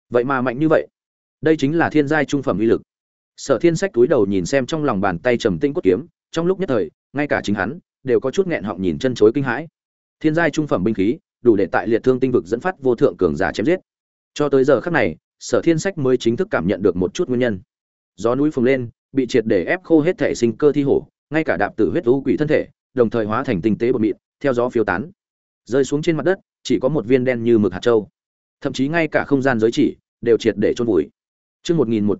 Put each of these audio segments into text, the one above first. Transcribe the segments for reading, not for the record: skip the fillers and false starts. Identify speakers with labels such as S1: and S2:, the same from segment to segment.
S1: Vậy mà mạnh như vậy, đây chính là thiên giai trung phẩm uy lực. Sở Thiên Sách túi đầu nhìn xem trong lòng bàn tay trầm tĩnh cốt kiếm, trong lúc nhất thời, ngay cả chính hắn đều có chút nghẹn họng nhìn chân chối kinh hãi. Thiên giai trung phẩm binh khí, đủ để tại liệt thương tinh vực dẫn phát vô thượng cường giả chém giết. Cho tới giờ khắc này, Sở Thiên Sách mới chính thức cảm nhận được một chút nguyên nhân. Gió núi phồng lên, bị triệt để ép khô hết thể sinh cơ thi hổ, ngay cả đạp tử huyết u quỷ thân thể, đồng thời hóa thành tinh tế bột mịn, theo gió phiêu tán, rơi xuống trên mặt đất, chỉ có một viên đen như mực hạt châu. Thậm chí ngay cả không gian giới chỉ đều triệt để chôn vùi. Chương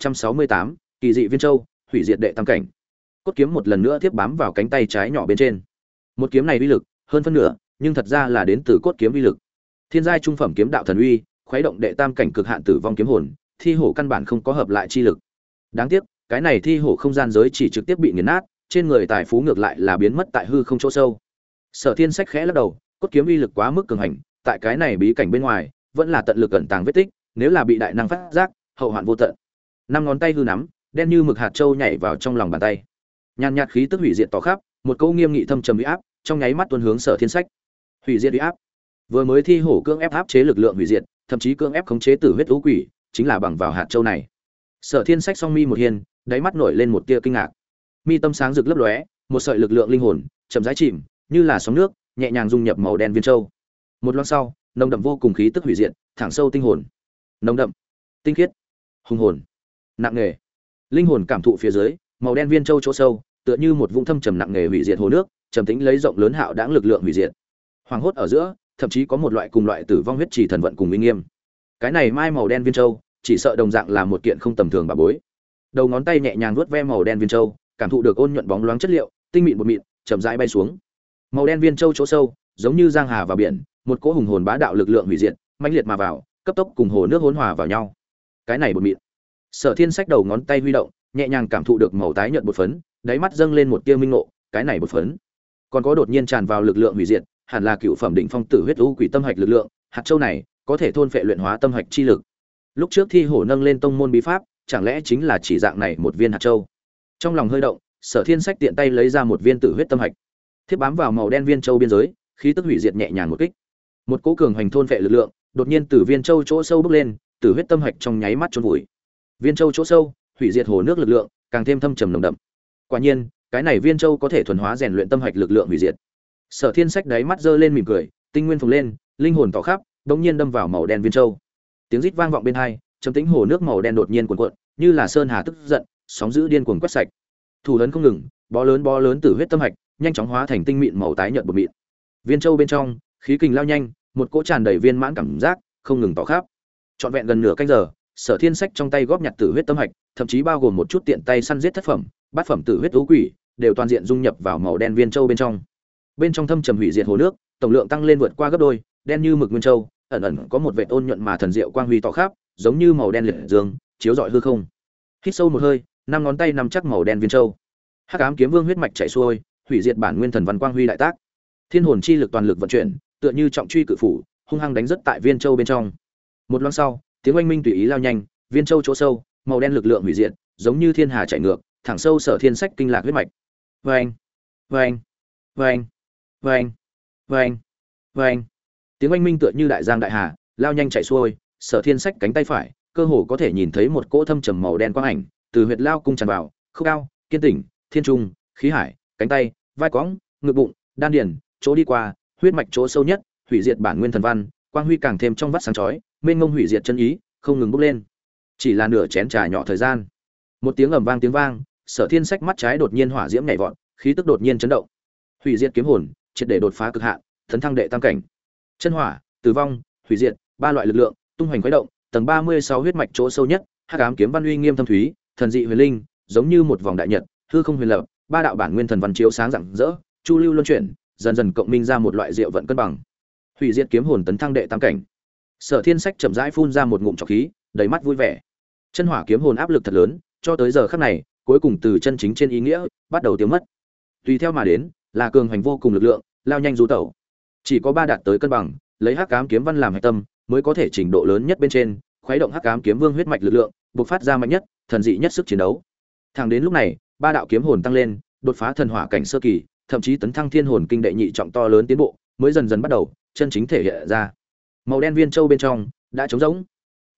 S1: 1168, kỳ dị viên châu, hủy diệt đệ tam cảnh. Cốt kiếm một lần nữa tiếp bám vào cánh tay trái nhỏ bên trên. Một kiếm này uy lực hơn phân nửa, nhưng thật ra là đến từ cốt kiếm uy lực. Thiên giai trung phẩm kiếm đạo thần uy, khuấy động đệ tam cảnh cực hạn tử vong kiếm hồn, thi hổ căn bản không có hợp lại chi lực. Đáng tiếc, cái này thi hổ không gian giới chỉ trực tiếp bị nghiền nát, trên người tài phú ngược lại là biến mất tại hư không chỗ sâu. Sở Thiên Sách khẽ lắc đầu, cốt kiếm uy lực quá mức cường hành, tại cái này bí cảnh bên ngoài, vẫn là tận lực ẩn tàng vết tích, nếu là bị đại năng phát giác, hậu hoạn vô tận. Năm ngón tay hư nắm, đen như mực hạt châu nhảy vào trong lòng bàn tay. Nhàn nhạt khí tức hủy diệt tỏ khắp, một câu nghiêm nghị thâm trầm uy áp, trong nháy mắt tuôn hướng Sở Thiên Sách. Hủy diệt uy áp. Vừa mới thi hổ cưỡng ép áp chế lực lượng hủy diệt, thậm chí cưỡng ép khống chế tử huyết u quỷ, chính là bằng vào hạt châu này. Sở Thiên Sách song mi một hiên, đáy mắt nổi lên một tia kinh ngạc. Mi tâm sáng rực lấp lóe, một sợi lực lượng linh hồn chậm rãi chìm, như là sóng nước, nhẹ nhàng dung nhập màu đen viên châu. Một loáng sau, nồng đậm vô cùng khí tức hủy diệt, thẳng sâu tinh hồn. Nồng đậm, tinh khiết, hùng hồn, nặng nề. Linh hồn cảm thụ phía dưới, màu đen viên châu chỗ sâu, tựa như một vũng thâm trầm nặng nề hủy diệt hồ nước, trầm tĩnh lấy rộng lớn hạo đãng lực lượng hủy diệt. Hoàng hốt ở giữa, thậm chí có một loại cùng loại tử vong huyết chỉ thần vận cùng uy nghiêm. Cái này mai màu đen viên châu, chỉ sợ đồng dạng là một kiện không tầm thường bà bối. Đầu ngón tay nhẹ nhàng vuốt ve màu đen viên châu, cảm thụ được ôn nhuận bóng loáng chất liệu, tinh mịn bột mịn, chậm rãi bay xuống. Màu đen viên châu chỗ sâu, giống như giang hà vào biển, một cỗ hùng hồn bá đạo lực lượng hủy diệt, mãnh liệt mà vào, cấp tốc cùng hồ nước hỗn hòa vào nhau. Cái này bột mịn. Sở Thiên Sách đầu ngón tay huy động, nhẹ nhàng cảm thụ được màu tái nhợt bột phấn, đáy mắt dâng lên một tia minh ngộ, cái này bột phấn. Còn có đột nhiên tràn vào lực lượng hủy diệt, hẳn là cựu phẩm đỉnh phong tử huyết u quỷ tâm hạch lực lượng, hạt châu này có thể thôn phệ luyện hóa tâm hạch chi lực. Lúc trước thi hổ nâng lên tông môn bí pháp, chẳng lẽ chính là chỉ dạng này một viên hạt châu? Trong lòng hơi động, Sở Thiên Sách tiện tay lấy ra một viên tử huyết tâm hạch, thiếp bám vào màu đen viên châu biên giới, khí tức hủy diệt nhẹ nhàng một kích. Một cỗ cường hành thôn phệ lực lượng, đột nhiên từ viên châu chỗ sâu bốc lên, tử huyết tâm hạch trong nháy mắt chôn vùi. Viên châu chỗ sâu, hủy diệt hồ nước lực lượng, càng thêm thâm trầm nồng đậm. Quả nhiên, cái này viên châu có thể thuần hóa rèn luyện tâm hạch lực lượng hủy diệt. Sở Thiên Sách đáy mắt giơ lên mỉm cười, tinh nguyên phồng lên, linh hồn tỏ khắp, đống nhiên đâm vào màu đen viên châu. Tiếng rít vang vọng bên tai, trầm tĩnh hồ nước màu đen đột nhiên cuồn cuộn, như là sơn hà tức giận, sóng dữ điên cuồng quét sạch. Thủ lớn không ngừng, bó lớn tử huyết tâm hạch, nhanh chóng hóa thành tinh mịn màu tái nhợt bột mịn. Viên châu bên trong, khí kình lao nhanh, một cỗ tràn đầy viên mãn cảm giác, không ngừng tỏ khắp. Trọn vẹn gần nửa canh giờ, Sở Thiên Sách trong tay góp nhặt tử huyết tâm hạch, thậm chí bao gồm một chút tiện tay săn giết thất phẩm, bát phẩm tử huyết u quỷ, đều toàn diện dung nhập vào màu đen viên châu bên trong. Bên trong thâm trầm hủy diệt hồ nước, tổng lượng tăng lên vượt qua gấp đôi, đen như mực nguyên châu, ẩn ẩn có một vệt ôn nhuận mà thần diệu quang huy tỏ khắp, giống như màu đen liệt dương, chiếu rọi hư không. Hít sâu một hơi, năm ngón tay nắm chắc màu đen viên châu. Hắc ám kiếm vương huyết mạch chảy xuôi, hủy diệt bản nguyên thần văn quang huy đại tác. Thiên hồn chi lực toàn lực vận chuyển, tựa như trọng truy cự phủ, hung hăng đánh rất tại viên châu bên trong. Một loáng sau, tiếng oanh minh tùy ý lao nhanh, viên châu chỗ sâu, màu đen lực lượng hủy diệt, giống như thiên hà chảy ngược, thẳng sâu Sở Thiên Sách kinh lạc huyết mạch. Oeng, oeng, oeng, oeng, oeng, oeng. Tiếng oanh minh tựa như đại giang đại hà, lao nhanh chảy xuôi, Sở Thiên Sách cánh tay phải, cơ hồ có thể nhìn thấy một cỗ thâm trầm màu đen quang ảnh, từ huyệt lao cung tràn vào, khúc cao, kiên tỉnh, thiên trung, khí hải, cánh tay, vai quõng, ngực bụng, đan điền, chỗ đi qua, huyết mạch chỗ sâu nhất, hủy diệt bản nguyên thần văn, quang huy càng thêm trong vắt sáng chói, mênh mông hủy diệt chân ý, không ngừng bốc lên. Chỉ là nửa chén trà nhỏ thời gian, một tiếng ầm vang tiếng vang, Sở Thiên Sách mắt trái đột nhiên hỏa diễm nhảy vọt, khí tức đột nhiên chấn động. Hủy diệt kiếm hồn, triệt để đột phá cực hạn, tấn thăng đệ tam cảnh. Chân hỏa, tử vong, hủy diệt, ba loại lực lượng, tung hoành khuấy động, tầng 36 huyết mạch chỗ sâu nhất, hắc ám kiếm văn uy nghiêm thâm thúy, thần dị huyền linh, giống như một vòng đại nhật, hư không huyền lập, ba đạo bản nguyên thần văn chiếu sáng rạng rỡ, chu lưu luân chuyển, dần dần cộng minh ra một loại diệu vận cân bằng. Hủy diệt kiếm hồn tấn thăng đệ tam cảnh. Sở Thiên Sách chậm rãi phun ra một ngụm trọc khí, đầy mắt vui vẻ. Chân hỏa kiếm hồn áp lực thật lớn, cho tới giờ khắc này, cuối cùng từ chân chính trên ý nghĩa bắt đầu tiêu mất. Tùy theo mà đến, là cường hành vô cùng lực lượng, lao nhanh du tẩu. Chỉ có ba đạt tới cân bằng, lấy hắc ám kiếm văn làm hệ tâm, mới có thể trình độ lớn nhất bên trên, khuấy động hắc ám kiếm vương huyết mạch lực lượng, bộc phát ra mạnh nhất, thần dị nhất sức chiến đấu. Thẳng đến lúc này, ba đạo kiếm hồn tăng lên, đột phá thần hỏa cảnh sơ kỳ, thậm chí tấn thăng thiên hồn kinh đệ nhị trọng to lớn tiến bộ, mới dần dần bắt đầu chân chính thể hiện ra. Màu đen viên châu bên trong đã trống rỗng.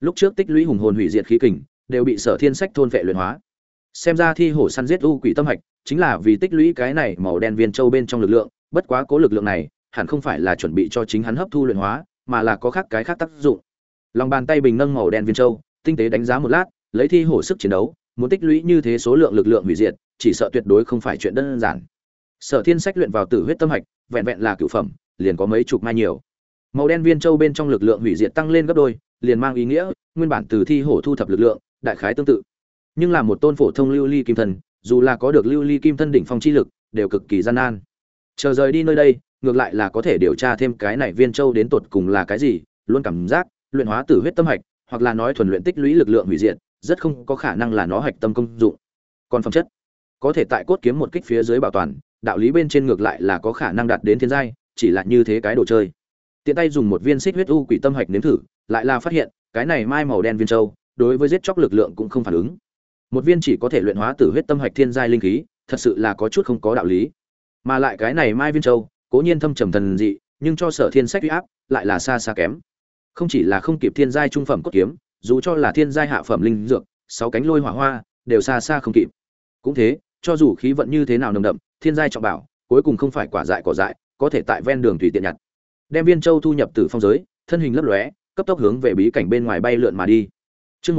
S1: Lúc trước tích lũy hùng hồn hủy diệt khí kình đều bị Sở Thiên Sách thôn vệ luyện hóa. Xem ra thi hổ săn giết u quỷ tâm hạch chính là vì tích lũy cái này màu đen viên châu bên trong lực lượng, bất quá cố lực lượng này hẳn không phải là chuẩn bị cho chính hắn hấp thu luyện hóa, mà là có khác cái khác tác dụng. Lòng bàn tay bình nâng màu đen viên châu, tinh tế đánh giá một lát, lấy thi hổ sức chiến đấu, muốn tích lũy như thế số lượng lực lượng hủy diệt, chỉ sợ tuyệt đối không phải chuyện đơn giản. Sở Thiên Sách luyện vào tử huyết tâm hạch, vẹn vẹn là cửu phẩm, liền có mấy chục mai nhiều. Màu đen viên châu bên trong lực lượng hủy diệt tăng lên gấp đôi, liền mang ý nghĩa, nguyên bản từ thi hổ thu thập lực lượng, đại khái tương tự. Nhưng là một tôn phổ thông lưu ly kim thân, dù là có được lưu ly kim thân đỉnh phong chi lực, đều cực kỳ gian nan. Chờ rời đi nơi đây, ngược lại là có thể điều tra thêm cái này viên châu đến tột cùng là cái gì, luôn cảm giác, luyện hóa tử huyết tâm hạch, hoặc là nói thuần luyện tích lũy lực lượng hủy diệt, rất không có khả năng là nó hạch tâm công dụng. Còn phẩm chất, có thể tại cốt kiếm một kích phía dưới bảo toàn, đạo lý bên trên ngược lại là có khả năng đạt đến thiên giai, chỉ là như thế cái đồ chơi. Tiện tay dùng một viên xích huyết u quỷ tâm hạch nếm thử, lại là phát hiện, cái này mai màu đen viên châu, đối với giết chóc lực lượng cũng không phản ứng. Một viên chỉ có thể luyện hóa tử huyết tâm hạch thiên giai linh khí, thật sự là có chút không có đạo lý. Mà lại cái này mai viên châu, cố nhiên thâm trầm thần dị, nhưng cho Sở Thiên Sách uy áp, lại là xa xa kém. Không chỉ là không kịp thiên giai trung phẩm cốt kiếm, dù cho là thiên giai hạ phẩm linh dược, sáu cánh lôi hỏa hoa, đều xa xa không kịp. Cũng thế, cho dù khí vận như thế nào nồng đậm, thiên giai trọng bảo, cuối cùng không phải quả dại cỏ dại, có thể tại ven đường tùy tiện nhặt. Đem viên châu thu nhập Tử Phong giới, thân hình lấp lóe, cấp tốc hướng về bí cảnh bên ngoài bay lượn mà đi. Chương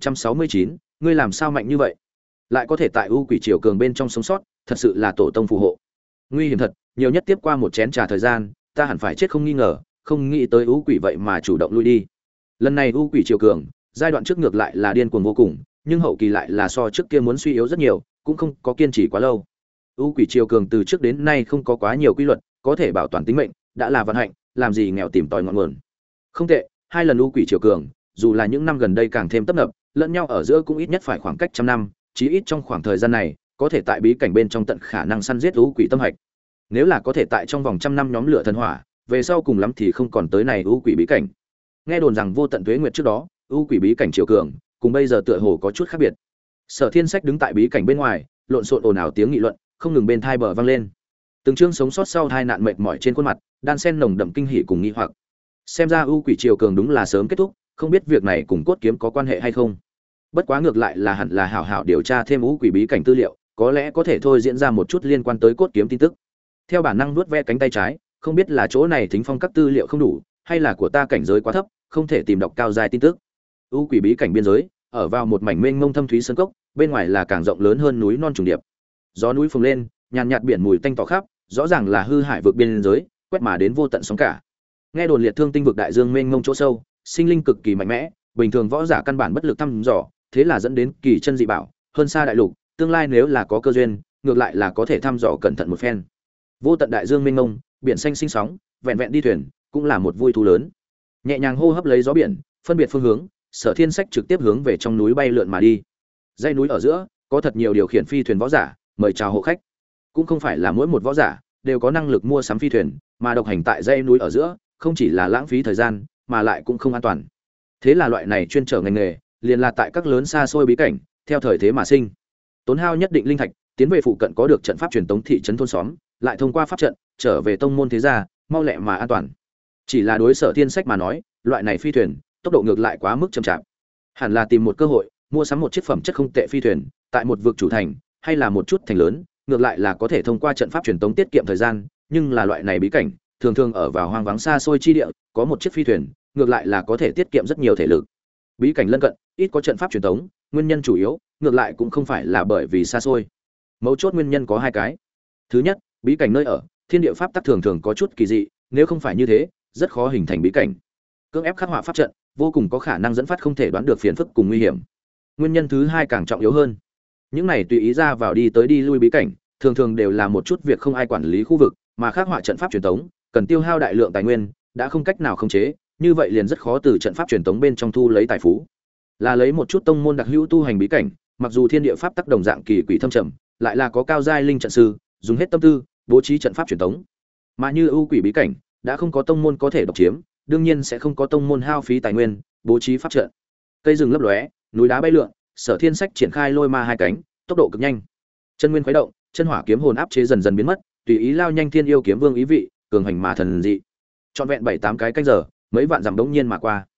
S1: 1169, ngươi làm sao mạnh như vậy? Lại có thể tại U Quỷ Triều Cường bên trong sống sót, thật sự là tổ tông phù hộ. Nguy hiểm thật, nhiều nhất tiếp qua một chén trà thời gian, ta hẳn phải chết không nghi ngờ, không nghĩ tới U Quỷ vậy mà chủ động lui đi. Lần này U Quỷ Triều Cường, giai đoạn trước ngược lại là điên cuồng vô cùng, nhưng hậu kỳ lại là so trước kia muốn suy yếu rất nhiều, cũng không có kiên trì quá lâu. U Quỷ Triều Cường từ trước đến nay không có quá nhiều quy luật, có thể bảo toàn tính mệnh, đã là vận hạnh, làm gì nghèo tìm tòi ngọn nguồn. Không tệ, hai lần U Quỷ Triều Cường, dù là những năm gần đây càng thêm tấp nập, lẫn nhau ở giữa cũng ít nhất phải khoảng cách trăm năm, chí ít trong khoảng thời gian này, có thể tại bí cảnh bên trong tận khả năng săn giết U Quỷ tâm hạch. Nếu là có thể tại trong vòng trăm năm nhóm lửa thần hỏa, về sau cùng lắm thì không còn tới này U Quỷ bí cảnh. Nghe đồn rằng vô tận tuế nguyệt trước đó, U Quỷ bí cảnh Triều Cường, cùng bây giờ tựa hồ có chút khác biệt. Sở Thiên Sách đứng tại bí cảnh bên ngoài, lộn xộn ồn ào tiếng nghị luận, không ngừng bên tai bờ vang lên. Từng chương sống sót sau tai nạn mệt mỏi trên khuôn mặt, đan xen nồng đậm kinh hỉ cùng nghi hoặc. Xem ra U Quỷ Triều Cường đúng là sớm kết thúc, không biết việc này cùng cốt kiếm có quan hệ hay không. Bất quá ngược lại là hẳn là hảo hảo điều tra thêm U Quỷ bí cảnh tư liệu, có lẽ có thể thôi diễn ra một chút liên quan tới cốt kiếm tin tức. Theo bản năng nuốt ve cánh tay trái, không biết là chỗ này thính phong các tư liệu không đủ, hay là của ta cảnh giới quá thấp, không thể tìm đọc cao giai tin tức. U Quỷ bí cảnh biên giới, ở vào một mảnh mênh mông thâm thúy sơn cốc, bên ngoài là càng rộng lớn hơn núi non trùng điệp. Gió núi phồng lên, nhàn nhạt biển mùi tanh tỏ khắp, rõ ràng là hư hải vực biên giới, quét mà đến vô tận sóng cả. Nghe đồn liệt thương tinh vực đại dương mênh mông chỗ sâu, sinh linh cực kỳ mạnh mẽ, bình thường võ giả căn bản bất lực thăm dò, thế là dẫn đến kỳ chân dị bảo, hơn xa đại lục, tương lai nếu là có cơ duyên, ngược lại là có thể thăm dò cẩn thận một phen. Vô tận đại dương mênh mông, biển xanh sinh sóng, vẹn vẹn đi thuyền, cũng là một vui thú lớn. Nhẹ nhàng hô hấp lấy gió biển, phân biệt phương hướng, Sở Thiên Sách trực tiếp hướng về trong núi bay lượn mà đi. Dãy núi ở giữa, có thật nhiều điều khiển phi thuyền võ giả, mời chào hộ khách. Cũng không phải là mỗi một võ giả đều có năng lực mua sắm phi thuyền, mà độc hành tại dãy núi ở giữa, không chỉ là lãng phí thời gian, mà lại cũng không an toàn. Thế là loại này chuyên trở ngành nghề, liền là tại các lớn xa xôi bí cảnh, theo thời thế mà sinh. Tốn hao nhất định linh thạch, tiến về phụ cận có được trận pháp truyền tống thị trấn thôn xóm, lại thông qua pháp trận trở về tông môn thế gia, mau lẹ mà an toàn. Chỉ là đối Sở Thiên Sách mà nói, loại này phi thuyền, tốc độ ngược lại quá mức chậm chạp. Hẳn là tìm một cơ hội, mua sắm một chiếc phẩm chất không tệ phi thuyền, tại một vực chủ thành, hay là một chút thành lớn, ngược lại là có thể thông qua trận pháp truyền tống tiết kiệm thời gian, nhưng là loại này bí cảnh, thường thường ở vào hoang vắng xa xôi chi địa, có một chiếc phi thuyền, ngược lại là có thể tiết kiệm rất nhiều thể lực. Bí cảnh lân cận, ít có trận pháp truyền tống, nguyên nhân chủ yếu, ngược lại cũng không phải là bởi vì xa xôi. Mấu chốt nguyên nhân có hai cái. Thứ nhất, bí cảnh nơi ở, thiên địa pháp tắc thường thường có chút kỳ dị, nếu không phải như thế, rất khó hình thành bí cảnh. Cưỡng ép khắc họa pháp trận, vô cùng có khả năng dẫn phát không thể đoán được phiền phức cùng nguy hiểm. Nguyên nhân thứ hai càng trọng yếu hơn. Những này tùy ý ra vào đi tới đi lui bí cảnh, thường thường đều là một chút việc không ai quản lý khu vực, mà khắc họa trận pháp truyền tống, cần tiêu hao đại lượng tài nguyên, đã không cách nào khống chế, như vậy liền rất khó từ trận pháp truyền tống bên trong thu lấy tài phú. Là lấy một chút tông môn đặc hữu tu hành bí cảnh, mặc dù thiên địa pháp tắc đồng dạng kỳ quỷ thâm trầm, lại là có cao giai linh trận sư, dùng hết tâm tư, bố trí trận pháp truyền tống. Mà như ưu quỷ bí cảnh, đã không có tông môn có thể độc chiếm, đương nhiên sẽ không có tông môn hao phí tài nguyên, bố trí pháp trận. Cây rừng lấp lóe, núi đá bay lượn, Sở Thiên Sách triển khai lôi ma hai cánh, tốc độ cực nhanh. Chân nguyên khuấy động, chân hỏa kiếm hồn áp chế dần dần biến mất, tùy ý lao nhanh thiên yêu kiếm vương ý vị, cường hành mà thần dị. Trọn vẹn 7-8 cái canh giờ, mấy vạn dặm đống nhiên mà qua.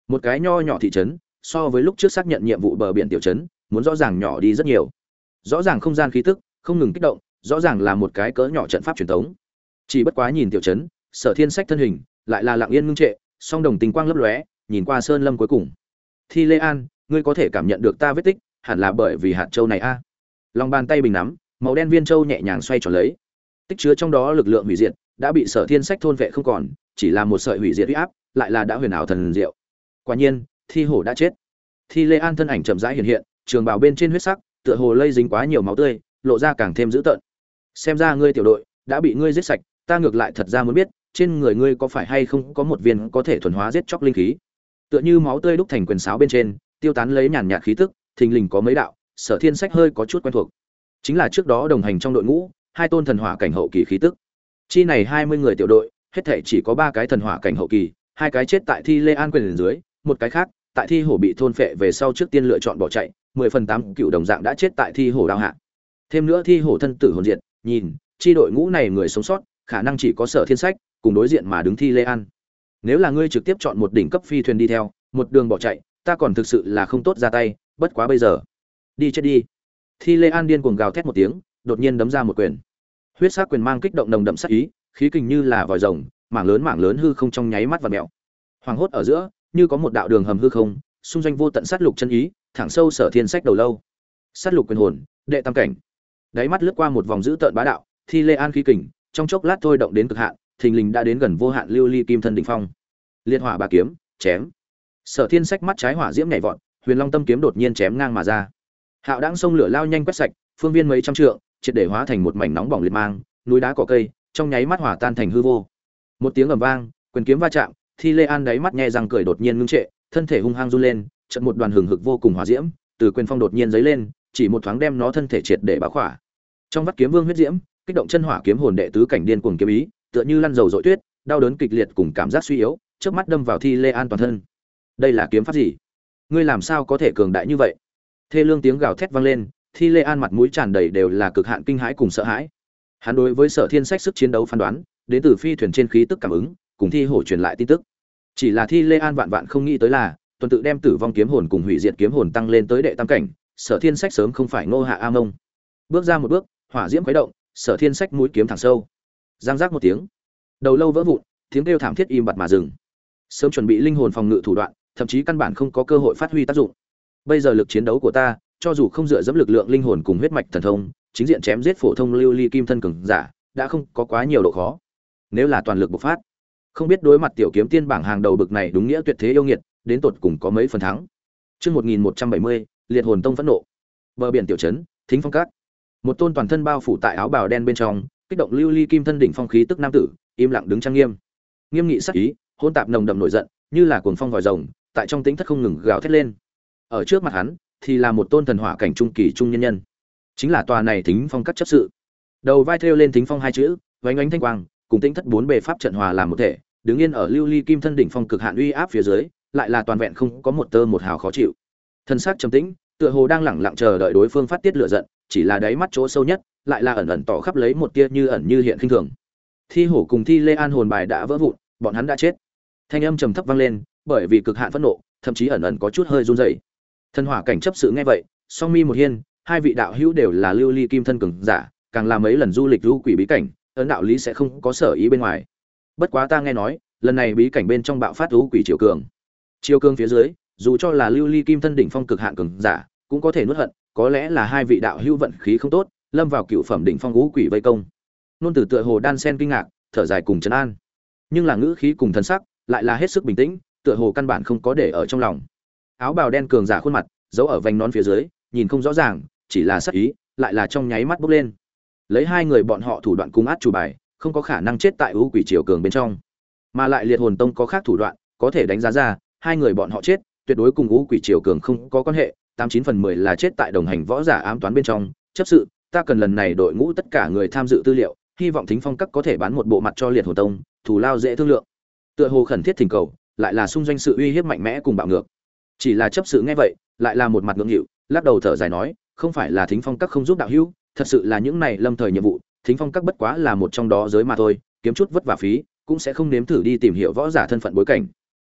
S1: Một cái nho nhỏ thị trấn, so với lúc trước xác nhận nhiệm vụ bờ biển tiểu trấn, muốn rõ ràng nhỏ đi rất nhiều. Rõ ràng không gian khí tức không ngừng kích động, rõ ràng là một cái cỡ nhỏ trận pháp truyền thống. Chỉ bất quá nhìn tiểu trấn, Sở Thiên Sách thân hình lại là lặng yên ngưng trệ, song đồng tình quang lấp lóe, nhìn qua sơn lâm cuối cùng. Thi Lê An, ngươi có thể cảm nhận được ta vết tích, hẳn là bởi vì hạt châu này a. Lòng bàn tay bình nắm, màu đen viên châu nhẹ nhàng xoay tròn lấy. Tích chứa trong đó lực lượng hủy diệt đã bị Sở Thiên Sách thôn vệ không còn, chỉ là một sợi hủy diệt uy áp, lại là đã huyền ảo thần diệu. Quả nhiên, thi hổ đã chết. Thi Lê An thân ảnh chậm rãi hiện hiện, trường bào bên trên huyết sắc, tựa hồ lây dính quá nhiều máu tươi, lộ ra càng thêm dữ tợn. Xem ra ngươi tiểu đội đã bị ngươi giết sạch, ta ngược lại thật ra muốn biết, trên người ngươi có phải hay không có một viên có thể thuần hóa giết chóc linh khí. Tựa như máu tươi đúc thành quyền sáo bên trên, tiêu tán lấy nhàn nhạt khí tức, thình lình có mấy đạo, Sở Thiên Sách hơi có chút quen thuộc. Chính là trước đó đồng hành trong đội ngũ, hai tôn thần hỏa cảnh hậu kỳ khí tức. Chi này 20 người tiểu đội, hết thảy chỉ có 3 cái thần hỏa cảnh hậu kỳ, hai cái chết tại Thi Lê An quyền dưới, một cái khác, tại Thi Hổ bị thôn phệ về sau trước tiên lựa chọn bỏ chạy, 10/8 cựu đồng dạng đã chết tại Thi Hổ đao hạ. Thêm nữa Thi Hổ thân tử hồn diệt, nhìn, chi đội ngũ này người sống sót, khả năng chỉ có Sở Thiên Sách, cùng đối diện mà đứng Thi Lê An. Nếu là ngươi trực tiếp chọn một đỉnh cấp phi thuyền đi theo, một đường bỏ chạy, ta còn thực sự là không tốt ra tay, bất quá bây giờ, đi chết đi. Thi Lê An điên cuồng gào thét một tiếng, đột nhiên đấm ra một quyền. Huyết sắc quyền mang kích động nồng đậm sát ý, khí kình như là vòi rồng, mảng lớn hư không trong nháy mắt vặn mèo. Hoàng hốt ở giữa, như có một đạo đường hầm hư không, xung doanh vô tận sát lục chân ý, thẳng sâu Sở Thiên Sách đầu lâu. Sát lục quyền hồn, đệ tam cảnh. Đáy mắt lướt qua một vòng dữ tợn bá đạo, Thi Lê An khí kình, trong chốc lát thôi động đến cực hạn, thình lình đã đến gần vô hạn lưu ly kim thân đỉnh phong. Liệt hỏa bà kiếm, chém. Sở Thiên Sách mắt trái hỏa diễm nhảy vọt, Huyền Long tâm kiếm đột nhiên chém ngang mà ra. Hạo đãng sông lửa lao nhanh quét sạch, phương viên mấy trăm trượng, triệt để hóa thành một mảnh nóng bỏng liệt mang, núi đá cỏ cây, trong nháy mắt hỏa tan thành hư vô. Một tiếng ầm vang, quyền kiếm va chạm, Thi Lê An đáy mắt nhe răng cười đột nhiên ngưng trệ, thân thể hung hăng run lên, chợt một đoàn hừng hực vô cùng hỏa diễm, từ quyền phong đột nhiên giấy lên, chỉ một thoáng đem nó thân thể triệt để bao khỏa. Trong vắt kiếm vương huyết diễm, kích động chân hỏa kiếm hồn đệ tứ cảnh điên cuồng kiếm ý, tựa như lăn dầu dội tuyết, đau đớn kịch liệt cùng cảm giác suy yếu, chớp mắt đâm vào Thi Lê An toàn thân. Đây là kiếm pháp gì? Ngươi làm sao có thể cường đại như vậy? Thê lương tiếng gào thét vang lên, Thi Lê An mặt mũi tràn đầy đều là cực hạn kinh hãi cùng sợ hãi. Hắn đối với Sở Thiên Sách sức chiến đấu phán đoán, đến từ phi thuyền trên khí tức cảm ứng, cùng thi hổ truyền lại tin tức. Chỉ là Thi Lê An vạn vạn không nghĩ tới là, tuần tự đem tử vong kiếm hồn cùng hủy diệt kiếm hồn tăng lên tới đệ tam cảnh, Sở Thiên Sách sớm không phải Ngô Hạ A Mông. Bước ra một bước, hỏa diễm khuấy động, Sở Thiên Sách mũi kiếm thẳng sâu. Giang giác một tiếng, đầu lâu vỡ vụn, tiếng kêu thảm thiết im bặt mà dừng. Sớm chuẩn bị linh hồn phòng ngự thủ đoạn, thậm chí căn bản không có cơ hội phát huy tác dụng. Bây giờ lực chiến đấu của ta, cho dù không dựa dẫm lực lượng linh hồn cùng huyết mạch thần thông, chính diện chém giết phổ thông lưu ly kim thân cường giả, đã không có quá nhiều độ khó. Nếu là toàn lực bộc phát, không biết đối mặt tiểu kiếm tiên bảng hàng đầu bực này đúng nghĩa tuyệt thế yêu nghiệt, đến tột cùng có mấy phần thắng. Chương 1170, Liệt Hồn Tông phẫn nộ. Bờ biển tiểu trấn, Thính Phong Các. Một tôn toàn thân bao phủ tại áo bào đen bên trong, kích động lưu ly kim thân đỉnh phong khí tức nam tử, im lặng đứng trang nghiêm. Nghiêm nghị sắc ý, hỗn tạp nồng đậm nổi giận, như là cuồng phong vòi rồng, tại trong tĩnh thất không ngừng gào thét lên. Ở trước mặt hắn, thì là một tôn thần hỏa cảnh trung kỳ trung nhân nhân. Chính là tòa này Thính Phong Các chấp sự. Đầu vai thêu lên Thính Phong hai chữ, vánh ánh thanh quang, cùng tĩnh thất bốn bề pháp trận hòa làm một thể, đứng yên ở lưu ly kim thân đỉnh phong cực hạn uy áp phía dưới, lại là toàn vẹn không có một tơ một hào khó chịu. Thân xác trầm tĩnh, tựa hồ đang lẳng lặng chờ đợi đối phương phát tiết lửa giận, chỉ là đáy mắt chỗ sâu nhất, lại là ẩn ẩn tỏ khắp lấy một tia như ẩn như hiện khinh thường. Thi hổ cùng Thi Lê An hồn bài đã vỡ vụn, bọn hắn đã chết. Thanh âm trầm thấp vang lên, bởi vì cực hạn phẫn nộ, thậm chí ẩn ẩn có chút hơi run rẩy. Thần hỏa cảnh chấp sự nghe vậy, song mi một hiên, hai vị đạo hữu đều là lưu ly kim thân cường giả, càng là mấy lần du lịch lưu quỷ bí cảnh, ấn đạo lý sẽ không có sở ý bên ngoài. Bất quá ta nghe nói, lần này bí cảnh bên trong bạo phát lưu quỷ triều cường. Triều cường phía dưới, dù cho là lưu ly kim thân đỉnh phong cực hạn cường giả, cũng có thể nuốt hận, có lẽ là hai vị đạo hữu vận khí không tốt, lâm vào cựu phẩm đỉnh phong ngũ quỷ vây công. Nôn tử tựa hồ đan sen kinh ngạc, thở dài cùng trấn an. Nhưng là ngữ khí cùng thần sắc, lại là hết sức bình tĩnh, tựa hồ căn bản không có để ở trong lòng. Áo bào đen cường giả khuôn mặt, giấu ở vành nón phía dưới, nhìn không rõ ràng, chỉ là sắc ý, lại là trong nháy mắt bốc lên. Lấy hai người bọn họ thủ đoạn cung át chủ bài, không có khả năng chết tại ngũ quỷ triều cường bên trong. Mà lại Liệt Hồn Tông có khác thủ đoạn, có thể đánh giá ra, hai người bọn họ chết, tuyệt đối cùng ngũ quỷ triều cường không có quan hệ, 89/10 là chết tại đồng hành võ giả ám toán bên trong. Chấp sự, ta cần lần này đội ngũ tất cả người tham dự tư liệu, hy vọng Thính Phong Các có thể bán một bộ mặt cho Liệt Hồn Tông, thù lao dễ thương lượng. Tựa hồ khẩn thiết thỉnh cầu, lại là xung doanh sự uy hiếp mạnh mẽ cùng bạo ngược. Chỉ là chấp sự nghe vậy, lại là một mặt ngưỡng nghịu, lắc đầu thở dài nói, không phải là Thính Phong Các không giúp đạo hữu, thật sự là những này lâm thời nhiệm vụ, Thính Phong Các bất quá là một trong đó giới mà thôi, kiếm chút vất vả phí, cũng sẽ không nếm thử đi tìm hiểu võ giả thân phận bối cảnh.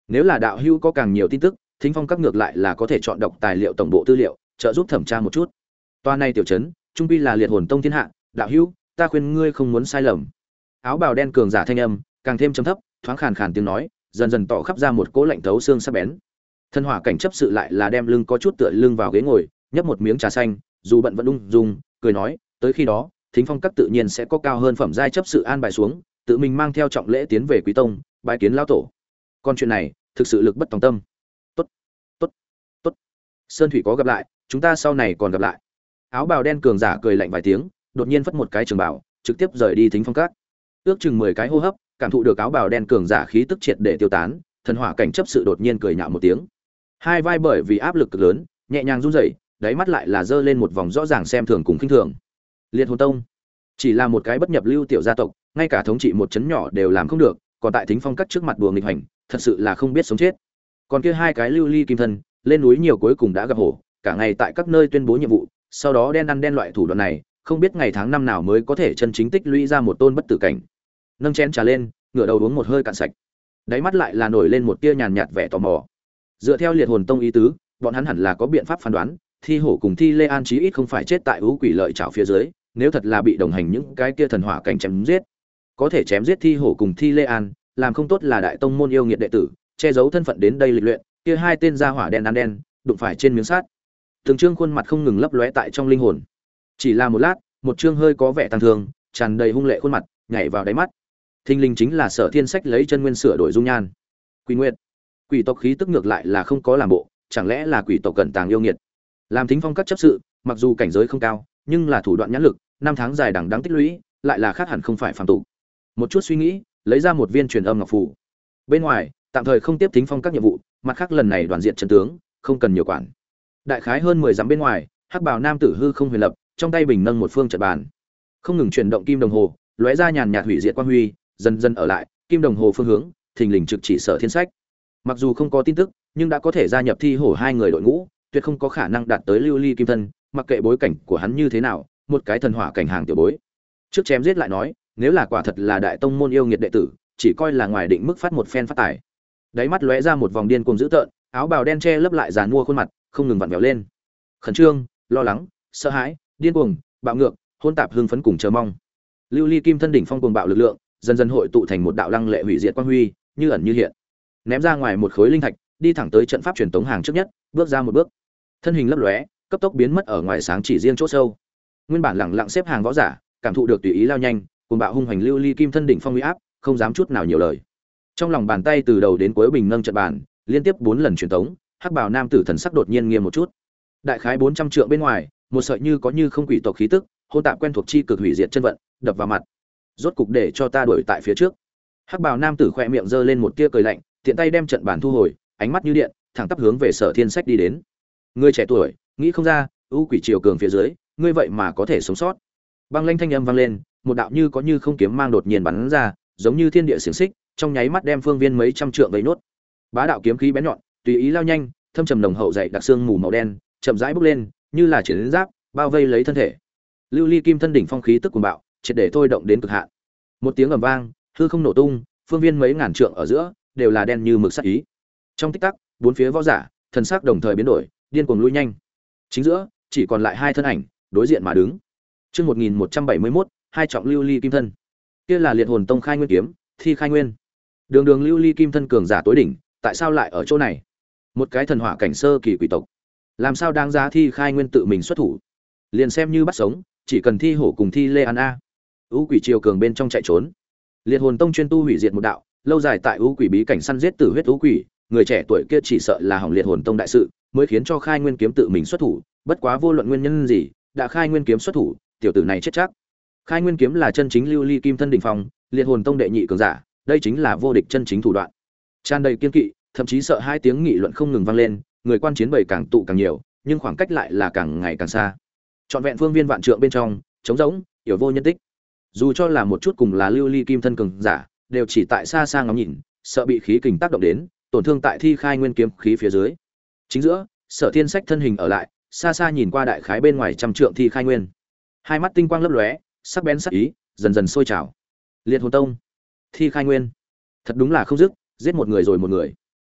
S1: Nếu là đạo hữu có càng nhiều tin tức, Thính Phong các ngược lại là có thể chọn đọc tài liệu tổng bộ tư liệu, trợ giúp thẩm tra một chút. Toa này tiểu trấn, trung quy là liệt hồn tông thiên hạ, đạo hữu, ta khuyên ngươi không muốn sai lầm. Áo bào đen cường giả thanh âm, càng thêm trầm thấp, thoáng khàn khàn tiếng nói, dần dần tỏ khắp ra một cỗ lạnh thấu xương sắc bén. Thân hỏa cảnh chấp sự lại là đem lưng có chút tựa lưng vào ghế ngồi, nhấp một miếng trà xanh, dù bận vẫn ung dung, cười nói, tới khi đó, Thính Phong các tự nhiên sẽ có cao hơn phẩm giai chấp sự an bài xuống, tự mình mang theo trọng lễ tiến về Quý tông, bái kiến lão tổ. Còn chuyện này, thực sự lực bất tòng tâm. Tốt, tốt, tốt. Sơn thủy có gặp lại, chúng ta sau này còn gặp lại. Áo bào đen cường giả cười lạnh vài tiếng, đột nhiên phất một cái trường bảo, trực tiếp rời đi Thính Phong các. Ước chừng 10 cái hô hấp, cảm thụ được áo bào đen cường giả khí tức triệt để tiêu tán, thần hỏa cảnh chấp sự đột nhiên cười nhạo một tiếng. Hai vai bởi vì áp lực cực lớn, nhẹ nhàng run rẩy, đáy mắt lại là dơ lên một vòng rõ ràng xem thường cùng khinh thường. Liệt Hồn Tông chỉ là một cái bất nhập lưu tiểu gia tộc, ngay cả thống trị một trấn nhỏ đều làm không được, còn tại Thính Phong các trước mặt đùa nghịch hành, thật sự là không biết sống chết. Còn kia hai cái lưu ly kim thân, lên núi nhiều cuối cùng đã gặp hổ, cả ngày tại các nơi tuyên bố nhiệm vụ, sau đó đen ăn đen loại thủ đoạn này, không biết ngày tháng năm nào mới có thể chân chính tích lũy ra một tôn bất tử cảnh. Nâng chén trà lên, ngửa đầu uống một hơi cạn sạch. Đáy mắt lại là nổi lên một tia nhàn nhạt vẻ tò mò. Dựa theo Liệt Hồn Tông ý tứ, bọn hắn hẳn là có biện pháp phán đoán, Thi Hổ cùng Thi Lê An chí ít không phải chết tại ưu quỷ lợi trảo phía dưới, nếu thật là bị đồng hành những cái kia thần hỏa cảnh chém giết, có thể chém giết Thi Hổ cùng Thi Lê An, làm không tốt là đại tông môn yêu nghiệt đệ tử, che giấu thân phận đến đây lịch luyện, kia hai tên gia hỏa đen ăn đen, đụng phải trên miếng sắt. Từng trương khuôn mặt không ngừng lấp lóe tại trong linh hồn. Chỉ là một lát, một trương hơi có vẻ tăng thương, tràn đầy hung lệ khuôn mặt, nhảy vào đáy mắt. Thinh linh chính là Sở Thiên Sách lấy chân nguyên sửa đổi dung nhan. Quỷ Nguyệt, quỷ tộc khí tức ngược lại là không có làm bộ, chẳng lẽ là quỷ tộc cẩn tàng yêu nghiệt. Làm Thính Phong các chấp sự, mặc dù cảnh giới không cao, nhưng là thủ đoạn nhãn lực, năm tháng dài đằng đẵng tích lũy, lại là khác hẳn không phải phàm tục. Một chút suy nghĩ, lấy ra một viên truyền âm ngọc phù. Bên ngoài, tạm thời không tiếp Thính Phong các nhiệm vụ, mặt khác lần này đoàn diện trận tướng, không cần nhiều quản. Đại khái hơn 10 dặm bên ngoài, hắc bào nam tử hư không huyền lập, trong tay bình nâng một phương trận bàn, không ngừng chuyển động kim đồng hồ, lóe ra nhàn nhạt hủy diệt quang huy, dần dần ở lại kim đồng hồ phương hướng, thình lình trực chỉ Sở Thiên Sách. Mặc dù không có tin tức, nhưng đã có thể gia nhập Thi Hổ hai người đội ngũ, tuyệt không có khả năng đạt tới lưu ly kim thân, mặc kệ bối cảnh của hắn như thế nào, một cái thần hỏa cảnh hàng tiểu bối. Trước chém giết lại nói, nếu là quả thật là đại tông môn yêu nghiệt đệ tử, chỉ coi là ngoài định mức phát một phen phát tài. Đáy mắt lóe ra một vòng điên cuồng dữ tợn, áo bào đen che lấp lại giàn mua khuôn mặt, không ngừng vặn vẹo lên. Khẩn trương, lo lắng, sợ hãi, điên cuồng, bạo ngược, hỗn tạp hưng phấn cùng chờ mong. Lưu ly kim thân đỉnh phong cuồng bạo lực lượng, dần dần hội tụ thành một đạo lăng lệ hủy diệt quang huy, như ẩn như hiện. Ném ra ngoài một khối linh thạch, đi thẳng tới trận pháp truyền tống hàng trước nhất, bước ra một bước. Thân hình lấp lóe, cấp tốc biến mất ở ngoài sáng chỉ riêng chỗ sâu. Nguyên bản lẳng lặng xếp hàng võ giả, cảm thụ được tùy ý lao nhanh, cuồng bạo hung hành lưu ly kim thân đỉnh phong uy áp, không dám chút nào nhiều lời. Trong lòng bàn tay từ đầu đến cuối bình nâng trận bàn, liên tiếp 4 lần truyền tống, hắc bào nam tử thần sắc đột nhiên nghiêm một chút. Đại khái 400 trượng bên ngoài, một sợi như có như không quỷ tộc khí tức, hỗn tạp quen thuộc chi cực hủy diệt chân vận, đập vào mặt. Rốt cục để cho ta đuổi tại phía trước. Hắc bào nam tử khẽ miệng giơ lên một tia cười lạnh, tiện tay đem trận bàn thu hồi, ánh mắt như điện, thẳng tắp hướng về Sở Thiên Sách đi đến. Ngươi trẻ tuổi, nghĩ không ra, u quỷ triều cường phía dưới, ngươi vậy mà có thể sống sót. Băng lanh thanh âm vang lên, một đạo như có như không kiếm mang đột nhiên bắn ra, giống như thiên địa xiềng xích, trong nháy mắt đem phương viên mấy trăm trượng vây nốt. Bá đạo kiếm khí bén nhọn, tùy ý lao nhanh, thâm trầm nồng hậu dày đặc xương mù màu đen, chậm rãi bốc lên, như là chiến giáp, bao vây lấy thân thể. Lưu ly kim thân đỉnh phong khí tức cuồng bạo, triệt để thôi động đến cực hạn. Một tiếng ầm vang, hư không nổ tung, phương viên mấy ngàn trượng ở giữa đều là đen như mực sát ý. Trong tích tắc, bốn phía võ giả, thần sắc đồng thời biến đổi, điên cuồng lui nhanh. Chính giữa, chỉ còn lại hai thân ảnh, đối diện mà đứng. Chương 1171, hai trọng lưu ly kim thân. Kia là Liệt Hồn Tông khai nguyên kiếm, Thi Khai Nguyên. Đường đường lưu ly kim thân cường giả tối đỉnh, tại sao lại ở chỗ này? Một cái thần hỏa cảnh sơ kỳ quỷ tộc, làm sao đáng giá Thi Khai Nguyên tự mình xuất thủ? Liền xem như bắt sống, chỉ cần Thi Hổ cùng Thi Lê An a. U quỷ triều cường bên trong chạy trốn. Liệt Hồn Tông chuyên tu hủy diệt một đạo, lâu dài tại u quỷ bí cảnh săn giết tử huyết u quỷ, người trẻ tuổi kia chỉ sợ là hỏng Liệt Hồn Tông đại sự, mới khiến cho Khai Nguyên kiếm tự mình xuất thủ, bất quá vô luận nguyên nhân gì, đã Khai Nguyên kiếm xuất thủ, tiểu tử này chết chắc. Khai Nguyên kiếm là chân chính lưu ly kim thân đỉnh phong, Liệt Hồn Tông đệ nhị cường giả, đây chính là vô địch chân chính thủ đoạn. Tràn đầy kiên kỵ, thậm chí sợ hai tiếng nghị luận không ngừng vang lên, người quan chiến bầy càng tụ càng nhiều, nhưng khoảng cách lại là càng ngày càng xa. Trọn vẹn phương viên vạn trượng bên trong, trống rỗng, yểu vô nhân tích. Dù cho là một chút cùng là lưu ly kim thân cường giả, đều chỉ tại xa xa ngắm nhìn, sợ bị khí kình tác động đến, tổn thương tại Thi Khai Nguyên kiếm khí phía dưới. Chính giữa, Sở Thiên Sách thân hình ở lại, xa xa nhìn qua đại khái bên ngoài trăm trượng Thi Khai Nguyên. Hai mắt tinh quang lấp lóe, sắc bén sắc ý dần dần sôi trào. Liệt Hồn Tông, Thi Khai Nguyên, thật đúng là không dứt, giết một người rồi một người.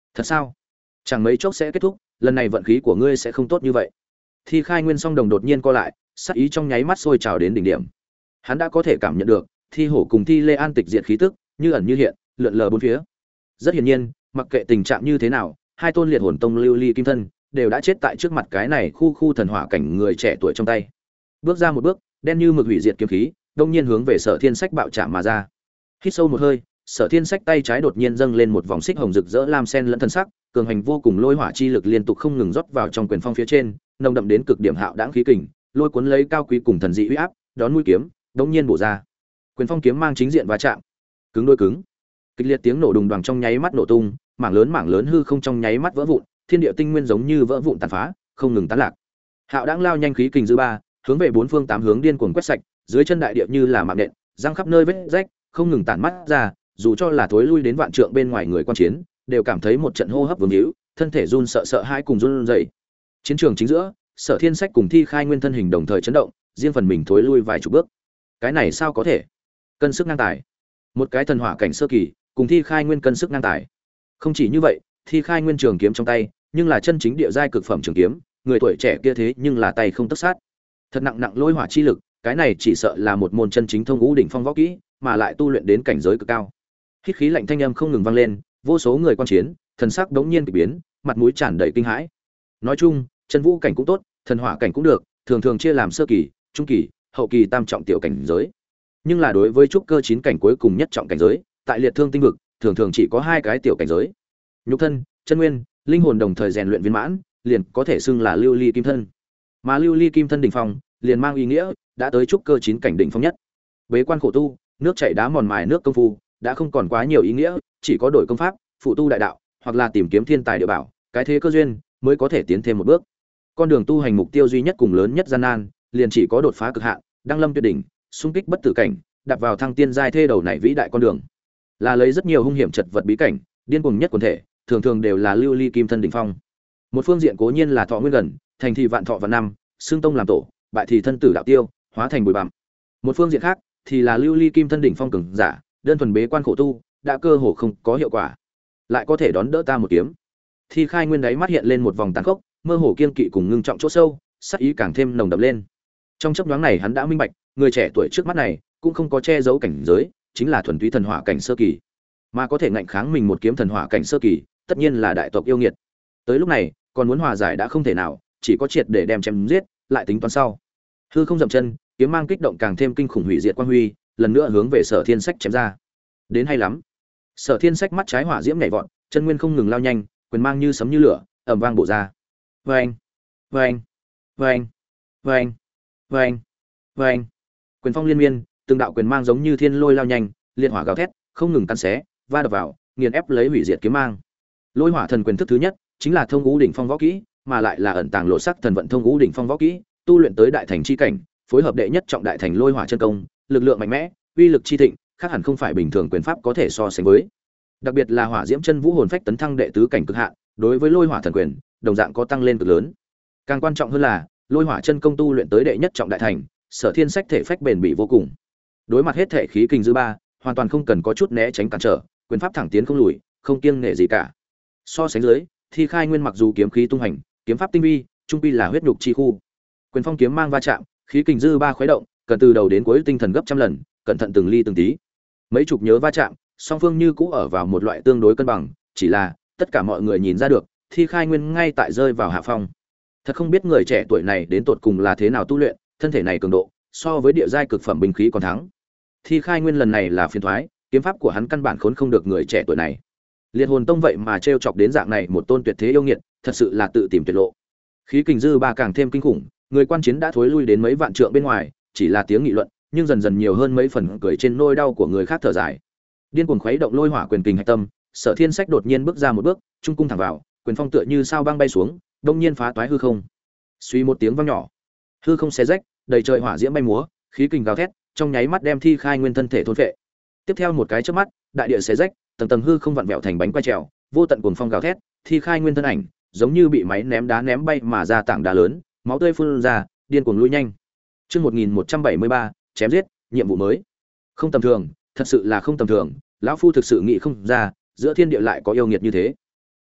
S1: Thật sao? Chẳng mấy chốc sẽ kết thúc, lần này vận khí của ngươi sẽ không tốt như vậy. Thi Khai Nguyên song đồng đột nhiên co lại, sát ý trong nháy mắt sôi trào đến đỉnh điểm. Hắn đã có thể cảm nhận được, Thi Hổ cùng Thi Lê An tịch diệt khí tức, như ẩn như hiện, lượn lờ bốn phía. Rất hiển nhiên, mặc kệ tình trạng như thế nào, hai tôn liệt hồn tông lưu ly kim thân đều đã chết tại trước mặt cái này khu thần hỏa cảnh người trẻ tuổi trong tay. Bước ra một bước, đen như mực hủy diệt kiếm khí, đông nhiên hướng về Sở Thiên Sách bạo chạm mà ra. Hít sâu một hơi, Sở Thiên Sách tay trái đột nhiên dâng lên một vòng xích hồng rực rỡ lam sen lẫn thân sắc, cường hành vô cùng lôi hỏa chi lực liên tục không ngừng rót vào trong quyền phong phía trên, nồng đậm đến cực điểm hạo đãng khí kình, lôi cuốn lấy cao quý cùng thần dị uy áp, đón mũi kiếm, đông nhiên bổ ra. Quyền phong kiếm mang chính diện va chạm, cứng đôi cứng. Kịch liệt tiếng nổ đùng đoàng trong nháy mắt nổ tung, mảng lớn hư không trong nháy mắt vỡ vụn, thiên địa tinh nguyên giống như vỡ vụn tàn phá, không ngừng tán lạc. Hạo đãng lao nhanh khí kình dư ba, hướng về bốn phương tám hướng điên cuồng quét sạch, dưới chân đại địa như là mạng nện, răng khắp nơi vết rách, không ngừng tản mắt ra, dù cho là thối lui đến vạn trượng bên ngoài người quan chiến, đều cảm thấy một trận hô hấp vướng hữu, thân thể run sợ hãi cùng run rẩy. Chiến trường chính giữa, Sở Thiên Sách cùng Thi Khai Nguyên thân hình đồng thời chấn động, riêng phần mình thối lui vài chục bước. Cái này sao có thể? Cân sức ngang tài. Một cái thần hỏa cảnh sơ kỳ, cùng Thi Khai Nguyên cân sức ngang tài. Không chỉ như vậy, Thi Khai Nguyên trường kiếm trong tay, nhưng là chân chính địa giai cực phẩm trường kiếm, người tuổi trẻ kia thế nhưng là tay không tấc sát. Thật nặng lôi hỏa chi lực, cái này chỉ sợ là một môn chân chính thông ngũ đỉnh phong võ kỹ, mà lại tu luyện đến cảnh giới cực cao. Hít khí lạnh thanh âm không ngừng vang lên, vô số người quan chiến, thần sắc đống nhiên kỳ biến, mặt mũi tràn đầy kinh hãi. Nói chung, chân vũ cảnh cũng tốt, thần hỏa cảnh cũng được, thường thường chia làm sơ kỳ, trung kỳ, hậu kỳ tam trọng tiểu cảnh giới. Nhưng là đối với trúc cơ 9 cảnh cuối cùng nhất trọng cảnh giới, tại liệt thương tinh vực, thường thường chỉ có 2 cái tiểu cảnh giới. Nhục thân, chân nguyên, linh hồn đồng thời rèn luyện viên mãn, liền có thể xưng là lưu ly kim thân. Mà lưu ly kim thân đỉnh phong, liền mang ý nghĩa đã tới trúc cơ 9 cảnh đỉnh phong nhất. Bế quan khổ tu, nước chảy đá mòn mài nước công phu, đã không còn quá nhiều ý nghĩa, chỉ có đổi công pháp, phụ tu đại đạo, hoặc là tìm kiếm thiên tài địa bảo, cái thế cơ duyên mới có thể tiến thêm một bước. Con đường tu hành mục tiêu duy nhất cùng lớn nhất gian nan, liền chỉ có đột phá cực hạn, đăng lâm tuyệt đỉnh, xung kích bất tử cảnh, đạp vào thăng tiên giai thê đầu này vĩ đại con đường. Là lấy rất nhiều hung hiểm chật vật bí cảnh, điên cuồng nhất quần thể, thường thường đều là lưu ly kim thân đỉnh phong. Một phương diện cố nhiên là thọ nguyên gần, thành thì vạn thọ vạn năm, xương tông làm tổ, bại thì thân tử đạo tiêu, hóa thành bụi bặm. Một phương diện khác thì là lưu ly kim thân đỉnh phong cường giả, đơn thuần bế quan khổ tu, đã cơ hồ không có hiệu quả, lại có thể đón đỡ ta một kiếm. Thi Khai Nguyên đáy mắt hiện lên một vòng tàn khốc, mơ hồ kiên kỵ cùng ngưng trọng chỗ sâu, sắc ý càng thêm nồng đậm lên. Trong chốc nhoáng này hắn đã minh bạch, người trẻ tuổi trước mắt này cũng không có che giấu cảnh giới, chính là thuần túy thần hỏa cảnh sơ kỳ, mà có thể ngạnh kháng mình một kiếm thần hỏa cảnh sơ kỳ, tất nhiên là đại tộc yêu nghiệt. Tới lúc này, còn muốn hòa giải đã không thể nào, chỉ có triệt để đem chém giết, lại tính toán sau. Hư không dậm chân, kiếm mang kích động càng thêm kinh khủng hủy diệt quang huy, lần nữa hướng về Sở Thiên Sách chém ra. Đến hay lắm. Sở Thiên Sách mắt trái hỏa diễm nhảy vọt, chân nguyên không ngừng lao nhanh, quyền mang như sấm như lửa, ầm vang bổ ra. Oeng, oeng, oeng, oeng, oeng, oeng. Quyền phong liên miên, từng đạo quyền mang giống như thiên lôi lao nhanh, liên hỏa gào thét, không ngừng cắn xé, va đập vào, nghiền ép lấy hủy diệt kiếm mang. Lôi hỏa thần quyền thức thứ nhất, chính là thông ngũ đỉnh phong võ kỹ, mà lại là ẩn tàng lộ sắc thần vận thông ngũ đỉnh phong võ kỹ, tu luyện tới đại thành chi cảnh, phối hợp đệ nhất trọng đại thành lôi hỏa chân công, lực lượng mạnh mẽ, uy lực chi thịnh, khác hẳn không phải bình thường quyền pháp có thể so sánh với. Đặc biệt là hỏa diễm chân vũ hồn phách tấn thăng đệ tứ cảnh cực hạn, đối với lôi hỏa thần quyền, đồng dạng có tăng lên cực lớn. Càng quan trọng hơn là, lôi hỏa chân công tu luyện tới đệ nhất trọng đại thành, Sở Thiên Sách thể phách bền bỉ vô cùng. Đối mặt hết thể khí kình dư ba, hoàn toàn không cần có chút né tránh cản trở, quyền pháp thẳng tiến không lùi, không kiêng nể gì cả. So sánh dưới, Thi Khai Nguyên mặc dù kiếm khí tung hành, kiếm pháp tinh vi, trung quy là huyết nhục chi khu. Quyền phong kiếm mang va chạm, khí kình dư ba khuấy động, cần từ đầu đến cuối tinh thần gấp trăm lần, cẩn thận từng ly từng tí. Mấy chục nhớ va chạm, song phương như cũ ở vào một loại tương đối cân bằng, chỉ là tất cả mọi người nhìn ra được, Thi Khai Nguyên ngay tại rơi vào hạ phong. Thật không biết người trẻ tuổi này đến tột cùng là thế nào tu luyện, thân thể này cường độ, so với địa giai cực phẩm binh khí còn thắng. Thi Khai Nguyên lần này là phiền toái, kiếm pháp của hắn căn bản khốn không được người trẻ tuổi này. Liệt hồn tông vậy mà trêu chọc đến dạng này một tôn tuyệt thế yêu nghiệt, thật sự là tự tìm tuyệt lộ. Khí kình dư ba càng thêm kinh khủng, người quan chiến đã thối lui đến mấy vạn trượng bên ngoài, chỉ là tiếng nghị luận, nhưng dần dần nhiều hơn mấy phần cười trên nỗi đau của người khác thở dài. Điên cuồng khuấy động lôi hỏa quyền kình hạch tâm, Sở Thiên Sách đột nhiên bước ra một bước, trung cung thẳng vào, quyền phong tựa như sao băng bay xuống, đông nhiên phá toái hư không. Suy một tiếng vang nhỏ, hư không xé rách, đầy trời hỏa diễm bay múa, khí kình gào thét, trong nháy mắt đem Thi Khai Nguyên thân thể thôn phệ. Tiếp theo một cái chớp mắt, đại địa xé rách, tầng tầng hư không vặn vẹo thành bánh quay trèo, vô tận cuồng phong gào thét, Thi Khai Nguyên thân ảnh giống như bị máy ném đá ném bay mà ra tảng đá lớn, máu tươi phun ra, điên cuồng lui nhanh. Chương 1173, chém giết, nhiệm vụ mới. Không tầm thường, thật sự là không tầm thường, lão phu thực sự nghĩ không ra, giữa thiên địa lại có yêu nghiệt như thế.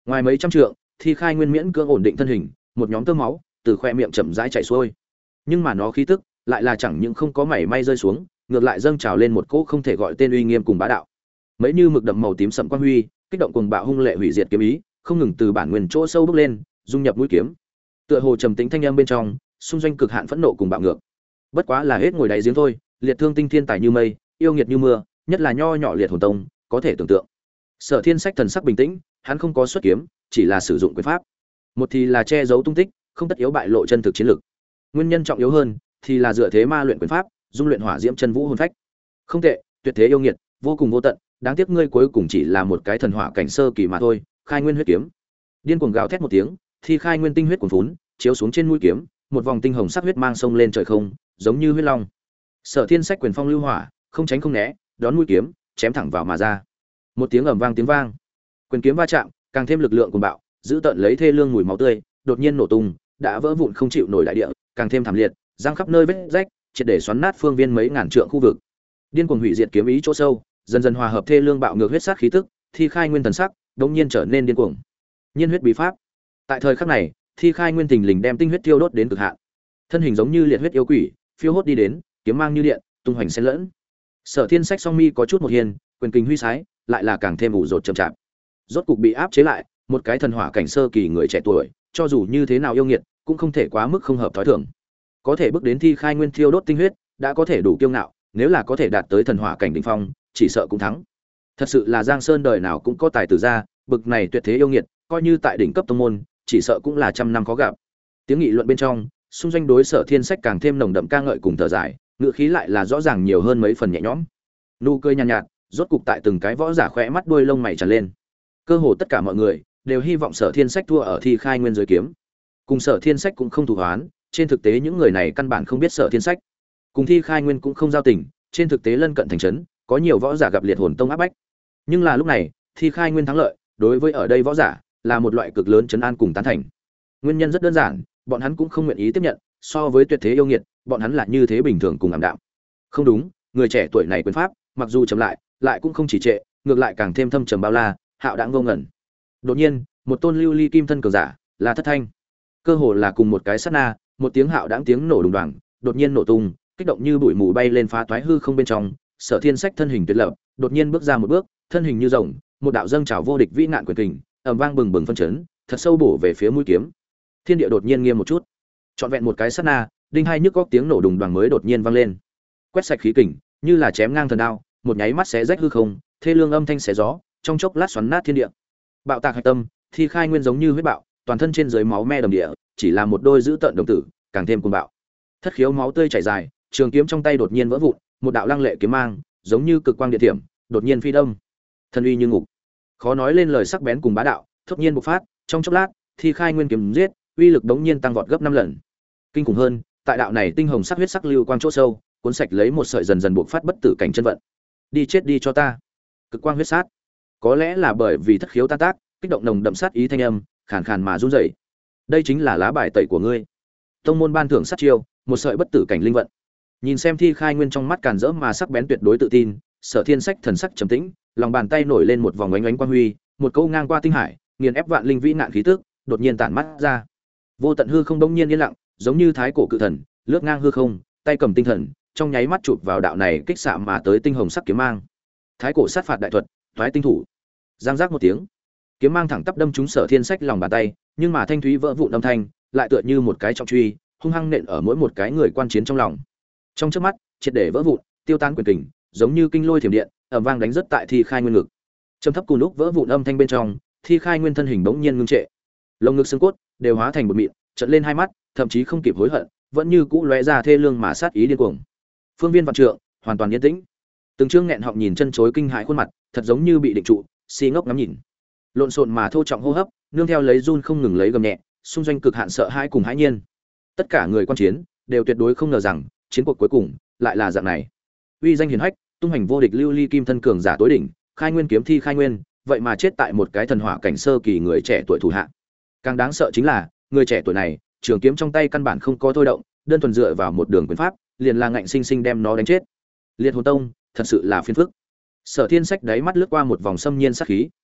S1: Ngoài mấy trăm trượng, Thi Khai Nguyên miễn cưỡng ổn định thân hình, một nhóm tơ máu từ khoe miệng chậm rãi chảy xuôi. Nhưng mà nó khí tức lại là chẳng những không có mảy may rơi xuống, ngược lại dâng trào lên một cỗ không thể gọi tên uy nghiêm cùng bá đạo. Mấy như mực đậm màu tím sẫm quang huy, kích động cùng bạo hung lệ hủy diệt kiếm ý, không ngừng từ bản nguyên chỗ sâu bước lên, dung nhập mũi kiếm. Tựa hồ trầm tĩnh thanh âm bên trong, xung doanh cực hạn phẫn nộ cùng bạo ngược. Bất quá là hết ngồi đáy giếng thôi, liệt thương tinh thiên tài như mây, yêu nghiệt như mưa, nhất là nho nhỏ liệt hồn tông, có thể tưởng tượng. Sở Thiên Sách thần sắc bình tĩnh, hắn không có xuất kiếm, chỉ là sử dụng quyền pháp. Một thì là che giấu tung tích, không tất yếu bại lộ chân thực chiến lực. Nguyên nhân trọng yếu hơn thì là dựa thế ma luyện quyền pháp, dung luyện hỏa diễm chân vũ hồn phách. Không tệ, tuyệt thế yêu nghiệt, vô cùng vô tận, đáng tiếc ngươi cuối cùng chỉ là một cái thần hỏa cảnh sơ kỳ mà thôi. Khai Nguyên huyết kiếm. Điên cuồng gào thét một tiếng, thì Khai Nguyên tinh huyết cuồn phún, chiếu xuống trên mũi kiếm, một vòng tinh hồng sắc huyết mang sông lên trời không, giống như huyết long. Sở Thiên Sách quyền phong lưu hỏa, không tránh không né, đón mũi kiếm, chém thẳng vào mà ra. Một tiếng ầm vang tiếng vang, quyền kiếm va chạm, càng thêm lực lượng cuồng bạo, giữ tận lấy thê lương mùi máu tươi, đột nhiên nổ tung, đã vỡ vụn không chịu nổi đại địa, càng thêm thảm liệt, răng khắp nơi vết rách, triệt để xoắn nát phương viên mấy ngàn trượng khu vực. Điên cuồng hủy diệt kiếm ý chỗ sâu, dần dần hòa hợp thê lương bạo ngược huyết sát khí tức, Thi Khai Nguyên thần sắc, đột nhiên trở nên điên cuồng. Nhiên huyết bí pháp. Tại thời khắc này, Thi Khai Nguyên thình lình đem tinh huyết tiêu đốt đến cực hạn. Thân hình giống như liệt huyết yêu quỷ, phiêu hốt đi đến, kiếm mang như điện, tung hoành xen lẫn. Sở Thiên Sách song mi có chút một hiền, quyền kình huy sái, lại là càng thêm ủ rột chậm chạp. Rốt cục bị áp chế lại, một cái thần hỏa cảnh sơ kỳ người trẻ tuổi, cho dù như thế nào yêu nghiệt, cũng không thể quá mức không hợp thói thường. Có thể bước đến Thi Khai Nguyên thiêu đốt tinh huyết, đã có thể đủ kiêu ngạo, nếu là có thể đạt tới thần hỏa cảnh đỉnh phong, chỉ sợ cũng thắng. Thật sự là Giang Sơn đời nào cũng có tài tử ra, bực này tuyệt thế yêu nghiệt, coi như tại đỉnh cấp tông môn, chỉ sợ cũng là trăm năm khó gặp. Tiếng nghị luận bên trong, xung doanh đối Sở Thiên Sách càng thêm nồng đậm ca ngợi cùng thở dài, ngựa khí lại là rõ ràng nhiều hơn mấy phần nhẹ nhõm. Nụ cười nhàn nhạt, rốt cục tại từng cái võ giả khẽ mắt đuôi lông mày tràn lên. Cơ hồ tất cả mọi người đều hy vọng Sở Thiên Sách thua ở Thi Khai Nguyên dưới kiếm. Cùng Sở Thiên Sách cũng không thù oán, trên thực tế những người này căn bản không biết Sở Thiên Sách. Cùng Thi Khai Nguyên cũng không giao tình, trên thực tế lân cận thành trấn, có nhiều võ giả gặp liệt hồn tông áp bách. Nhưng là lúc này, Thi Khai Nguyên thắng lợi, đối với ở đây võ giả, là một loại cực lớn trấn an cùng tán thành. Nguyên nhân rất đơn giản, bọn hắn cũng không nguyện ý tiếp nhận, so với tuyệt thế yêu nghiệt, bọn hắn là như thế bình thường cùng ảm đạm. Không đúng, người trẻ tuổi này quyền pháp, mặc dù chậm lại cũng không chỉ trệ, ngược lại càng thêm thâm trầm bao la, hạo đãng vô ngẩn. Đột nhiên, một tôn lưu ly kim thân cường giả, là Thất Thanh. Cơ hồ là cùng một cái sát na, một tiếng hạo đãng tiếng nổ đùng đoàng, đột nhiên nổ tung, kích động như bụi mù bay lên phá toái hư không bên trong. Sở Thiên Sách thân hình tuyệt lập, đột nhiên bước ra một bước, thân hình như rồng, một đạo dâng trào vô địch vĩ nạn quyền kình, ầm vang bừng bừng phân chấn, thật sâu bổ về phía mũi kiếm. Thiên địa đột nhiên nghiêm một chút. Trọn vẹn một cái sát na, đinh hai nhức góc tiếng nổ đùng đoàng mới đột nhiên vang lên. Quét sạch khí kình, như là chém ngang thần đao, một nháy mắt xé rách hư không, thê lương âm thanh xé gió, trong chốc lát xoắn nát thiên địa. Bạo tạc hạch tâm, Thi Khai Nguyên giống như huyết bạo, toàn thân trên dưới máu me đầm địa, chỉ là một đôi dữ tợn đồng tử, càng thêm cuồng bạo. Thất khiếu máu tươi chảy dài, trường kiếm trong tay đột nhiên vỡ vụn, một đạo lăng lệ kiếm mang, giống như cực quang điện thiểm, đột nhiên phi đâm. Thân uy như ngục, khó nói lên lời sắc bén cùng bá đạo, thốt nhiên bộc phát, trong chốc lát, Thi Khai Nguyên kiếm giết, uy lực đống nhiên tăng vọt gấp 5 lần. Kinh khủng hơn, tại đạo này tinh hồng sắc huyết sắc lưu quang chỗ sâu, cuốn sạch lấy một sợi dần dần bộc phát bất tử cảnh chân vận. Đi chết đi cho ta. Cực quang huyết sát. Có lẽ là bởi vì thất khiếu tan tác, kích động nồng đậm sát ý thanh âm, khàn khàn mà run rẩy. Đây chính là lá bài tẩy của ngươi. Tông môn ban thưởng sát chiêu, một sợi bất tử cảnh linh vận. Nhìn xem Thi Khai Nguyên trong mắt càn rỡ mà sắc bén tuyệt đối tự tin, Sở Thiên Sách thần sắc trầm tĩnh, lòng bàn tay nổi lên một vòng ánh ánh quang huy, một câu ngang qua tinh hải, nghiền ép vạn linh vĩ nạn khí tức, đột nhiên tản mắt ra. Vô tận hư không bỗng nhiên yên lặng, giống như thái cổ cự thần, lướt ngang hư không, tay cầm tinh thần, trong nháy mắt chụp vào đạo này kích xạ mà tới tinh hồng sắc kiếm mang. Thái cổ sát phạt đại thuật, toái tinh thủ. Giang giác một tiếng, kiếm mang thẳng tắp đâm trúng Sở Thiên Sách lòng bàn tay, nhưng mà thanh thúy vỡ vụn âm thanh, lại tựa như một cái trọng truy, hung hăng nện ở mỗi một cái người quan chiến trong lòng. Trong chớp mắt, triệt để vỡ vụn, tiêu tan quyền kình, giống như kinh lôi thiểm điện, ầm vang đánh rất tại Thi Khai Nguyên ngực. Trầm thấp cùng lúc vỡ vụn âm thanh bên trong, Thi Khai Nguyên thân hình bỗng nhiên ngưng trệ. Lồng ngực xương cốt đều hóa thành một mịn, trợn lên hai mắt, thậm chí không kịp hối hận, vẫn như cũ lóe ra thê lương mà sát ý điên cuồng. Phương viên vạn trượng, hoàn toàn yên tĩnh. Từng Trương nghẹn họng nhìn chân chối kinh hãi khuôn mặt, thật giống như bị định trụ, si ngốc ngắm nhìn. Lộn xộn mà thô trọng hô hấp, nương theo lấy run không ngừng lấy gầm nhẹ, xung doanh cực hạn sợ hãi cùng hãi nhiên. Tất cả người quan chiến đều tuyệt đối không ngờ rằng, chiến cuộc cuối cùng lại là dạng này. Uy danh hiển hách, tung hành vô địch lưu ly kim thân cường giả tối đỉnh, Khai Nguyên kiếm Thi Khai Nguyên, vậy mà chết tại một cái thần hỏa cảnh sơ kỳ người trẻ tuổi thủ hạ. Càng đáng sợ chính là, người trẻ tuổi này, trường kiếm trong tay căn bản không có thôi động, đơn thuần dựa vào một đường quyền pháp, liền là ngạnh sinh sinh đem nó đánh chết. Liệt Hồn Tông, thật sự là phiền phức. Sở Thiên Sách đáy mắt lướt qua một vòng xâm nhiên sát khí.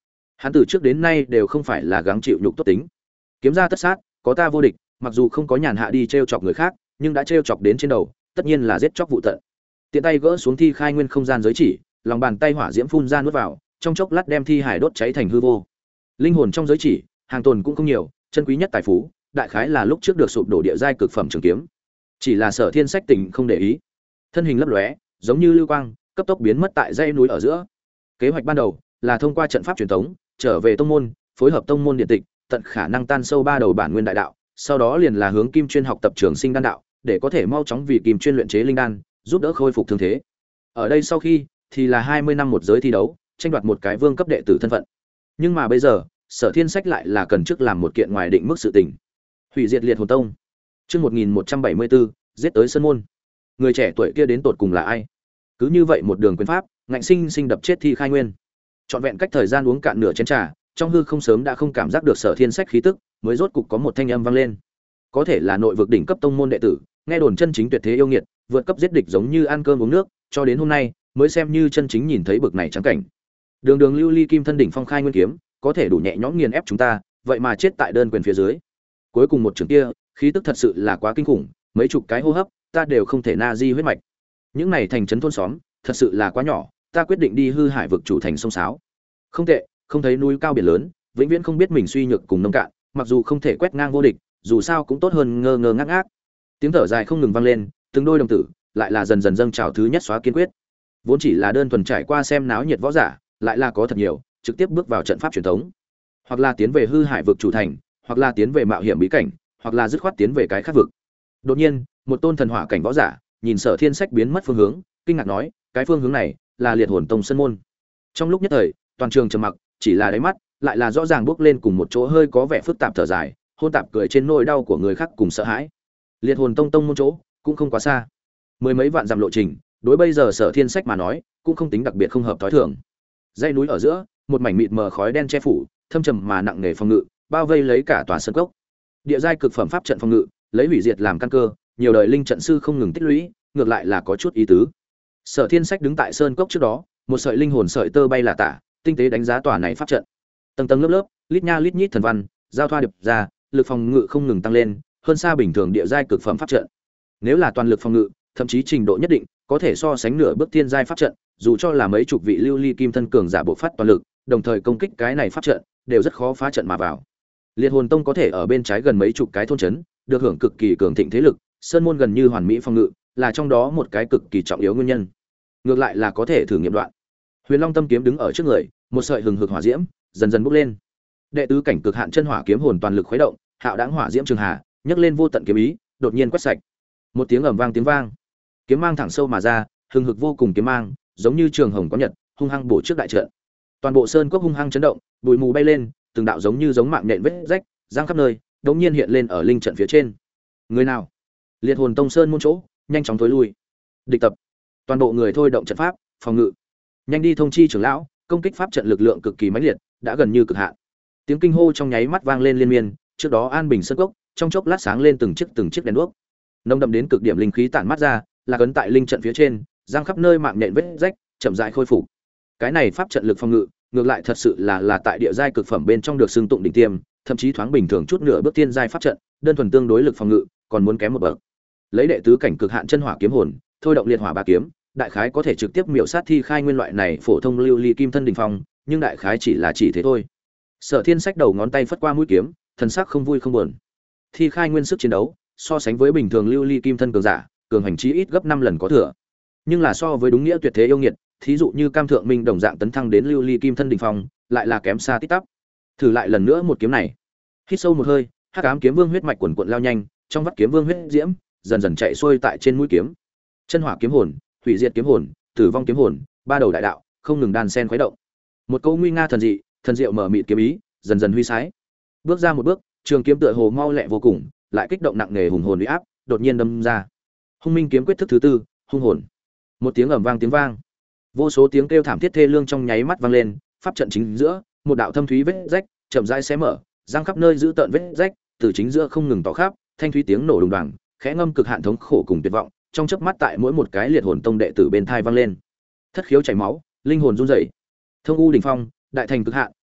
S1: Hắn từ trước đến nay đều không phải là gắng chịu nhục tốt tính. Kiếm ra tất sát, có ta vô địch, mặc dù không có nhàn hạ đi trêu chọc người khác, nhưng đã trêu chọc đến trên đầu, tất nhiên là giết chóc vụ tận. Tiện tay gỡ xuống thi khai nguyên không gian giới chỉ, lòng bàn tay hỏa diễm phun ra nuốt vào, trong chốc lát đem thi hải đốt cháy thành hư vô. Linh hồn trong giới chỉ, hàng tồn cũng không nhiều, chân quý nhất tài phú, đại khái là lúc trước được sụp đổ địa giai cực phẩm trường kiếm. Chỉ là Sở Thiên Sách tỉnh không để ý, thân hình lấp lóe, giống như lưu quang, cấp tốc biến mất tại dãy núi ở giữa. Kế hoạch ban đầu là thông qua trận pháp truyền thống trở về tông môn, phối hợp tông môn điện tịch, tận khả năng tan sâu ba đầu bản nguyên đại đạo, sau đó liền là hướng Kim Chuyên học tập trường sinh đan đạo, để có thể mau chóng vì Kim Chuyên luyện chế linh đan, giúp đỡ khôi phục thương thế. Ở đây sau khi thì là 20 năm một giới thi đấu, tranh đoạt một cái vương cấp đệ tử thân phận. Nhưng mà bây giờ, Sở Thiên Sách lại là cần trước làm một kiện ngoài định mức sự tình. Hủy diệt Liệt Hồn Tông. Chương 1174, giết tới sân môn. Người trẻ tuổi kia đến tột cùng là ai? Cứ như vậy một đường quyền pháp, ngạnh sinh sinh đập chết Thi Khai Nguyên. Trọn vẹn cách thời gian uống cạn nửa chén trà, trong hư không sớm đã không cảm giác được Sở Thiên Sách khí tức, mới rốt cục có một thanh âm vang lên. Có thể là nội vực đỉnh cấp tông môn đệ tử, nghe đồn chân chính tuyệt thế yêu nghiệt, vượt cấp giết địch giống như ăn cơm uống nước, cho đến hôm nay mới xem như chân chính nhìn thấy bực này trắng cảnh. Đường Đường lưu ly kim thân đỉnh phong khai nguyên kiếm, có thể đủ nhẹ nhõm nghiền ép chúng ta, vậy mà chết tại đơn quyền phía dưới. Cuối cùng một trường kia, khí tức thật sự là quá kinh khủng, mấy chục cái hô hấp, ta đều không thể na di huyết mạch. Những này thành trấn thôn xóm, thật sự là quá nhỏ, ta quyết định đi hư hải vực chủ thành sông sáo. Không tệ, không thấy núi cao biển lớn, vĩnh viễn không biết mình suy nhược cùng nông cạn, mặc dù không thể quét ngang vô địch, dù sao cũng tốt hơn ngơ ngơ ngác ngác. Tiếng thở dài không ngừng vang lên, từng đôi đồng tử lại là dần dần dâng trào thứ nhất xóa kiên quyết. Vốn chỉ là đơn thuần trải qua xem náo nhiệt võ giả, lại là có thật nhiều, trực tiếp bước vào trận pháp truyền thống, hoặc là tiến về hư hải vực chủ thành, hoặc là tiến về mạo hiểm bí cảnh, hoặc là dứt khoát tiến về cái khác vực. Đột nhiên, một tôn thần hỏa cảnh võ giả nhìn Sở Thiên Sách biến mất phương hướng, kinh ngạc nói, cái phương hướng này là Liệt Hồn Tông sân môn. Trong lúc nhất thời, toàn trường trầm mặc, chỉ là đáy mắt lại là rõ ràng bước lên cùng một chỗ hơi có vẻ phức tạp thở dài, hôn tạp cười trên nỗi đau của người khác cùng sợ hãi. Liệt Hồn Tông tông môn chỗ cũng không quá xa, mười mấy vạn dặm lộ trình, đối bây giờ Sở Thiên Sách mà nói, cũng không tính đặc biệt không hợp thói thường. Dãy núi ở giữa, một mảnh mịt mờ khói đen che phủ, thâm trầm mà nặng nề phòng ngự, bao vây lấy cả tòa sơn cốc. Địa giai cực phẩm pháp trận phòng ngự, lấy hủy diệt làm căn cơ, nhiều đời linh trận sư không ngừng tích lũy, ngược lại là có chút ý tứ. Sở Thiên Sách đứng tại sơn cốc trước đó, một sợi linh hồn sợi tơ bay là tả, tinh tế đánh giá tòa này pháp trận. Tầng tầng lớp lớp, lít nha lít nhít thần văn, giao thoa điệp ra, lực phòng ngự không ngừng tăng lên, hơn xa bình thường địa giai cực phẩm pháp trận. Nếu là toàn lực phòng ngự, thậm chí trình độ nhất định, có thể so sánh nửa bước thiên giai pháp trận, dù cho là mấy chục vị lưu ly kim thân cường giả bộ phát toàn lực, đồng thời công kích cái này pháp trận, đều rất khó phá trận mà vào. Liệt Hồn Tông có thể ở bên trái gần mấy chục cái thôn trấn, được hưởng cực kỳ cường thịnh thế lực, sơn môn gần như hoàn mỹ phòng ngự, là trong đó một cái cực kỳ trọng yếu nguyên nhân. Ngược lại là có thể thử nghiệm đoạn. Huyền Long Tâm kiếm đứng ở trước người, một sợi hừng hực hỏa diễm dần dần bốc lên. Đệ tứ cảnh cực hạn chân hỏa kiếm hồn toàn lực khuấy động, hạo đãng hỏa diễm trường hà, nhấc lên vô tận kiếm ý, đột nhiên quét sạch. Một tiếng ầm vang tiếng vang, kiếm mang thẳng sâu mà ra, hừng hực vô cùng kiếm mang, giống như trường hồng có nhật, hung hăng bổ trước đại trận. Toàn bộ sơn cốc hung hăng chấn động, bụi mù bay lên, từng đạo giống như giống mạng nhện vết rách, giang khắp nơi, đột nhiên hiện lên ở linh trận phía trên. Người nào? Liệt Hồn Tông sơn môn chỗ, nhanh chóng tối lui. Địch tập. Toàn bộ người thôi động trận pháp, phòng ngự. Nhanh đi thông chi trưởng lão, công kích pháp trận lực lượng cực kỳ mãnh liệt, đã gần như cực hạn. Tiếng kinh hô trong nháy mắt vang lên liên miên, trước đó an bình sơn cốc, trong chốc lát sáng lên từng chiếc đèn đuốc. Nồng đậm đến cực điểm linh khí tản mát ra, là cấn tại linh trận phía trên, giang khắp nơi mạng nhện vết rách, chậm rãi khôi phục. Cái này pháp trận lực phòng ngự, ngược lại thật sự là tại địa giai cực phẩm bên trong được xưng tụng đỉnh tiêm, thậm chí thoáng bình thường chút nửa bước tiên giai pháp trận, đơn thuần tương đối lực phòng ngự, còn muốn kém một bậc. Lấy đệ tứ cảnh cực hạn chân hỏa kiếm hồn, thôi động liệt hỏa ba kiếm, đại khái có thể trực tiếp miểu sát Thi Khai Nguyên loại này phổ thông lưu ly kim thân đỉnh phong, nhưng đại khái chỉ thế thôi. Sở Thiên Sách đầu ngón tay phất qua mũi kiếm, thần sắc không vui không buồn. Thi Khai Nguyên sức chiến đấu, so sánh với bình thường lưu ly kim thân cường giả, cường hành chí ít gấp 5 lần có thừa. Nhưng là so với đúng nghĩa tuyệt thế yêu nghiệt, thí dụ như Cam Thượng Minh đồng dạng tấn thăng đến lưu ly kim thân đỉnh phong, lại là kém xa tít tắp. Thử lại lần nữa một kiếm này. Hít sâu một hơi, Hắc Ám Kiếm Vương huyết mạch quần quật lao nhanh, trong vắt kiếm vương huyết diễm dần dần chạy xuôi tại trên mũi kiếm. Chân hỏa kiếm hồn, hủy diệt kiếm hồn, tử vong kiếm hồn, ba đầu đại đạo không ngừng đan sen khuấy động. Một câu nguy nga thần dị, thần diệu mở mịt kiếm ý, dần dần huy sái. Bước ra một bước, trường kiếm tựa hồ mau lẹ vô cùng, lại kích động nặng nề hùng hồn uy áp, đột nhiên đâm ra. Hung Minh kiếm quyết thức thứ tư, hung hồn. Một tiếng ầm vang tiếng vang, vô số tiếng kêu thảm thiết thê lương trong nháy mắt vang lên, pháp trận chính giữa, một đạo thâm thúy vết rách chậm rãi xé mở, răng khắp nơi giữ tận vết rách, từ chính giữa không ngừng tỏ khắp, thanh thúy tiếng nổ đùng đoàng, khẽ ngâm cực hạn thống khổ cùng tuyệt vọng, trong chớp mắt tại mỗi một cái liệt hồn tông đệ tử bên thai vang lên. Thất khiếu chảy máu, linh hồn run rẩy. Thông u đỉnh phong, đại thành cực hạn,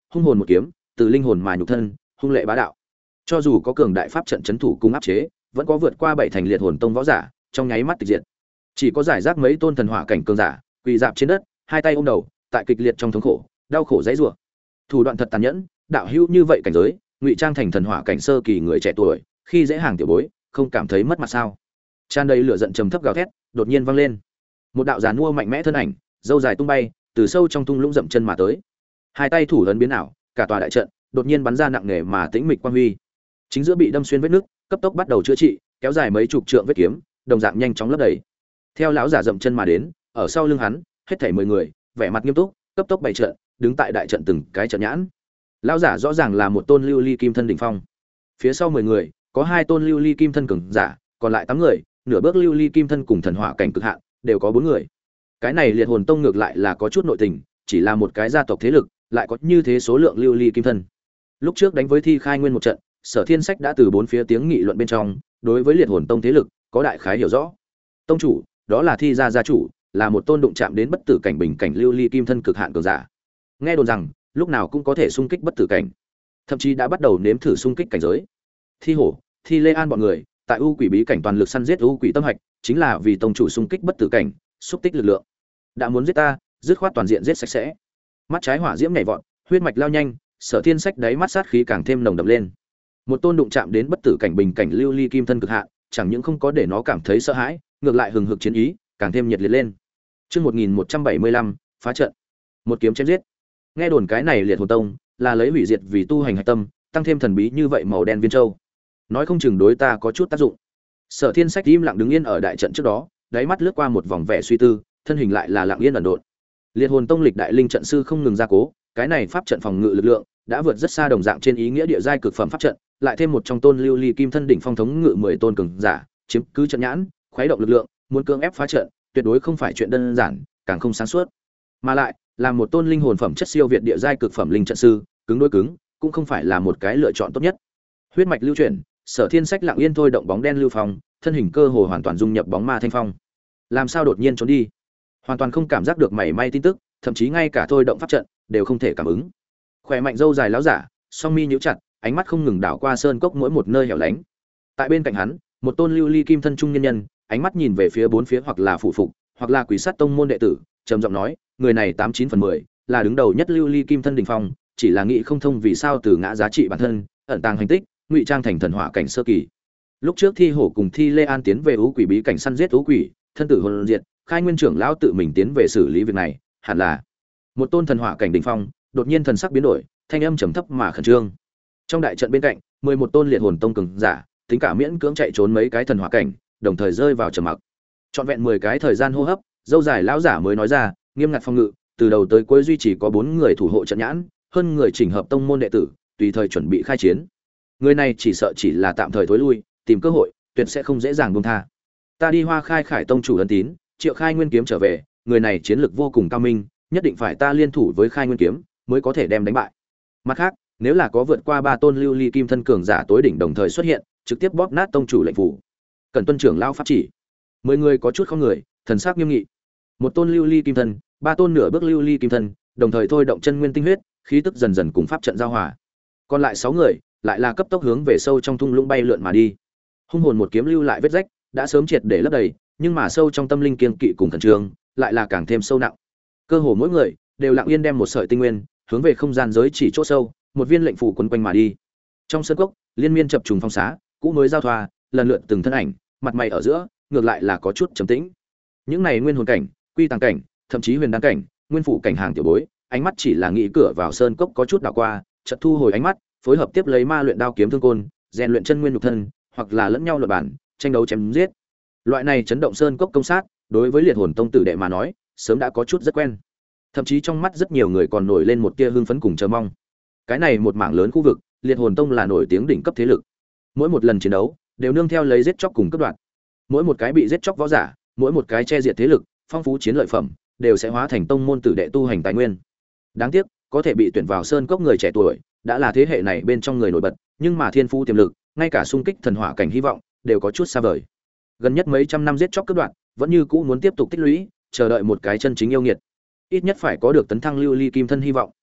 S1: hung hồn một kiếm, từ linh hồn mà nhục thân, hung lệ bá đạo. Cho dù có cường đại pháp trận chấn thủ cung áp chế, vẫn có vượt qua 7 thành liệt hồn tông võ giả, trong nháy mắt tịch diệt. Chỉ có giải rác mấy tôn thần hỏa cảnh cường giả, quỳ rạp trên đất, hai tay ôm đầu, tại kịch liệt trong thống khổ, đau khổ dãy rủa. Thủ đoạn thật tàn nhẫn, đạo hữu như vậy cảnh giới, ngụy trang thành thần hỏa cảnh sơ kỳ người trẻ tuổi, khi dễ hàng tiểu bối, không cảm thấy mất mặt sao? Tràn đầy lửa giận trầm thấp gào thét, đột nhiên vang lên. Một đạo giàn mua mạnh mẽ thân ảnh, râu dài tung bay, từ sâu trong thung lũng dậm chân mà tới. Hai tay thủ ấn biến ảo, cả tòa đại trận đột nhiên bắn ra nặng nề mà tĩnh mịch quang huy. Chính giữa bị đâm xuyên vết nứt, cấp tốc bắt đầu chữa trị, kéo dài mấy chục trượng vết kiếm, đồng dạng nhanh chóng lấp đầy. Theo lão giả dậm chân mà đến, ở sau lưng hắn, hết thảy 10 người, vẻ mặt nghiêm túc, cấp tốc bày trận, đứng tại đại trận từng cái trận nhãn. Lão giả rõ ràng là một tôn lưu ly kim thân đỉnh phong. Phía sau 10 người, có 2 tôn lưu ly kim thân cường giả, còn lại 8 người, nửa bước lưu ly kim thân cùng thần hỏa cảnh cực hạn, đều có 4 người. Cái này liệt hồn tông ngược lại là có chút nội tình, chỉ là một cái gia tộc thế lực, lại có như thế số lượng lưu ly kim thân. Lúc trước đánh với Thi Khai Nguyên một trận, Sở Thiên Sách đã từ 4 phía tiếng nghị luận bên trong, đối với liệt hồn tông thế lực có đại khái hiểu rõ. Tông chủ, đó là Thi gia gia chủ, là một tôn đụng chạm đến bất tử cảnh bình cảnh lưu ly kim thân cực hạn cường giả. Nghe đồn rằng, lúc nào cũng có thể xung kích bất tử cảnh, thậm chí đã bắt đầu nếm thử xung kích cảnh giới. Thi Hổ, Thi Lê An bọn người, tại U Quỷ bí cảnh toàn lực săn giết U Quỷ tâm hạch, chính là vì tông chủ xung kích bất tử cảnh, xúc tích lực lượng. Đã muốn giết ta, dứt khoát toàn diện giết sạch sẽ. Mắt trái hỏa diễm nhảy vọt, huyết mạch lao nhanh, Sở Thiên Sách đáy mắt sát khí càng thêm nồng đậm lên. Một tôn đụng chạm đến bất tử cảnh bình cảnh lưu ly kim thân cực hạn, chẳng những không có để nó cảm thấy sợ hãi, ngược lại hừng hực chiến ý, càng thêm nhiệt liệt lên. Chương 1175, phá trận. Một kiếm chém giết. Nghe đồn cái này liệt hồn tông là lấy hủy diệt vì tu hành hạch tâm, tăng thêm thần bí như vậy màu đen viên châu. Nói không chừng đối ta có chút tác dụng. Sở Thiên Sách im lặng đứng yên ở đại trận trước đó, đáy mắt lướt qua một vòng vẻ suy tư, thân hình lại là lặng yên ẩn độn. Liệt hồn tông lịch đại linh trận sư không ngừng gia cố, cái này pháp trận phòng ngự lực lượng đã vượt rất xa đồng dạng trên ý nghĩa địa giai cực phẩm pháp trận, lại thêm một trong tôn lưu ly kim thân đỉnh phong thống ngự 10 tôn cường giả, chiếm cứ trận nhãn, khuấy động lực lượng, muốn cưỡng ép phá trận, tuyệt đối không phải chuyện đơn giản, càng không sáng suốt. Mà lại, là một tôn linh hồn phẩm chất siêu việt địa giai cực phẩm linh trận sư, cứng đối cứng, cũng không phải là một cái lựa chọn tốt nhất. Huyết mạch lưu chuyển, Sở Thiên Sách lặng yên thôi động bóng đen lưu phong, thân hình cơ hồ hoàn toàn dung nhập bóng ma thanh phong. Làm sao đột nhiên trốn đi? Hoàn toàn không cảm giác được mảy may tin tức, thậm chí ngay cả thôi động pháp trận đều không thể cảm ứng. Khỏe mạnh râu dài láo giả, song mi nhíu chặt, ánh mắt không ngừng đảo qua sơn cốc mỗi một nơi hẻo lánh. Tại bên cạnh hắn, một tôn lưu ly kim thân trung nhân nhân, ánh mắt nhìn về phía bốn phía hoặc là phụ phục, hoặc là quỷ sát tông môn đệ tử, trầm giọng nói, người này 89/10 là đứng đầu nhất lưu ly kim thân đỉnh phong, chỉ là nghĩ không thông vì sao từ ngã giá trị bản thân, ẩn tàng hành tích, ngụy trang thành thần hỏa cảnh sơ kỳ. Lúc trước Thi Hổ cùng Thi Lê An tiến về U Quỷ bí cảnh săn giết U Quỷ, thân tử hồn diệt, Khai Nguyên trưởng lão tự mình tiến về xử lý việc này, hẳn là một tôn thần hỏa cảnh đỉnh phong, đột nhiên thần sắc biến đổi, thanh âm trầm thấp mà khẩn trương. Trong đại trận bên cạnh, 11 tôn liệt hồn tông cường giả, tính cả miễn cưỡng chạy trốn mấy cái thần hỏa cảnh, đồng thời rơi vào trầm mặc. Trọn vẹn 10 cái thời gian hô hấp, dâu dài lão giả mới nói ra, nghiêm ngặt phòng ngự, từ đầu tới cuối duy trì có 4 người thủ hộ trận nhãn, hơn người chỉnh hợp tông môn đệ tử, tùy thời chuẩn bị khai chiến. Người này chỉ sợ chỉ là tạm thời thối lui, tìm cơ hội, tuyệt sẽ không dễ dàng buông tha. Ta đi Hoa Khai Khải tông chủ ân tín, Triệu Khai Nguyên kiếm trở về, người này chiến lược vô cùng cao minh, nhất định phải ta liên thủ với Khai Nguyên kiếm mới có thể đem đánh bại. Mặt khác, nếu là có vượt qua 3 tôn lưu ly kim thân cường giả tối đỉnh đồng thời xuất hiện, trực tiếp bóp nát tông chủ lệnh phủ. Cần tuân trưởng lão pháp chỉ. 10 người có chút không người, thần sắc nghiêm nghị. Một tôn lưu ly kim thân, 3 tôn nửa bước lưu ly kim thân, đồng thời thôi động chân nguyên tinh huyết, khí tức dần dần cùng pháp trận giao hòa. Còn lại 6 người, lại là cấp tốc hướng về sâu trong thung lũng bay lượn mà đi. Hung hồn một kiếm lưu lại vết rách, đã sớm triệt để lấp đầy, nhưng mà sâu trong tâm linh kiên kỵ cùng thần trường, lại là càng thêm sâu nặng. Cơ hồ mỗi người đều lặng yên đem một sợi tinh nguyên hướng về không gian giới chỉ chỗ sâu, một viên lệnh phù quấn quanh mà đi. Trong sân cốc, liên miên chập trùng phong xá, cũ mới giao thoa, lần lượt từng thân ảnh, mặt mày ở giữa, ngược lại là có chút trầm tĩnh. Những này nguyên hồn cảnh, quy tàng cảnh, thậm chí huyền đan cảnh, nguyên phụ cảnh hàng tiểu bối, ánh mắt chỉ là nghĩ cửa vào sơn cốc có chút đảo qua, chợt thu hồi ánh mắt, phối hợp tiếp lấy ma luyện đao kiếm thương côn, rèn luyện chân nguyên nhục thân, hoặc là lẫn nhau luận bản, tranh đấu chém giết. Loại này chấn động sơn cốc công sát, đối với liệt hồn tông tử đệ mà nói, sớm đã có chút rất quen. Thậm chí trong mắt rất nhiều người còn nổi lên một tia hưng phấn cùng chờ mong. Cái này một mảng lớn khu vực, liệt hồn tông là nổi tiếng đỉnh cấp thế lực. Mỗi một lần chiến đấu, đều nương theo lấy giết chóc cùng cấp đoạn. Mỗi một cái bị giết chóc võ giả, mỗi một cái che diệt thế lực, phong phú chiến lợi phẩm, đều sẽ hóa thành tông môn tử đệ tu hành tài nguyên. Đáng tiếc, có thể bị tuyển vào sơn cốc người trẻ tuổi, đã là thế hệ này bên trong người nổi bật, nhưng mà thiên phú tiềm lực, ngay cả xung kích thần hỏa cảnh hy vọng, đều có chút xa vời. Gần nhất mấy trăm năm giết chóc cấp đoạn, vẫn như cũ muốn tiếp tục tích lũy, chờ đợi một cái chân chính yêu nghiệt. Ít nhất phải có được tấn thăng lưu ly kim thân hy vọng.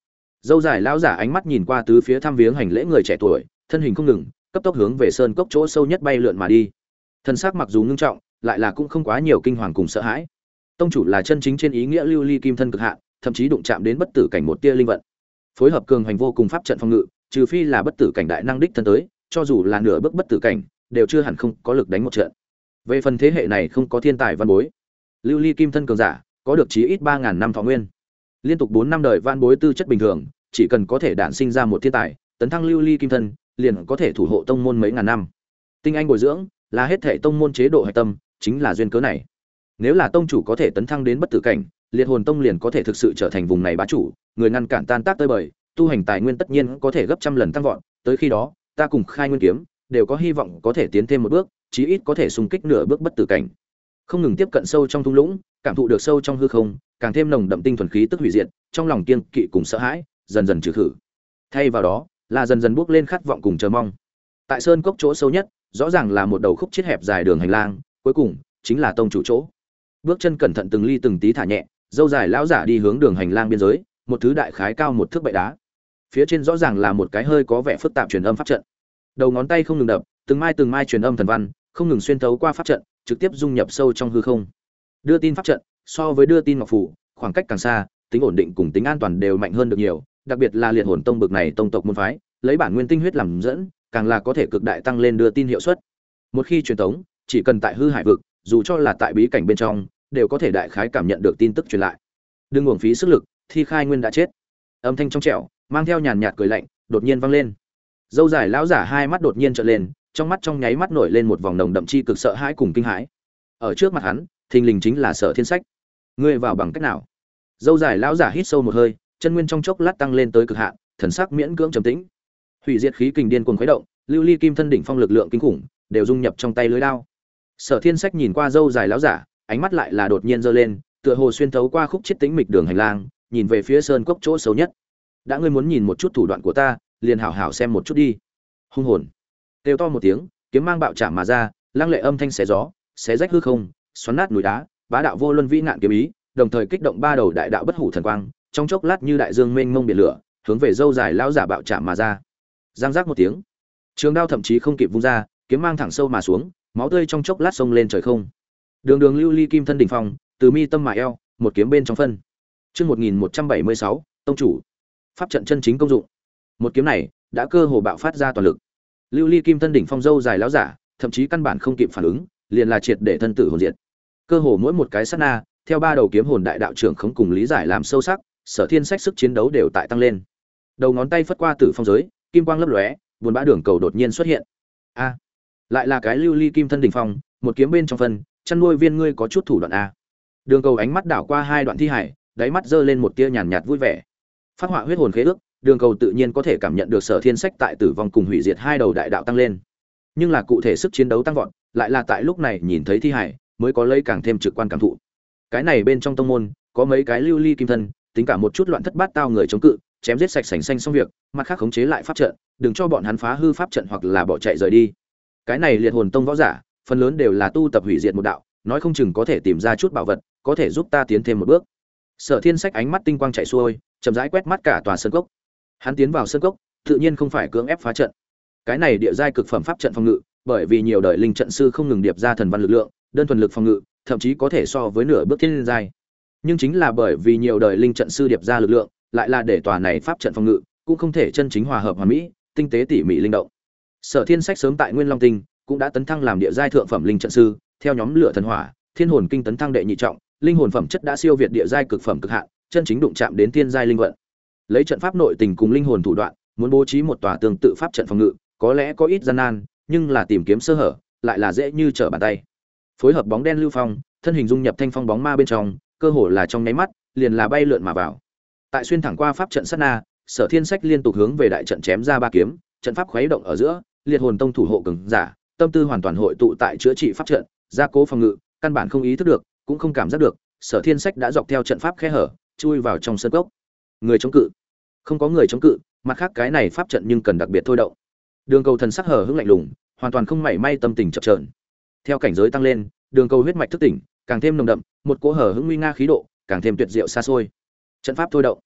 S1: Dâu dài lão giả ánh mắt nhìn qua tứ phía thăm viếng hành lễ người trẻ tuổi, thân hình không ngừng, cấp tốc hướng về sơn cốc chỗ sâu nhất bay lượn mà đi. Thân xác mặc dù ngưng trọng, lại là cũng không quá nhiều kinh hoàng cùng sợ hãi. Tông chủ là chân chính trên ý nghĩa lưu ly kim thân cực hạn, thậm chí đụng chạm đến bất tử cảnh một tia linh vận. Phối hợp cường hành vô cùng pháp trận phòng ngự, trừ phi là bất tử cảnh đại năng đích thân tới, cho dù là nửa bước bất tử cảnh, đều chưa hẳn không có lực đánh một trận. Về phần thế hệ này không có thiên tài văn bối, lưu ly kim thân cường giả, có được chí ít 3000 năm thọ nguyên. Liên tục 4 năm đời văn bối tư chất bình thường, chỉ cần có thể đản sinh ra một thiên tài, tấn thăng lưu ly kim thân, liền có thể thủ hộ tông môn mấy ngàn năm. Tinh anh bồi dưỡng là hết thảy tông môn chế độ hạch tâm, chính là duyên cớ này. Nếu là tông chủ có thể tấn thăng đến bất tử cảnh, liệt hồn tông liền có thể thực sự trở thành vùng này bá chủ, người ngăn cản tan tác tơi bời, tu hành tài nguyên tất nhiên có thể gấp trăm lần tăng vọt, tới khi đó, ta cùng Khai Nguyên kiếm đều có hy vọng có thể tiến thêm một bước, chí ít có thể xung kích nửa bước bất tử cảnh. Không ngừng tiếp cận sâu trong thung lũng, cảm thụ được sâu trong hư không, càng thêm nồng đậm tinh thuần khí tức hủy diệt, trong lòng kiêng kỵ cùng sợ hãi, dần dần trừ khử. Thay vào đó, là dần dần bước lên khát vọng cùng chờ mong. Tại sơn cốc chỗ sâu nhất, rõ ràng là một đầu khúc chiết hẹp dài đường hành lang, cuối cùng chính là tông chủ chỗ. Bước chân cẩn thận từng ly từng tí thả nhẹ, dâu dài lão giả đi hướng đường hành lang biên giới, một thứ đại khái cao một thước bệ đá. Phía trên rõ ràng là một cái hơi có vẻ phức tạp truyền âm pháp trận. Đầu ngón tay không ngừng đập, từng mai truyền âm thần văn, không ngừng xuyên thấu qua pháp trận, trực tiếp dung nhập sâu trong hư không. Đưa tin pháp trận, so với đưa tin ngọc phủ, khoảng cách càng xa, tính ổn định cùng tính an toàn đều mạnh hơn được nhiều, đặc biệt là liệt hồn tông bực này tông tộc môn phái, lấy bản nguyên tinh huyết làm dẫn, càng là có thể cực đại tăng lên đưa tin hiệu suất. Một khi truyền tống, chỉ cần tại hư hải vực, dù cho là tại bí cảnh bên trong, đều có thể đại khái cảm nhận được tin tức truyền lại. Đừng uổng phí sức lực, Thi Khai Nguyên đã chết. Âm thanh trong trẻo, mang theo nhàn nhạt cười lạnh, đột nhiên vang lên. Dâu dài lão giả hai mắt đột nhiên trợn lên, trong mắt trong nháy mắt nổi lên một vòng nồng đậm chi cực sợ hãi cùng kinh hãi. Ở trước mặt hắn, thình lình chính là Sở Thiên Sách. Ngươi vào bằng cách nào? Dâu dài lão giả hít sâu một hơi, chân nguyên trong chốc lát tăng lên tới cực hạn, thần sắc miễn cưỡng trầm tĩnh. Hủy diệt khí kình điên cuồng khuấy động, lưu ly kim thân đỉnh phong lực lượng kinh khủng, đều dung nhập trong tay lưới đao. Sở Thiên Sách nhìn qua dâu dài lão giả, ánh mắt lại là đột nhiên giơ lên, tựa hồ xuyên thấu qua khúc chết tĩnh mịch đường hành lang, nhìn về phía sơn cốc chỗ xấu nhất. Đã ngươi muốn nhìn một chút thủ đoạn của ta, liền hảo hảo xem một chút đi. Hung hồn. Kêu to một tiếng, kiếm mang bạo chạm mà ra, lăng lệ âm thanh xé gió, xé rách hư không, xoắn nát núi đá, bá đạo vô luân vĩ nạn kiếm ý, đồng thời kích động ba đầu đại đạo bất hủ thần quang, trong chốc lát như đại dương mênh mông biển lửa, hướng về dâu dài lão giả bạo chạm mà ra. Giang giác một tiếng, trường đao thậm chí không kịp vung ra, kiếm mang thẳng sâu mà xuống, máu tươi trong chốc lát xông lên trời không. Đường đường lưu ly kim thân đỉnh phong, từ mi tâm mà eo, một kiếm bên trong phân. Chương 1176, tông chủ. Pháp trận chân chính công dụng. Một kiếm này đã cơ hồ bạo phát ra toàn lực. Lưu ly kim thân đỉnh phong dâu dài lão giả, thậm chí căn bản không kịp phản ứng, liền là triệt để thân tử hồn diệt. Cơ hồ mỗi một cái sát na, theo ba đầu kiếm hồn đại đạo trưởng không cùng lý giải làm sâu sắc, Sở Thiên Sách sức chiến đấu đều tại tăng lên. Đầu ngón tay phất qua tử phong giới, kim quang lấp lóe, buồn bã đường cầu đột nhiên xuất hiện. A, lại là cái lưu ly kim thân đỉnh phong, một kiếm bên trong phân, chăn nuôi viên ngươi có chút thủ đoạn a. Đường cầu ánh mắt đảo qua hai đoạn thi hải, đáy mắt giơ lên một tia nhàn nhạt vui vẻ. Phát họa huyết hồn khế ước, đường cầu tự nhiên có thể cảm nhận được Sở Thiên Sách tại tử vong cùng hủy diệt hai đầu đại đạo tăng lên. Nhưng là cụ thể sức chiến đấu tăng vọt, lại là tại lúc này nhìn thấy thi hải, mới có lấy càng thêm trực quan cảm thụ. Cái này bên trong tông môn, có mấy cái lưu ly kim thân, tính cả một chút loạn thất bát tao người chống cự, chém giết sạch sành xanh xong việc, mặt khác khống chế lại pháp trận, đừng cho bọn hắn phá hư pháp trận hoặc là bỏ chạy rời đi. Cái này liệt hồn tông võ giả, phần lớn đều là tu tập hủy diệt một đạo, nói không chừng có thể tìm ra chút bảo vật, có thể giúp ta tiến thêm một bước. Sở Thiên Sách ánh mắt tinh quang chạy xuôi, chậm rãi quét mắt cả tòa sơn cốc. Hắn tiến vào sơn cốc, tự nhiên không phải cưỡng ép phá trận. Cái này địa giai cực phẩm pháp trận phòng ngự, bởi vì nhiều đời linh trận sư không ngừng điệp ra thần văn lực lượng, đơn thuần lực phòng ngự, thậm chí có thể so với nửa bước thiên giai. Nhưng chính là bởi vì nhiều đời linh trận sư điệp ra lực lượng, lại là để tòa này pháp trận phòng ngự cũng không thể chân chính hòa hợp hoàn mỹ, tinh tế tỉ mỉ linh động. Sở Thiên Sách sớm tại Nguyên Long Tinh cũng đã tấn thăng làm địa giai thượng phẩm linh trận sư, theo nhóm lửa thần hỏa, thiên hồn kinh tấn thăng đệ nhị trọng, linh hồn phẩm chất đã siêu việt địa giai cực phẩm cực hạn, chân chính đụng chạm đến thiên giai linh vận. Lấy trận pháp nội tình cùng linh hồn thủ đoạn, muốn bố trí một tòa tương tự pháp trận phòng ngự, có lẽ có ít gian nan, nhưng là tìm kiếm sơ hở, lại là dễ như trở bàn tay. Phối hợp bóng đen lưu phong, thân hình dung nhập thanh phong bóng ma bên trong, cơ hồ là trong nháy mắt, liền là bay lượn mà vào. Tại xuyên thẳng qua pháp trận sát na, Sở Thiên Sách liên tục hướng về đại trận chém ra ba kiếm, trận pháp khuấy động ở giữa, liệt hồn tông thủ hộ cường giả, tâm tư hoàn toàn hội tụ tại chữa trị pháp trận, gia cố phòng ngự, căn bản không ý thức được, cũng không cảm giác được, Sở Thiên Sách đã dọc theo trận pháp khe hở, chui vào trong sân cốc. Người chống cự, không có người chống cự, mặt khác cái này pháp trận nhưng cần đặc biệt thôi động. Đường cầu thần sắc hở hững lạnh lùng, hoàn toàn không mảy may tâm tình chập chờn. Theo cảnh giới tăng lên, đường cầu huyết mạch thức tỉnh, càng thêm nồng đậm, một cỗ hở hững nguy nga khí độ, càng thêm tuyệt diệu xa xôi. Trận pháp thôi động.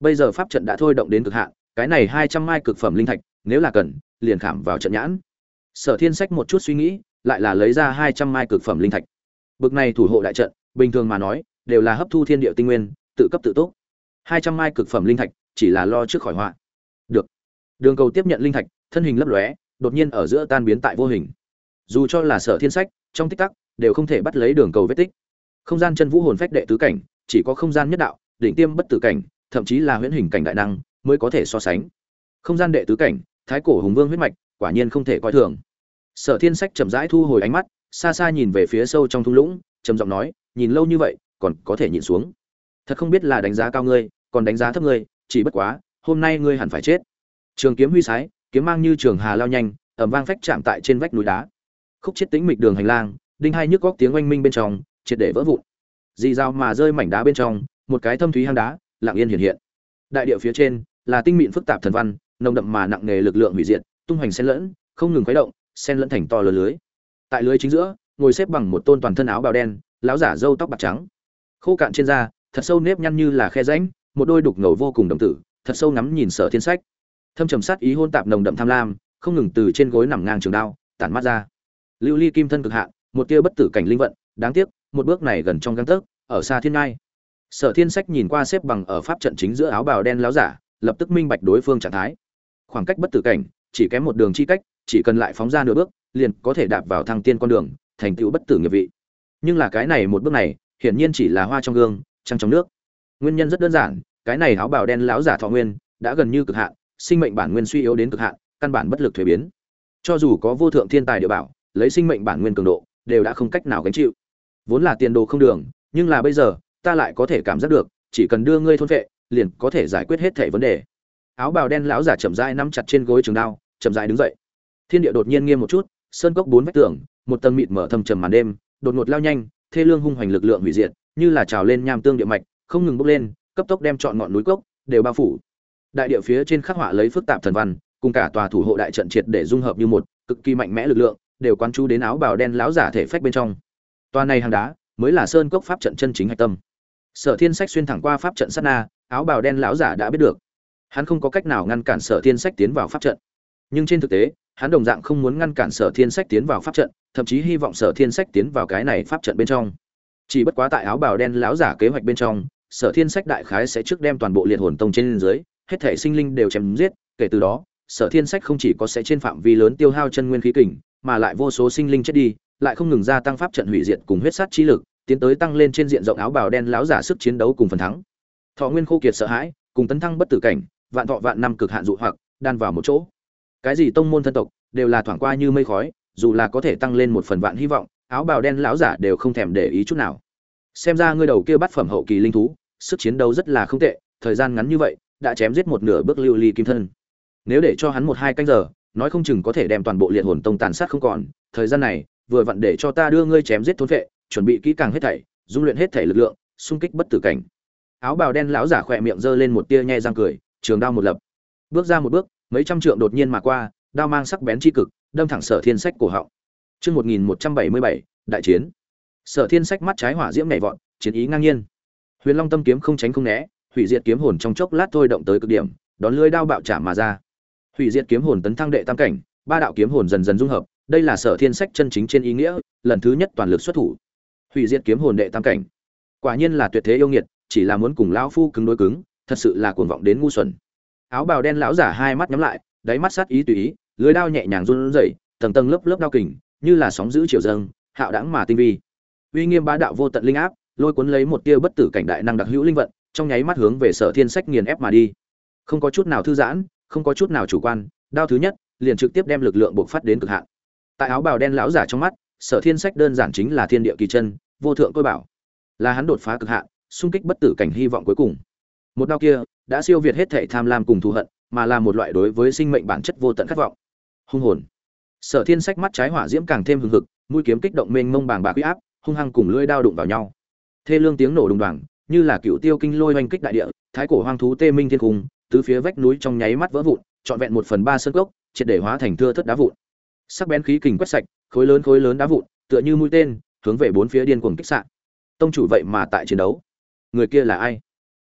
S1: Bây giờ pháp trận đã thôi động đến cực hạn, cái này 200 mai cực phẩm linh thạch, nếu là cần, liền khảm vào trận nhãn. Sở Thiên Sách một chút suy nghĩ, lại là lấy ra 200 mai cực phẩm linh thạch. Bực này thủ hộ đại trận, bình thường mà nói, đều là hấp thu thiên địa tinh nguyên, tự cấp tự túc. 200 mai cực phẩm linh thạch, chỉ là lo trước khỏi họa. Được. Đường Cầu tiếp nhận linh thạch, thân hình lấp lóe, đột nhiên ở giữa tan biến tại vô hình. Dù cho là Sở Thiên Sách, trong tích tắc, đều không thể bắt lấy Đường Cầu vết tích. Không gian chân vũ hồn phách đệ tứ cảnh, chỉ có không gian nhất đạo, đỉnh tiêm bất tử cảnh, thậm chí là huyễn hình cảnh đại năng mới có thể so sánh. Không gian đệ tứ cảnh, thái cổ hùng vương huyết mạch, quả nhiên không thể coi thường. Sở Thiên Sách chậm rãi thu hồi ánh mắt, xa xa nhìn về phía sâu trong thung lũng, trầm giọng nói, nhìn lâu như vậy, còn có thể nhìn xuống. Thật không biết là đánh giá cao ngươi, còn đánh giá thấp ngươi, chỉ bất quá, hôm nay ngươi hẳn phải chết. Trường kiếm huy sái, kiếm mang như trường hà lao nhanh, ầm vang phách chạm tại trên vách núi đá. Khúc chết tĩnh mịch đường hành lang, đinh hai nhức góc tiếng oanh minh bên trong, triệt để vỡ vụn. Dì dao mà rơi mảnh đá bên trong, một cái thâm thúy hang đá, lặng yên hiện hiện. Đại địa phía trên là tinh mịn phức tạp thần văn, nồng đậm mà nặng nề lực lượng hủy diệt, tung hoành xen lẫn, không ngừng khuấy động, xen lẫn thành to lớn lưới. Tại lưới chính giữa, ngồi xếp bằng một tôn toàn thân áo bào đen, lão giả râu tóc bạc trắng. Khô cạn trên da, thật sâu nếp nhăn như là khe rãnh, một đôi đục ngầu vô cùng đồng tử, thật sâu ngắm nhìn Sở Thiên Sách. Thâm trầm sát ý hôn tạp nồng đậm tham lam, không ngừng từ trên gối nằm ngang trường đao, tản mát ra. Lưu ly kim thân cực hạn, một tia bất tử cảnh linh vận, đáng tiếc, một bước này gần trong gang tấc, ở xa thiên ngai. Sở Thiên Sách nhìn qua xếp bằng ở pháp trận chính giữa áo bào đen lão giả, lập tức minh bạch đối phương trạng thái. Khoảng cách bất tử cảnh, chỉ kém một đường chi cách, chỉ cần lại phóng ra nửa bước, liền có thể đạp vào thăng tiên con đường, thành tựu bất tử nghiệp vị. Nhưng là cái này một bước này, hiển nhiên chỉ là hoa trong gương, trăng trong nước. Nguyên nhân rất đơn giản, cái này áo bào đen lão giả thọ nguyên đã gần như cực hạn, sinh mệnh bản nguyên suy yếu đến cực hạn, căn bản bất lực thuế biến. Cho dù có vô thượng thiên tài địa bảo, lấy sinh mệnh bản nguyên cường độ, đều đã không cách nào gánh chịu. Vốn là tiền đồ không đường, nhưng là bây giờ, ta lại có thể cảm giác được, chỉ cần đưa ngươi thôn vệ, liền có thể giải quyết hết thảy vấn đề. Áo bào đen lão giả chậm rãi nắm chặt trên gối trường đao, chậm rãi đứng dậy. Thiên địa đột nhiên nghiêm một chút, sơn cốc bốn vách tường, một tầng mịt mở thâm trầm màn đêm, đột ngột lao nhanh, thê lương hung hoành lực lượng hủy diệt, như là trào lên nham tương địa mạch, không ngừng bốc lên, cấp tốc đem trọn ngọn núi cốc đều bao phủ. Đại địa phía trên khắc họa lấy phức tạp thần văn, cùng cả tòa thủ hộ đại trận triệt để dung hợp như một, cực kỳ mạnh mẽ lực lượng, đều quán chú đến áo bào đen lão giả thể phách bên trong. Tòa này hang đá, mới là sơn cốc pháp trận chân chính hạch tâm. Sở Thiên Sách xuyên thẳng qua pháp trận sát na, áo bào đen lão giả đã biết được, hắn không có cách nào ngăn cản Sở Thiên Sách tiến vào pháp trận. Nhưng trên thực tế, hắn đồng dạng không muốn ngăn cản Sở Thiên Sách tiến vào pháp trận, thậm chí hy vọng Sở Thiên Sách tiến vào cái này pháp trận bên trong. Chỉ bất quá tại áo bào đen lão giả kế hoạch bên trong, Sở Thiên Sách đại khái sẽ trước đem toàn bộ liệt hồn tông trên dưới, hết thể sinh linh đều chém giết, kể từ đó, Sở Thiên Sách không chỉ có sẽ trên phạm vi lớn tiêu hao chân nguyên khí kình, mà lại vô số sinh linh chết đi, lại không ngừng gia tăng pháp trận hủy diệt cùng huyết sát chi lực, tiến tới tăng lên trên diện rộng áo bào đen lão giả sức chiến đấu cùng phần thắng. Thọ nguyên khô kiệt sợ hãi, cùng tấn thăng bất tử cảnh, vạn thọ vạn năm cực hạn dụ hoặc, đan vào một chỗ. Cái gì tông môn thân tộc, đều là thoảng qua như mây khói, dù là có thể tăng lên một phần vạn hy vọng, áo bào đen lão giả đều không thèm để ý chút nào. Xem ra ngươi đầu kia bắt phẩm hậu kỳ linh thú, sức chiến đấu rất là không tệ, thời gian ngắn như vậy, đã chém giết một nửa bước lưu ly kim thân. Nếu để cho hắn 1-2 canh giờ, nói không chừng có thể đem toàn bộ liệt hồn tông tàn sát không còn, thời gian này, vừa vặn để cho ta đưa ngươi chém giết thôn vệ, chuẩn bị kỹ càng hết thảy, dung luyện hết thảy lực lượng, xung kích bất tử cảnh. Áo bào đen lão giả khỏe miệng giơ lên một tia nhe răng cười, trường đao một lập, bước ra một bước, mấy trăm trượng đột nhiên mà qua, đao mang sắc bén chi cực, đâm thẳng Sở Thiên Sách cổ họng. Chương 1177, đại chiến. Sở Thiên Sách mắt trái hỏa diễm nhảy vọt, chiến ý ngang nhiên. Huyền Long tâm kiếm không tránh không né, hủy diệt kiếm hồn trong chốc lát thôi động tới cực điểm, đón lưỡi đao bạo chạm mà ra. Hủy diệt kiếm hồn tấn thăng đệ tam cảnh, ba đạo kiếm hồn dần dần dung hợp, đây là Sở Thiên Sách chân chính trên ý nghĩa, lần thứ nhất toàn lực xuất thủ. Hủy diệt kiếm hồn đệ tam cảnh, quả nhiên là tuyệt thế yêu nghiệt, chỉ là muốn cùng lão phu cứng đối cứng, thật sự là cuồng vọng đến ngu xuẩn. Áo bào đen lão giả hai mắt nhắm lại, đáy mắt sát ý tùy ý, lưỡi đao nhẹ nhàng run rẩy, tầng tầng lớp lớp đao kình, như là sóng dữ chiều dâng, hạo đãng mà tinh vi. Uy nghiêm bá đạo vô tận linh áp, lôi cuốn lấy một tia bất tử cảnh đại năng đặc hữu linh vận, trong nháy mắt hướng về Sở Thiên Sách nghiền ép mà đi. Không có chút nào thư giãn, không có chút nào chủ quan, đao thứ nhất, liền trực tiếp đem lực lượng bộc phát đến cực hạn. Tại áo bào đen lão giả trong mắt, Sở Thiên Sách đơn giản chính là thiên địa kỳ chân, vô thượng tôi bảo, là hắn đột phá cực hạn, xung kích bất tử cảnh hy vọng cuối cùng. Một đao kia đã siêu việt hết thảy tham lam cùng thù hận, mà là một loại đối với sinh mệnh bản chất vô tận khát vọng. Hung hồn. Sở Thiên Sách mắt trái hỏa diễm càng thêm hừng hực, mũi kiếm kích động mênh mông bàng bạc uy áp, hung hăng cùng lưỡi đao đụng vào nhau. Thê lương tiếng nổ đùng đoàng, như là cựu tiêu kinh lôi oanh kích đại địa, thái cổ hoang thú tê minh thiên cung, tứ phía vách núi trong nháy mắt vỡ vụn, trọn vẹn 1/3 sơn cốc, triệt để hóa thành thưa thớt đá vụn. Sắc bén khí kình quét sạch, khối lớn đá vụn, tựa như mũi tên, hướng về bốn phía điên cuồng kích xạ. Tông chủ vậy mà tại chiến đấu. Người kia là ai?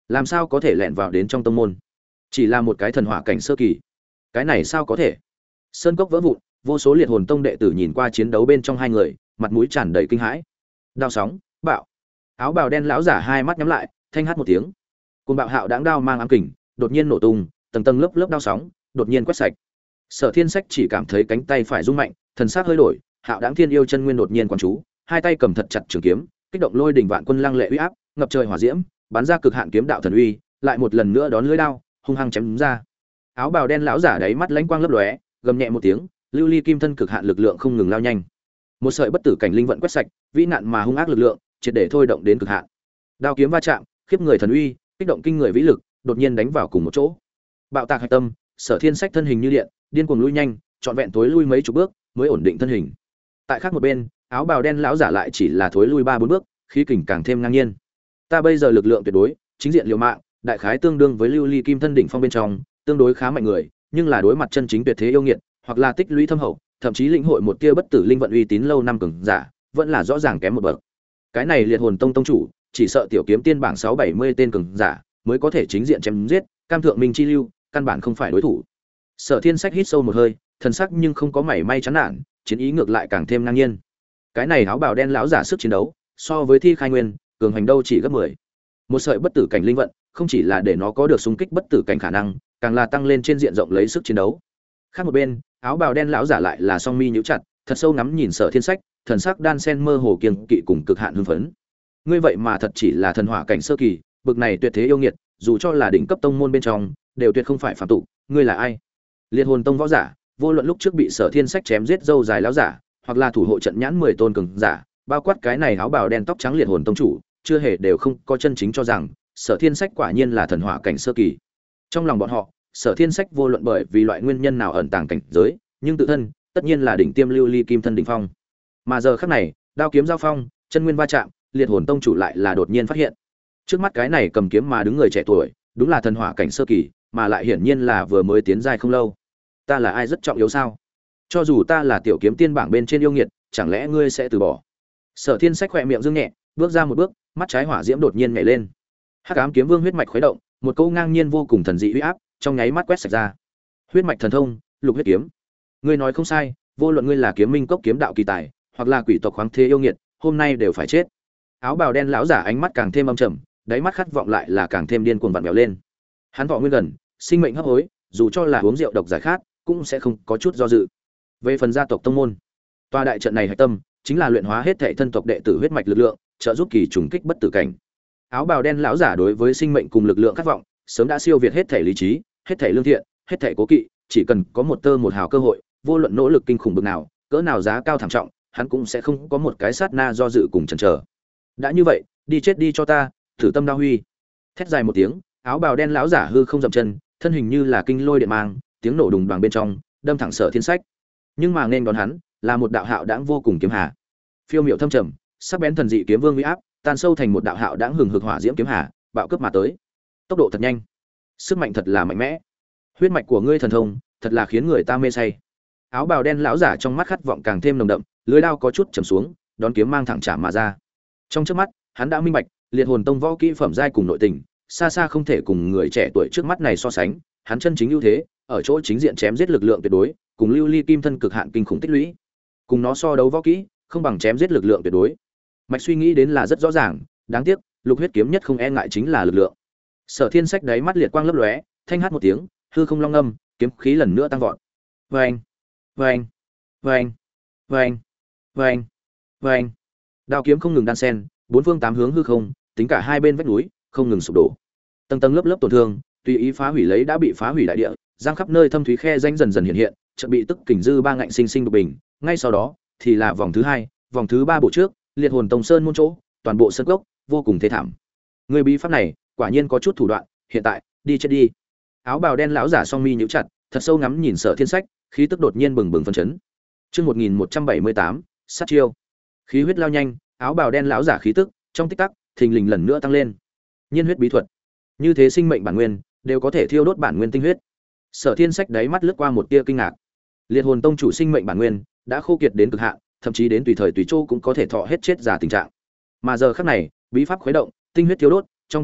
S1: làm sao có thể lẻn vào đến trong tông môn? Chỉ là một cái thần hỏa cảnh sơ kỳ, cái này sao có thể? Sơn cốc vỡ vụn, vô số liệt hồn tông đệ tử nhìn qua chiến đấu bên trong hai người, mặt mũi tràn đầy kinh hãi. Đao sóng, bạo. Áo bào đen lão giả hai mắt nhắm lại, thanh hát một tiếng. Côn bạo hạo đãng đao mang ám kình, đột nhiên nổ tung, tầng tầng lớp lớp đao sóng, đột nhiên quét sạch. Sở Thiên Sách chỉ cảm thấy cánh tay phải rung mạnh, thần sắc hơi đổi, hạo đãng thiên yêu chân nguyên đột nhiên quán chú, hai tay cầm thật chặt trường kiếm, kích động lôi đỉnh vạn quân lăng lệ uy áp, ngập trời hỏa diễm, bắn ra cực hạn kiếm đạo thần uy, lại một lần nữa đón lưỡi đao, hung hăng chém ra. Áo bào đen lão giả đáy mắt lánh quang lấp lóe, gầm nhẹ một tiếng, lưu ly kim thân cực hạn lực lượng không ngừng lao nhanh. Một sợi bất tử cảnh linh vận quét sạch, vĩ nạn mà hung ác lực lượng, triệt để thôi động đến cực hạn. Đao kiếm va chạm, khiếp người thần uy, kích động kinh người vĩ lực, đột nhiên đánh vào cùng một chỗ. Bạo tạc hạch tâm, Sở Thiên Sách thân hình như điện, điên cuồng lui nhanh, trọn vẹn tối lui mấy chục bước, mới ổn định thân hình. Tại khác một bên, áo bào đen lão giả lại chỉ là thối lui 3-4 bước, khí kình càng thêm ngang nhiên. Ta bây giờ lực lượng tuyệt đối, chính diện liều mạng, đại khái tương đương với lưu ly kim thân đỉnh phong bên trong, tương đối khá mạnh người, nhưng là đối mặt chân chính tuyệt thế yêu nghiệt, hoặc là tích lũy thâm hậu, thậm chí lĩnh hội một tia bất tử linh vận uy tín lâu năm cường giả, vẫn là rõ ràng kém một bậc. Cái này liệt hồn tông tông chủ, chỉ sợ tiểu kiếm tiên bảng 670 tên cường giả, mới có thể chính diện chém giết, cam thượng minh chi lưu, căn bản không phải đối thủ. Sở Thiên Sách hít sâu một hơi, thần sắc nhưng không có mảy may chán nản, chiến ý ngược lại càng thêm ngang nhiên. Cái này áo bào đen lão giả sức chiến đấu, so với Thi Khai Nguyên, cường hành đâu chỉ gấp 10. Một sợi bất tử cảnh linh vận, không chỉ là để nó có được xung kích bất tử cảnh khả năng, càng là tăng lên trên diện rộng lấy sức chiến đấu. Khác một bên, áo bào đen lão giả lại là song mi nhíu chặt, thật sâu ngắm nhìn Sở Thiên Sách, thần sắc đan sen mơ hồ kiêng kỵ cùng cực hạn hưng phấn. Ngươi vậy mà thật chỉ là thần hỏa cảnh sơ kỳ, bực này tuyệt thế yêu nghiệt, dù cho là đỉnh cấp tông môn bên trong, đều tuyệt không phải phàm tục, ngươi là ai? Liệt hồn tông võ giả, vô luận lúc trước bị Sở Thiên Sách chém giết dâu dài lão giả, hoặc là thủ hộ trận nhãn 10 tôn cường giả, bao quát cái này áo bào đen tóc trắng liệt hồn tông chủ, chưa hề đều không có chân chính cho rằng Sở Thiên Sách quả nhiên là thần hỏa cảnh sơ kỳ. Trong lòng bọn họ, Sở Thiên Sách vô luận bởi vì loại nguyên nhân nào ẩn tàng cảnh giới, nhưng tự thân tất nhiên là đỉnh tiêm lưu ly kim thân đỉnh phong. Mà giờ khắc này, đao kiếm giao phong, chân nguyên va chạm, liệt hồn tông chủ lại là đột nhiên phát hiện, trước mắt cái này cầm kiếm mà đứng người trẻ tuổi, đúng là thần hỏa cảnh sơ kỳ, mà lại hiển nhiên là vừa mới tiến giai không lâu. Ta là ai rất trọng yếu sao? Cho dù ta là tiểu kiếm tiên bảng bên trên yêu nghiệt, chẳng lẽ ngươi sẽ từ bỏ? Sở Thiên Sách khẽ miệng dương nhẹ, bước ra một bước, mắt trái hỏa diễm đột nhiên nhảy lên. Hắc ám kiếm vương huyết mạch khuấy động, một câu ngang nhiên vô cùng thần dị uy áp, trong nháy mắt quét sạch ra. Huyết mạch thần thông, lục huyết kiếm. Ngươi nói không sai, vô luận ngươi là kiếm minh cốc kiếm đạo kỳ tài, hoặc là quỷ tộc khoáng thế yêu nghiệt, hôm nay đều phải chết. Áo bào đen lão giả ánh mắt càng thêm âm trầm, đáy mắt khát vọng lại là càng thêm điên cuồng vặn vẹo lên. Hắn thọ nguyên gần, sinh mệnh hấp hối, dù cho là uống rượu độc giải khát, cũng sẽ không có chút do dự. Về phần gia tộc tông môn, tòa đại trận này hạch tâm chính là luyện hóa hết thảy thân tộc đệ tử huyết mạch lực lượng, trợ giúp kỳ trùng kích bất tử cảnh. Áo bào đen lão giả đối với sinh mệnh cùng lực lượng khát vọng, sớm đã siêu việt hết thảy lý trí, hết thảy lương thiện, hết thảy cố kỵ, chỉ cần có một tơ một hào cơ hội, vô luận nỗ lực kinh khủng bực nào, cỡ nào giá cao thảm trọng, hắn cũng sẽ không có một cái sát na do dự cùng chần chờ. Đã như vậy, đi chết đi cho ta, thử tâm đao huy. Thét dài một tiếng, áo bào đen lão giả hư không dậm chân, thân hình như là kinh lôi điện mang, tiếng nổ đùng đoàng bên trong, đâm thẳng Sở Thiên Sách. Nhưng mà nên đón hắn, là một đạo hạo đãng vô cùng kiếm hà. Phiêu miệu thâm trầm, sắc bén thần dị kiếm vương uy áp, tan sâu thành một đạo hạo đãng hừng hực hỏa diễm kiếm hà, bạo cướp mà tới. Tốc độ thật nhanh, sức mạnh thật là mạnh mẽ. Huyết mạch của ngươi thần thông, thật là khiến người ta mê say. Áo bào đen lão giả trong mắt khát vọng càng thêm nồng đậm, lưỡi đao có chút trầm xuống, đón kiếm mang thẳng chạm mà ra. Trong chớp mắt, hắn đã minh bạch, liệt hồn tông võ kỹ phẩm giai cùng nội tình, xa xa không thể cùng người trẻ tuổi trước mắt này so sánh, hắn chân chính ưu thế, ở chỗ chính diện chém giết lực lượng tuyệt đối, cùng lưu ly kim thân cực hạn kinh khủng tích lũy. Cùng nó so đấu võ kỹ, không bằng chém giết lực lượng tuyệt đối. Mạch suy nghĩ đến là rất rõ ràng, đáng tiếc, lục huyết kiếm nhất không e ngại chính là lực lượng. Sở Thiên Sách đáy mắt liệt quang lấp lóe, thanh hát một tiếng, hư không long âm, kiếm khí lần nữa tăng vọt. Oeng, oeng, oeng, oeng, oeng, oeng. Đao kiếm không ngừng đan sen, bốn phương tám hướng hư không, tính cả hai bên vách núi, không ngừng sụp đổ. Tầng tầng lớp lớp tổn thương, tùy ý phá hủy lấy đã bị phá hủy đại địa, giang khắp nơi thâm thúy khe danh dần dần hiện hiện, chợt bị tức kình dư ba ngạnh sinh sinh đục bình, ngay sau đó thì là vòng thứ hai, vòng thứ ba bộ trước, liệt hồn tông sơn môn chỗ, toàn bộ sân cốc vô cùng thê thảm. Người bí pháp này, quả nhiên có chút thủ đoạn, hiện tại, đi chết đi. Áo bào đen lão giả song mi nhíu chặt, thật sâu ngắm nhìn Sở Thiên Sách, khí tức đột nhiên bừng bừng phấn chấn. Chương 1178, sát chiêu. Khí huyết lao nhanh, áo bào đen lão giả khí tức, trong tích tắc, thình lình lần nữa tăng lên. Nhiên huyết bí thuật. Như thế sinh mệnh bản nguyên, đều có thể thiêu đốt bản nguyên tinh huyết. Sở Thiên Sách đáy mắt lướt qua một tia kinh ngạc. Liệt hồn tông chủ sinh mệnh bản nguyên đã khô kiệt đến cực hạn, thậm chí đến tùy thời tùy chỗ cũng có thể thọ hết chết giả tình trạng. Mà giờ khắc này, bí pháp khuấy động, tinh huyết thiêu đốt, trong tích tắc,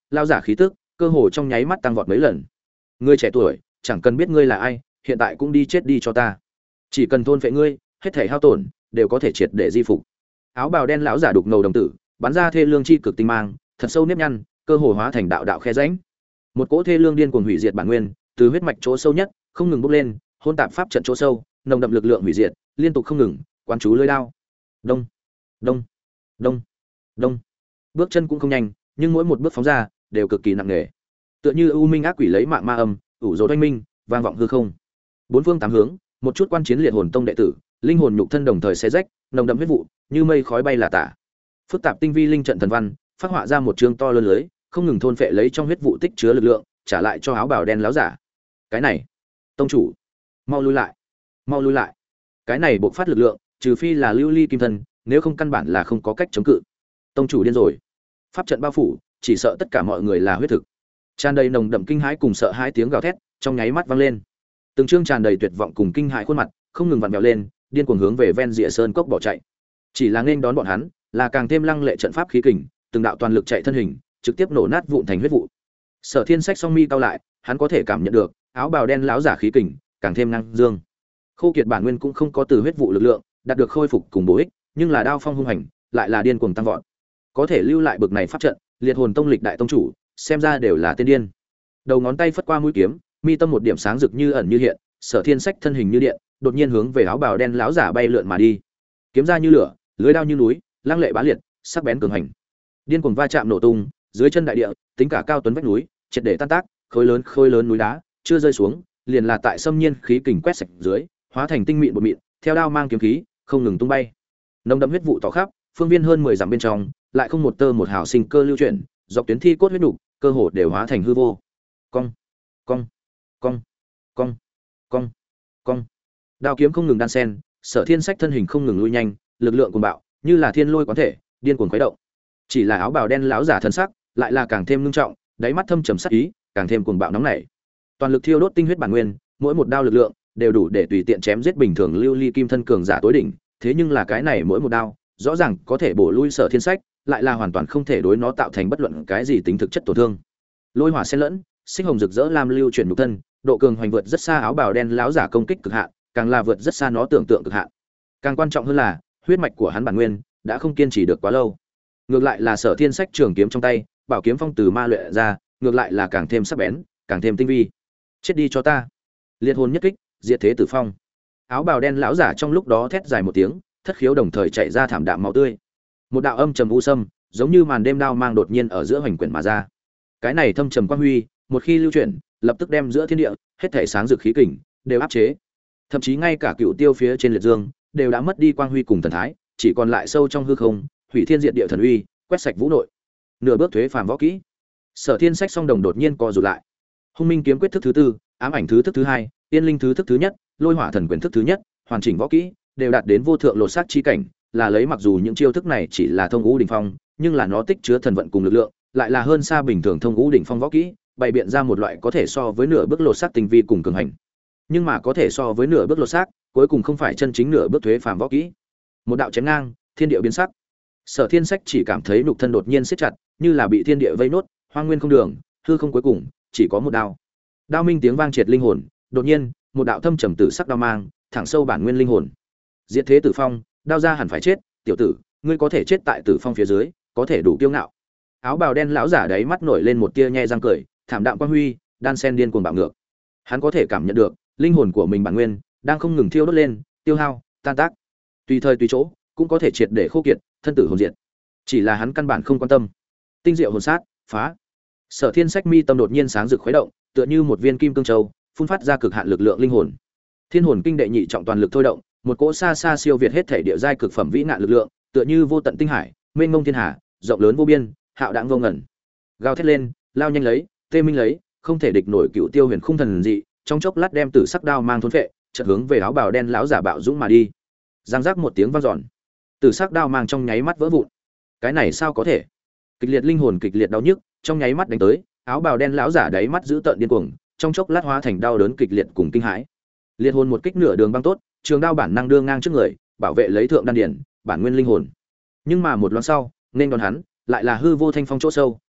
S1: lao giả khí tức cơ hồ trong nháy mắt tăng vọt mấy lần. Ngươi trẻ tuổi, chẳng cần biết ngươi là ai, hiện tại cũng đi chết đi cho ta. Chỉ cần thôn phệ ngươi, hết thể hao tổn đều có thể triệt để di phục. Áo bào đen lão giả đục ngầu đồng tử, bắn ra thê lương chi cực tinh mang, thật sâu nếp nhăn, cơ hồ hóa thành đạo đạo khe rãnh. Một cỗ thê lương điên cuồng hủy diệt bản nguyên, từ huyết mạch chỗ sâu nhất, không ngừng bốc lên, hôn tạp pháp trận chỗ sâu, nồng đậm lực lượng hủy diệt, liên tục không ngừng, quán chú lưỡi đao. Đông, đông, đông, đông. Bước chân cũng không nhanh, nhưng mỗi một bước phóng ra đều cực kỳ nặng nề. Tựa như u minh ác quỷ lấy mạng ma âm, ủ rối oanh minh, vang vọng hư không. Bốn phương tám hướng, một chút quan chiến liệt hồn tông đệ tử, linh hồn nhục thân đồng thời xé rách, nồng đậm huyết vụ, như mây khói bay là tả. Phức tạp tinh vi linh trận thần văn, phát họa ra một chương to lớn lưới, không ngừng thôn phệ lấy trong huyết vụ tích chứa lực lượng, trả lại cho áo bào đen láo giả. Cái này, tông chủ, mau lui lại, mau lui lại. Cái này bộc phát lực lượng, trừ phi là lưu ly kim thân, nếu không căn bản là không có cách chống cự. Tông chủ điên rồi. Pháp trận bao phủ, chỉ sợ tất cả mọi người là huyết thực. Tràn đầy nồng đậm kinh hãi cùng sợ hãi tiếng gào thét, trong nháy mắt vang lên. Từng chương tràn đầy tuyệt vọng cùng kinh hãi khuôn mặt, không ngừng vặn vẹo lên, điên cuồng hướng về ven rìa sơn cốc bỏ chạy. Chỉ là nên đón bọn hắn, là càng thêm lăng lệ trận pháp khí kình, từng đạo toàn lực chạy thân hình, trực tiếp nổ nát vụn thành huyết vụ. Sở Thiên Sách song mi cau lại, hắn có thể cảm nhận được, áo bào đen lão giả khí kình, càng thêm năng dương. Khô kiệt bản nguyên cũng không có từ huyết vụ lực lượng, đạt được khôi phục cùng bổ ích, nhưng là đao phong hung hành, lại là điên cuồng tăng vọt. Có thể lưu lại bực này pháp trận, liệt hồn tông lịch đại tông chủ, xem ra đều là tiên điên. Đầu ngón tay phất qua mũi kiếm, mi tâm một điểm sáng rực như ẩn như hiện, Sở Thiên Sách thân hình như điện, đột nhiên hướng về áo bào đen lão giả bay lượn mà đi. Kiếm ra như lửa, lưới đao như núi, lăng lệ bá liệt, sắc bén cường hành. Điên cuồng va chạm nổ tung, dưới chân đại địa, tính cả cao tuấn vách núi, triệt để tan tác, khối lớn núi đá, chưa rơi xuống, liền là tại xâm nhiên khí kình quét sạch dưới, hóa thành tinh mịn bột mịn, theo đao mang kiếm khí, không ngừng tung bay. Nồng đậm huyết vụ tỏ khắp, phương viên hơn 10 dặm bên trong, lại không một tơ một hào sinh cơ lưu chuyển, dọc tuyến thi cốt huyết nục, cơ hồ đều hóa thành hư vô. Cong, cong, cong, cong, cong, cong. Đao kiếm không ngừng đan sen, Sở Thiên Sách thân hình không ngừng lui nhanh, lực lượng cuồng bạo, như là thiên lôi quán thể, điên cuồng khuấy động. Chỉ là áo bào đen lão giả thần sắc, lại là càng thêm nghiêm trọng, đáy mắt thâm trầm sắc ý, càng thêm cuồng bạo nóng nảy. Toàn lực thiêu đốt tinh huyết bản nguyên, mỗi một đao lực lượng đều đủ để tùy tiện chém giết bình thường lưu ly kim thân cường giả tối đỉnh, thế nhưng là cái này mỗi một đao, rõ ràng có thể bổ lui Sở Thiên Sách, lại là hoàn toàn không thể đối nó tạo thành bất luận cái gì tính thực chất tổn thương. Lôi hỏa xen lẫn, sinh hồng rực rỡ lam lưu chuyển nhục thân, độ cường hoành vượt rất xa áo bào đen lão giả công kích cực hạn, càng là vượt rất xa nó tưởng tượng cực hạn. Càng quan trọng hơn là, huyết mạch của hắn bản nguyên đã không kiên trì được quá lâu. Ngược lại là Sở Thiên Sách trường kiếm trong tay, bảo kiếm phong từ ma luyện ra, ngược lại là càng thêm sắc bén, càng thêm tinh vi. Chết đi cho ta! Liệt hồn nhất kích, diệt thế tử phong. Áo bào đen lão giả trong lúc đó thét dài một tiếng, thất khiếu đồng thời chạy ra thảm đạm máu tươi. Một đạo âm trầm u sâm, giống như màn đêm đao mang đột nhiên ở giữa hoành quyển mà ra. Cái này thâm trầm quang huy, một khi lưu chuyển, lập tức đem giữa thiên địa hết thảy sáng rực khí kình đều áp chế. Thậm chí ngay cả cựu tiêu phía trên liệt dương đều đã mất đi quang huy cùng thần thái, chỉ còn lại sâu trong hư không, hủy thiên diệt địa thần uy, quét sạch vũ nội. Nửa bước thuế phàm võ kỹ. Sở Thiên Sách song đồng đột nhiên co rụt lại. Hung Minh kiếm quyết thức thứ tư, ám ảnh thứ thức thứ hai, tiên linh thứ thức thứ nhất, lôi hỏa thần quyền thức thứ nhất, hoàn chỉnh võ kỹ đều đạt đến vô thượng lột xác chi cảnh, là lấy mặc dù những chiêu thức này chỉ là thông ngũ đỉnh phong, nhưng là nó tích chứa thần vận cùng lực lượng, lại là hơn xa bình thường thông ngũ đỉnh phong võ kỹ, bày biện ra một loại có thể so với nửa bước lột xác tinh vi cùng cường hành. Nhưng mà có thể so với nửa bước lột xác, cuối cùng không phải chân chính nửa bước thuế phàm võ kỹ. Một đạo chém ngang, thiên địa biến sắc. Sở Thiên Sách chỉ cảm thấy nhục thân đột nhiên siết chặt, như là bị thiên địa vây nốt, hoang nguyên không đường, hư không cuối cùng chỉ có một đao. Đao minh tiếng vang triệt linh hồn, đột nhiên, một đạo thâm trầm tử sắc đao mang, thẳng sâu bản nguyên linh hồn. Diệt thế tử phong, đao ra hẳn phải chết, tiểu tử, ngươi có thể chết tại tử phong phía dưới, có thể đủ kiêu ngạo. Áo bào đen lão giả đấy mắt nổi lên một tia nhe răng cười, thảm đạm quang huy, đan sen điên cuồng bạo ngược. Hắn có thể cảm nhận được, linh hồn của mình bản nguyên đang không ngừng thiêu đốt lên, tiêu hao, tan tác. Tùy thời tùy chỗ, cũng có thể triệt để khô kiệt, thân tử hồn diệt. Chỉ là hắn căn bản không quan tâm. Tinh diệu hồn sát, phá. Sở Thiên Sách mi tâm đột nhiên sáng rực khuấy động, tựa như một viên kim cương châu, phun phát ra cực hạn lực lượng linh hồn. Thiên hồn kinh đệ nhị trọng toàn lực thôi động, một cỗ xa xa siêu việt hết thể địa giai cực phẩm vĩ ngạn lực lượng, tựa như vô tận tinh hải, mênh mông thiên hà, rộng lớn vô biên, hạo đãng vô ngần. Gào thét lên, lao nhanh lấy, tê minh lấy, không thể địch nổi cựu tiêu huyền khung thần dị, trong chốc lát đem tử sắc đao mang thôn phệ, chợt hướng về áo bào đen lão giả bạo dũng mà đi. Giang giác một tiếng vang dọn, tử sắc đao mang trong nháy mắt vỡ vụn. Cái này sao có thể? Kịch liệt linh hồn kịch liệt đau nhức, trong nháy mắt đánh tới, áo bào đen lão giả đáy mắt giữ tợn điên cuồng, trong chốc lát hóa thành đau đớn kịch liệt cùng kinh hãi. Liệt hồn một kích nửa đường băng tốt, trường đao bản năng đưa ngang trước người, bảo vệ lấy thượng đan điển, bản nguyên linh hồn. Nhưng mà một loáng sau, nên đón hắn, lại là hư vô thanh phong chỗ sâu,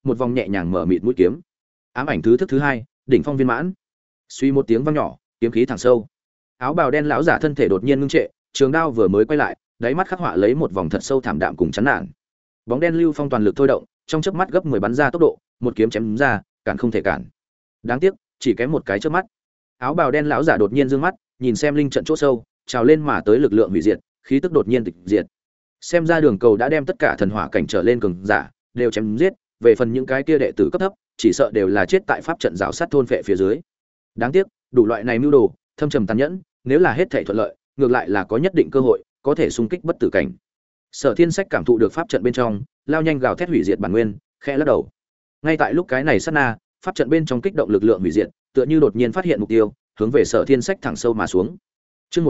S1: một vòng nhẹ nhàng mở mịt mũi kiếm. Ám ảnh thứ thức thứ hai, đỉnh phong viên mãn. Suy một tiếng vang nhỏ, kiếm khí thẳng sâu. Áo bào đen lão giả thân thể đột nhiên ngưng trệ, trường đao vừa mới quay lại, đáy mắt khắc họa lấy một vòng thật sâu thảm đạm cùng chán nản. Bóng đen lưu phong toàn lực thôi động, trong chớp mắt gấp 10 bắn ra tốc độ, một kiếm chém ra, cản không thể cản. Đáng tiếc, chỉ kém một cái chớp mắt. Áo bào đen lão giả đột nhiên dương mắt, nhìn xem linh trận chỗ sâu, trào lên mà tới lực lượng hủy diệt, khí tức đột nhiên tịch diệt. Xem ra đường cầu đã đem tất cả thần hỏa cảnh trở lên cường giả đều chém giết, về phần những cái kia đệ tử cấp thấp, chỉ sợ đều là chết tại pháp trận rào sát thôn phệ phía dưới. Đáng tiếc, đủ loại này mưu đồ, thâm trầm tàn nhẫn, nếu là hết thảy thuận lợi, ngược lại là có nhất định cơ hội, có thể xung kích bất tử cảnh. Sở Thiên Sách cảm thụ được pháp trận bên trong, lao nhanh gào thét hủy diệt bản nguyên, khẽ lắc đầu. Ngay tại lúc cái này sát na, pháp trận bên trong kích động lực lượng hủy diệt, tựa như đột nhiên phát hiện mục tiêu, hướng về Sở Thiên Sách thẳng sâu mà xuống. Chương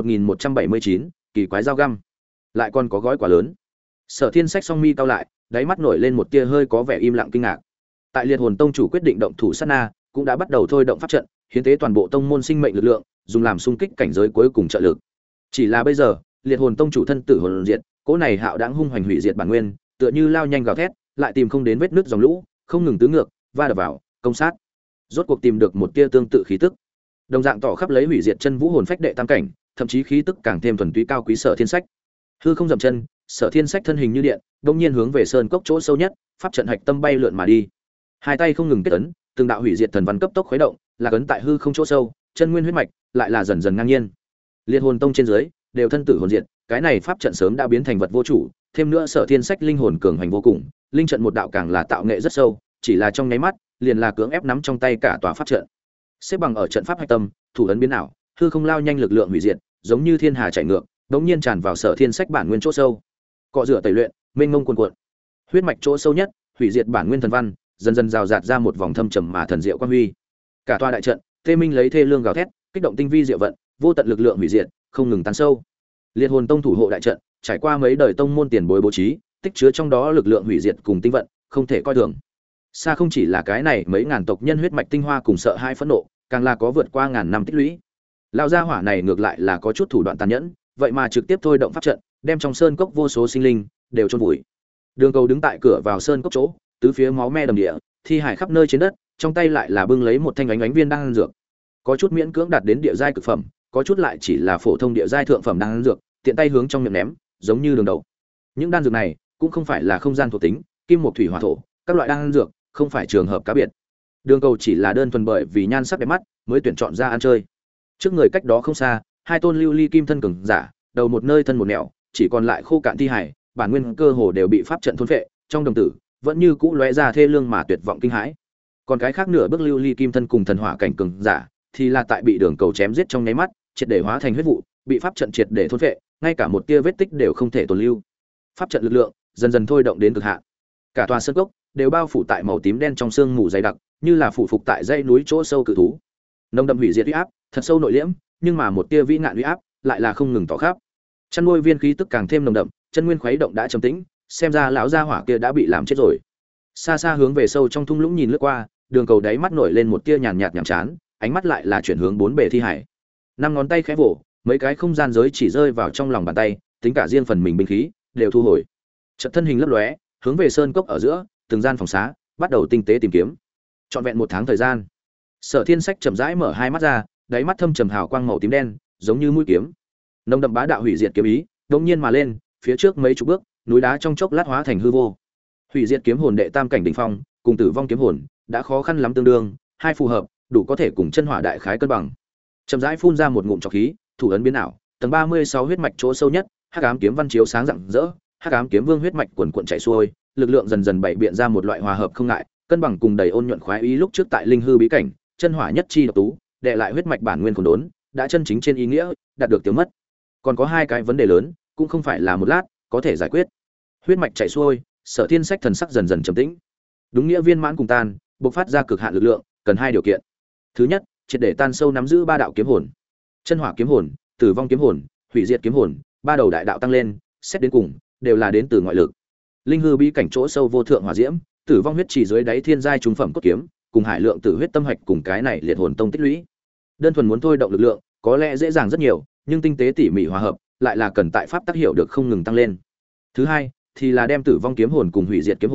S1: 1179, kỳ quái dao găm. Lại còn có gói quá lớn. Sở Thiên Sách song mi cau lại, đáy mắt nổi lên một tia hơi có vẻ im lặng kinh ngạc. Tại Liệt Hồn Tông chủ quyết định động thủ sát na, cũng đã bắt đầu thôi động pháp trận, hiến tế toàn bộ tông môn sinh mệnh lực lượng, dùng làm xung kích cảnh giới cuối cùng trợ lực. Chỉ là bây giờ, Liệt Hồn Tông chủ thân tử hồn diệt, cỗ này hạo đãng hung hoành hủy diệt bản nguyên, tựa như lao nhanh gào thét, lại tìm không đến vết nứt dòng lũ, không ngừng tứ ngược, va đập vào, công sát. Rốt cuộc tìm được một tia tương tự khí tức. Đồng dạng tỏ khắp lấy hủy diệt chân vũ hồn phách đệ tam cảnh, thậm chí khí tức càng thêm thuần túy cao quý Sở Thiên Sách. Hư không dậm chân, Sở Thiên Sách thân hình như điện, đột nhiên hướng về sơn cốc chỗ sâu nhất, pháp trận hạch tâm bay lượn mà đi. Hai tay không ngừng kết ấn, từng đạo hủy diệt thần văn cấp tốc khuấy động, là ấn tại hư không chỗ sâu, chân nguyên huyết mạch lại là dần dần ngang nhiên. Liệt Hồn Tông trên dưới đều thân tử hồn diệt, cái này pháp trận sớm đã biến thành vật vô chủ, thêm nữa Sở Thiên Sách linh hồn cường hành vô cùng, linh trận một đạo càng là tạo nghệ rất sâu, chỉ là trong nháy mắt, liền là cưỡng ép nắm trong tay cả tòa pháp trận. Xếp bằng ở trận pháp hạch tâm, thủ ấn biến ảo, hư không lao nhanh lực lượng hủy diệt, giống như thiên hà chảy ngược, đống nhiên tràn vào Sở Thiên Sách bản nguyên chỗ sâu. Cọ rửa tẩy luyện, mênh mông cuồn cuộn. Huyết mạch chỗ sâu nhất, hủy diệt bản nguyên thần văn, dần dần rào rạt ra một vòng thâm trầm mà thần diệu quan huy. Cả tòa đại trận, Tê Minh lấy thê lương gào thét, kích động tinh vi diệu vận, vô tận lực lượng hủy diệt, không ngừng tan sâu. Liệt Hồn Tông thủ hộ đại trận, trải qua mấy đời tông môn tiền bối bố trí, tích chứa trong đó lực lượng hủy diệt cùng tinh vận, không thể coi thường. Xa không chỉ là cái này mấy ngàn tộc nhân huyết mạch tinh hoa cùng sợ hai phẫn nộ, càng là có vượt qua ngàn năm tích lũy. Lão gia hỏa này ngược lại là có chút thủ đoạn tàn nhẫn, vậy mà trực tiếp thôi động pháp trận, đem trong sơn cốc vô số sinh linh đều chôn vùi. Đường Cầu đứng tại cửa vào sơn cốc chỗ, tứ phía máu me đầm địa, thi hải khắp nơi trên đất, trong tay lại là bưng lấy một thanh ánh viên đan dược. Có chút miễn cưỡng đạt đến địa giai cực phẩm, có chút lại chỉ là phổ thông địa giai thượng phẩm đan dược, tiện tay hướng trong miệng ném, giống như đường đầu. Những đan dược này cũng không phải là không gian thuộc tính, kim mộc thủy hỏa thổ, các loại đan dược, không phải trường hợp cá biệt. Đường Cầu chỉ là đơn thuần bởi vì nhan sắc đẹp mắt mới tuyển chọn ra ăn chơi. Trước người cách đó không xa, hai tôn lưu ly kim thân cường giả, đầu một nơi thân một nẻo, chỉ còn lại khô cạn thi hải, bản nguyên cơ hồ đều bị pháp trận thôn phệ, trong đồng tử vẫn như cũ lóe ra thê lương mà tuyệt vọng kinh hãi. Còn cái khác nửa bước lưu ly kim thân cùng thần hỏa cảnh cường giả, thì là tại bị Đường Cầu chém giết trong nháy mắt, triệt để hóa thành huyết vụ, bị pháp trận triệt để thôn phệ, ngay cả một tia vết tích đều không thể tồn lưu. Pháp trận lực lượng dần dần thôi động đến cực hạn. Cả tòa sơn cốc đều bao phủ tại màu tím đen trong sương mù dày đặc, như là phủ phục tại dãy núi chỗ sâu cự thú. Nồng đậm hủy diệt uy áp, thật sâu nội liễm, nhưng mà một tia vĩ ngạn uy áp lại là không ngừng tỏ khắp. Chăn nuôi viên khí tức càng thêm nồng đậm, chân nguyên khuấy động đã trầm tĩnh, xem ra lão gia hỏa kia đã bị làm chết rồi. Xa xa hướng về sâu trong thung lũng nhìn lướt qua, Đường Cầu đáy mắt nổi lên một tia nhàn nhạt nhàm chán, ánh mắt lại là chuyển hướng bốn bề thi hải. Năm ngón tay khẽ vỗ, mấy cái không gian giới chỉ rơi vào trong lòng bàn tay, tính cả riêng phần mình binh khí đều thu hồi. Chợt thân hình lấp lóe, hướng về sơn cốc ở giữa, từng gian phòng xá, bắt đầu tinh tế tìm kiếm. Trọn vẹn một tháng thời gian, Sở Thiên Sách chậm rãi mở hai mắt ra, đáy mắt thâm trầm hào quang màu tím đen, giống như mũi kiếm. Nồng đậm bá đạo hủy diệt kiếm ý, đột nhiên mà lên, phía trước mấy chục bước, núi đá trong chốc lát hóa thành hư vô. Hủy diệt kiếm hồn đệ tam cảnh đỉnh phong, cùng tử vong kiếm hồn, đã khó khăn lắm tương đương, hai phù hợp, đủ có thể cùng chân hỏa đại khái cân bằng. Chậm rãi phun ra một ngụm trọc khí, thủ ấn biến ảo, tầng 36 huyết mạch chỗ sâu nhất, hắc ám kiếm văn chiếu sáng rạng rỡ, hắc ám kiếm vương huyết mạch quần quần chảy xuôi, lực lượng dần dần bảy biện ra một loại hòa hợp không ngại, cân bằng cùng đầy ôn nhuận khoái ý lúc trước tại linh hư bí cảnh, chân hỏa nhất chi độc tú, đệ lại huyết mạch bản nguyên khôn đốn, đã chân chính trên ý nghĩa đạt được tiêu mất. Còn có hai cái vấn đề lớn, cũng không phải là một lát có thể giải quyết. Huyết mạch chảy xuôi, Sở Thiên Sách thần sắc dần dần trầm tĩnh. Đúng nghĩa viên mãn cùng tan, bộc phát ra cực hạn lực lượng, cần hai điều kiện. Thứ nhất, triệt để tan sâu nắm giữ ba đạo kiếm hồn. Chân hỏa kiếm hồn, tử vong kiếm hồn, hủy diệt kiếm hồn, ba đầu đại đạo tăng lên, xét đến cùng đều là đến từ ngoại lực. Linh hư bí cảnh chỗ sâu vô thượng hỏa diễm, tử vong huyết chỉ dưới đáy thiên giai trung phẩm cốt kiếm, cùng hải lượng tử huyết tâm hạch cùng cái này liệt hồn tông tích lũy. Đơn thuần muốn thôi động lực lượng, có lẽ dễ dàng rất nhiều, nhưng tinh tế tỉ mỉ hòa hợp, lại là cần tại pháp tác hiệu được không ngừng tăng lên. Thứ hai, thì là đem tử vong kiếm hồn cùng hủy diệt kiếm hồn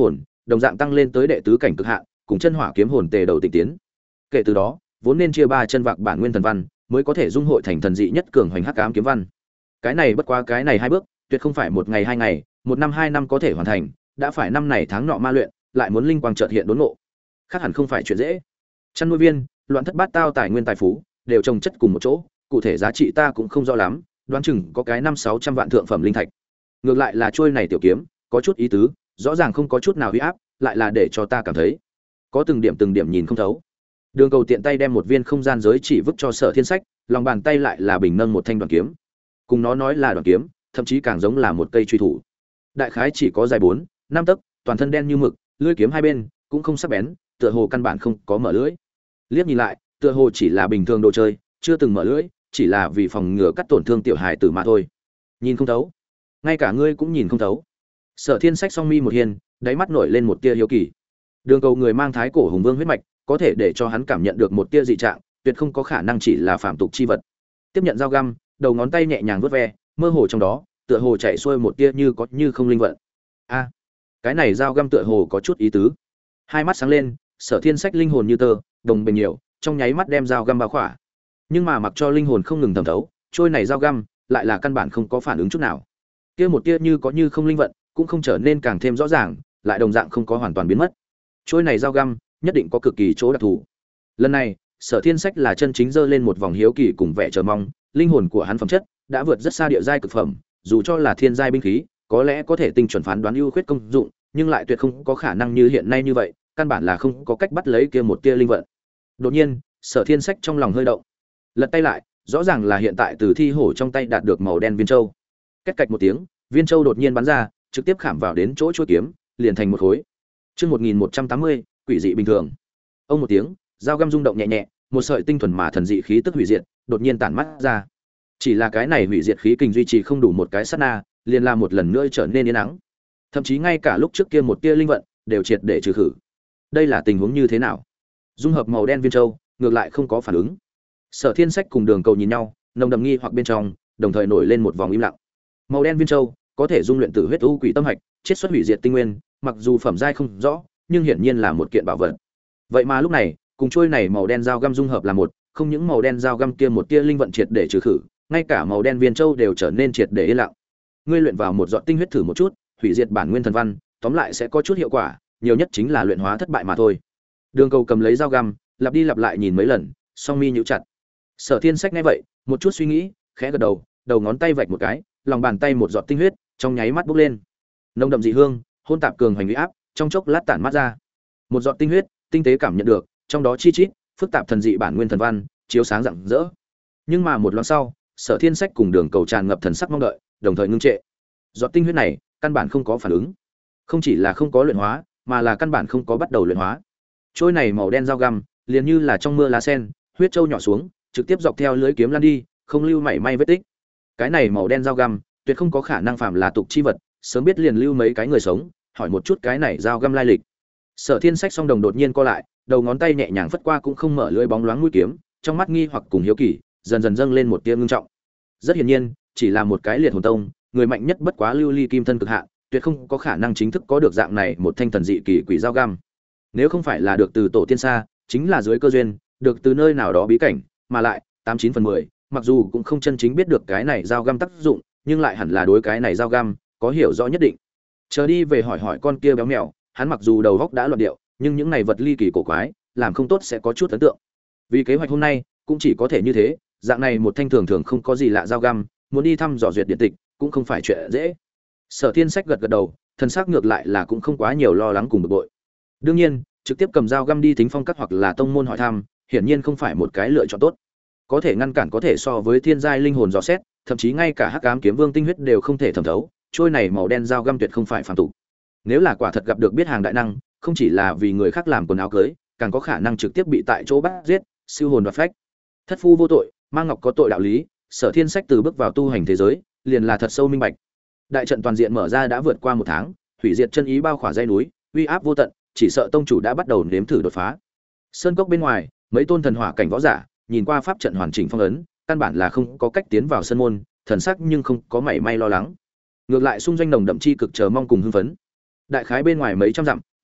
S1: đồng dạng tăng lên tới đệ tứ cảnh cực hạn, cùng chân hỏa kiếm hồn tề đầu tịnh tiến. Kể từ đó, vốn nên chia ba chân vạc bản nguyên thần văn, mới có thể dung hội thành thần dị nhất cường hoành hắc ám kiếm văn. Cái này bất quá cái này 2 bước, tuyệt không phải một ngày 2 ngày, 1 năm 2 năm có thể hoàn thành, đã phải năm này tháng nọ ma luyện, lại muốn linh quang chợt hiện đốn ngộ. Khác hẳn không phải chuyện dễ. Chăn nuôi viên, loạn thất bát tao tài nguyên tài phú, đều trồng chất cùng một chỗ, cụ thể giá trị ta cũng không rõ lắm, đoán chừng có cái 5-600 vạn thượng phẩm linh thạch. Ngược lại là trôi này tiểu kiếm, có chút ý tứ, rõ ràng không có chút nào uy áp, lại là để cho ta cảm thấy có từng điểm nhìn không thấu. Đường Cầu tiện tay đem một viên không gian giới chỉ vứt cho Sở Thiên Sách, lòng bàn tay lại là bình nâng một thanh đoàn kiếm. Cùng nó nói là đoàn kiếm, thậm chí càng giống là một cây truy thủ. Đại khái chỉ có dài 4-5 tấc, toàn thân đen như mực, lưỡi kiếm hai bên cũng không sắc bén, tựa hồ căn bản không có mở lưỡi. Liếc nhìn lại, tựa hồ chỉ là bình thường đồ chơi, chưa từng mở lưỡi, chỉ là vì phòng ngừa cắt tổn thương tiểu hài tử mà thôi. Nhìn không thấu, ngay cả ngươi cũng nhìn không thấu. Sở Thiên Sách song mi một hiền, đáy mắt nổi lên một tia hiếu kỳ. Đường Cầu người mang thái cổ hùng vương huyết mạch, có thể để cho hắn cảm nhận được một tia dị trạng, tuyệt không có khả năng chỉ là phạm tục chi vật. Tiếp nhận dao găm, đầu ngón tay nhẹ nhàng vuốt ve, mơ hồ trong đó, tựa hồ chạy xuôi một tia như có như không linh vận. A, cái này dao găm tựa hồ có chút ý tứ. Hai mắt sáng lên, Sở Thiên Sách linh hồn như tơ, đồng bình nhiều, trong nháy mắt đem dao găm bao khỏa. Nhưng mà mặc cho linh hồn không ngừng thẩm thấu, trôi này dao găm lại là căn bản không có phản ứng chút nào. Kia một tia như có như không linh vận, cũng không trở nên càng thêm rõ ràng, lại đồng dạng không có hoàn toàn biến mất. Trôi này dao găm nhất định có cực kỳ chỗ đặc thù. Lần này, Sở Thiên Sách là chân chính giơ lên một vòng hiếu kỳ cùng vẻ chờ mong, linh hồn của hắn phẩm chất đã vượt rất xa địa giai cực phẩm, dù cho là thiên giai binh khí, có lẽ có thể tinh chuẩn phán đoán ưu khuyết công dụng, nhưng lại tuyệt không có khả năng như hiện nay như vậy, căn bản là không có cách bắt lấy kia một tia linh vận. Đột nhiên, Sở Thiên Sách trong lòng hơi động. Lật tay lại, rõ ràng là hiện tại từ thi hổ trong tay đạt được màu đen viên châu. Két cạch một tiếng, viên châu đột nhiên bắn ra, trực tiếp khảm vào đến chỗ chuôi kiếm, liền thành một khối. Chương 1180, quỷ dị bình thường. Ông một tiếng, dao găm rung động nhẹ nhẹ, một sợi tinh thuần mà thần dị khí tức hủy diệt, đột nhiên tản mắt ra. Chỉ là cái này hủy diệt khí kình duy trì không đủ một cái sát na, liền làm một lần nữa trở nên yên ắng. Thậm chí ngay cả lúc trước kia một tia linh vận đều triệt để trừ khử. Đây là tình huống như thế nào? Dung hợp màu đen viên châu, ngược lại không có phản ứng. Sở Thiên Sách cùng Đường Cầu nhìn nhau, nồng đậm nghi hoặc bên trong, đồng thời nổi lên một vòng im lặng. Màu đen viên châu có thể dung luyện tử huyết u quỷ tâm hạch, chiết xuất hủy diệt tinh nguyên, mặc dù phẩm giai không rõ, nhưng hiển nhiên là một kiện bảo vật. Vậy mà lúc này, cùng chuôi này màu đen dao găm dung hợp là một, không những màu đen dao găm kia một tia linh vận triệt để trừ khử, ngay cả màu đen viên châu đều trở nên triệt để yên lặng. Ngươi luyện vào một giọt tinh huyết thử một chút, hủy diệt bản nguyên thần văn, tóm lại sẽ có chút hiệu quả, nhiều nhất chính là luyện hóa thất bại mà thôi. Đường Cầu cầm lấy dao găm, lặp đi lặp lại nhìn mấy lần, song mi nhíu chặt. Sở Thiên Sách nghe vậy, một chút suy nghĩ, khẽ gật đầu, đầu ngón tay vạch một cái, lòng bàn tay một giọt tinh huyết, trong nháy mắt bốc lên. Nồng đậm dị hương, hôn tạp cường hành uy áp, trong chốc lát tản mát ra. Một giọt tinh huyết, tinh tế cảm nhận được, trong đó chi chít, phức tạp thần dị bản nguyên thần văn, chiếu sáng rạng rỡ. Nhưng mà một loáng sau, Sở Thiên Sách cùng Đường Cầu tràn ngập thần sắc mong đợi, đồng thời ngưng trệ. Giọt tinh huyết này, căn bản không có phản ứng. Không chỉ là không có luyện hóa, mà là căn bản không có bắt đầu luyện hóa. Trôi này màu đen dao găm, liền như là trong mưa lá sen, huyết châu nhỏ xuống, trực tiếp dọc theo lưới kiếm lăn đi, không lưu mảy may vết tích. Cái này màu đen dao găm, tuyệt không có khả năng phạm là tục chi vật, sớm biết liền lưu mấy cái người sống, hỏi một chút cái này dao găm lai lịch. Sở Thiên Sách song đồng đột nhiên co lại, đầu ngón tay nhẹ nhàng phất qua cũng không mở lưỡi bóng loáng mũi kiếm, trong mắt nghi hoặc cùng hiếu kỳ, dần dần dâng lên một tia ngưng trọng. Rất hiển nhiên, chỉ là một cái liệt hồn tông, người mạnh nhất bất quá lưu ly kim thân cực hạn, tuyệt không có khả năng chính thức có được dạng này một thanh thần dị kỳ quỷ dao găm. Nếu không phải là được từ tổ tiên xa, chính là dưới cơ duyên, được từ nơi nào đó bí cảnh, mà lại 89/10, mặc dù cũng không chân chính biết được cái này dao găm tác dụng, nhưng lại hẳn là đối cái này dao găm có hiểu rõ nhất định. Chờ đi về hỏi hỏi con kia béo mèo, hắn mặc dù đầu óc đã loạn điệu, nhưng những này vật ly kỳ cổ quái, làm không tốt sẽ có chút ấn tượng. Vì kế hoạch hôm nay cũng chỉ có thể như thế, dạng này một thanh thường thường không có gì lạ dao găm, muốn đi thăm dò duyệt điện tịch cũng không phải chuyện dễ. Sở Thiên Sách gật gật đầu, thần sắc ngược lại là cũng không quá nhiều lo lắng cùng bực bội. Đương nhiên, trực tiếp cầm dao găm đi thính phong các hoặc là tông môn hỏi thăm, hiển nhiên không phải một cái lựa chọn tốt. Có thể ngăn cản có thể so với thiên giai linh hồn dò xét, thậm chí ngay cả hắc ám kiếm vương tinh huyết đều không thể thẩm thấu, trôi này màu đen dao găm tuyệt không phải phàm tục. Nếu là quả thật gặp được biết hàng đại năng, không chỉ là vì người khác làm quần áo cưới, càng có khả năng trực tiếp bị tại chỗ bắt giết, siêu hồn đoạt phách. Thất phu vô tội, mang ngọc có tội đạo lý, Sở Thiên Sách từ bước vào tu hành thế giới, liền là thật sâu minh bạch. Đại trận toàn diện mở ra đã vượt qua 1 tháng, hủy diệt chân ý bao khỏa dãy núi, uy áp vô tận, chỉ sợ tông chủ đã bắt đầu nếm thử đột phá. Sơn cốc bên ngoài, mấy tôn thần hỏa cảnh võ giả, nhìn qua pháp trận hoàn chỉnh phong ấn, căn bản là không có cách tiến vào sân môn, thần sắc nhưng không có mảy may lo lắng. Ngược lại xung doanh nồng đậm chi cực chờ mong cùng hưng phấn. Đại khái bên ngoài mấy trăm dặm,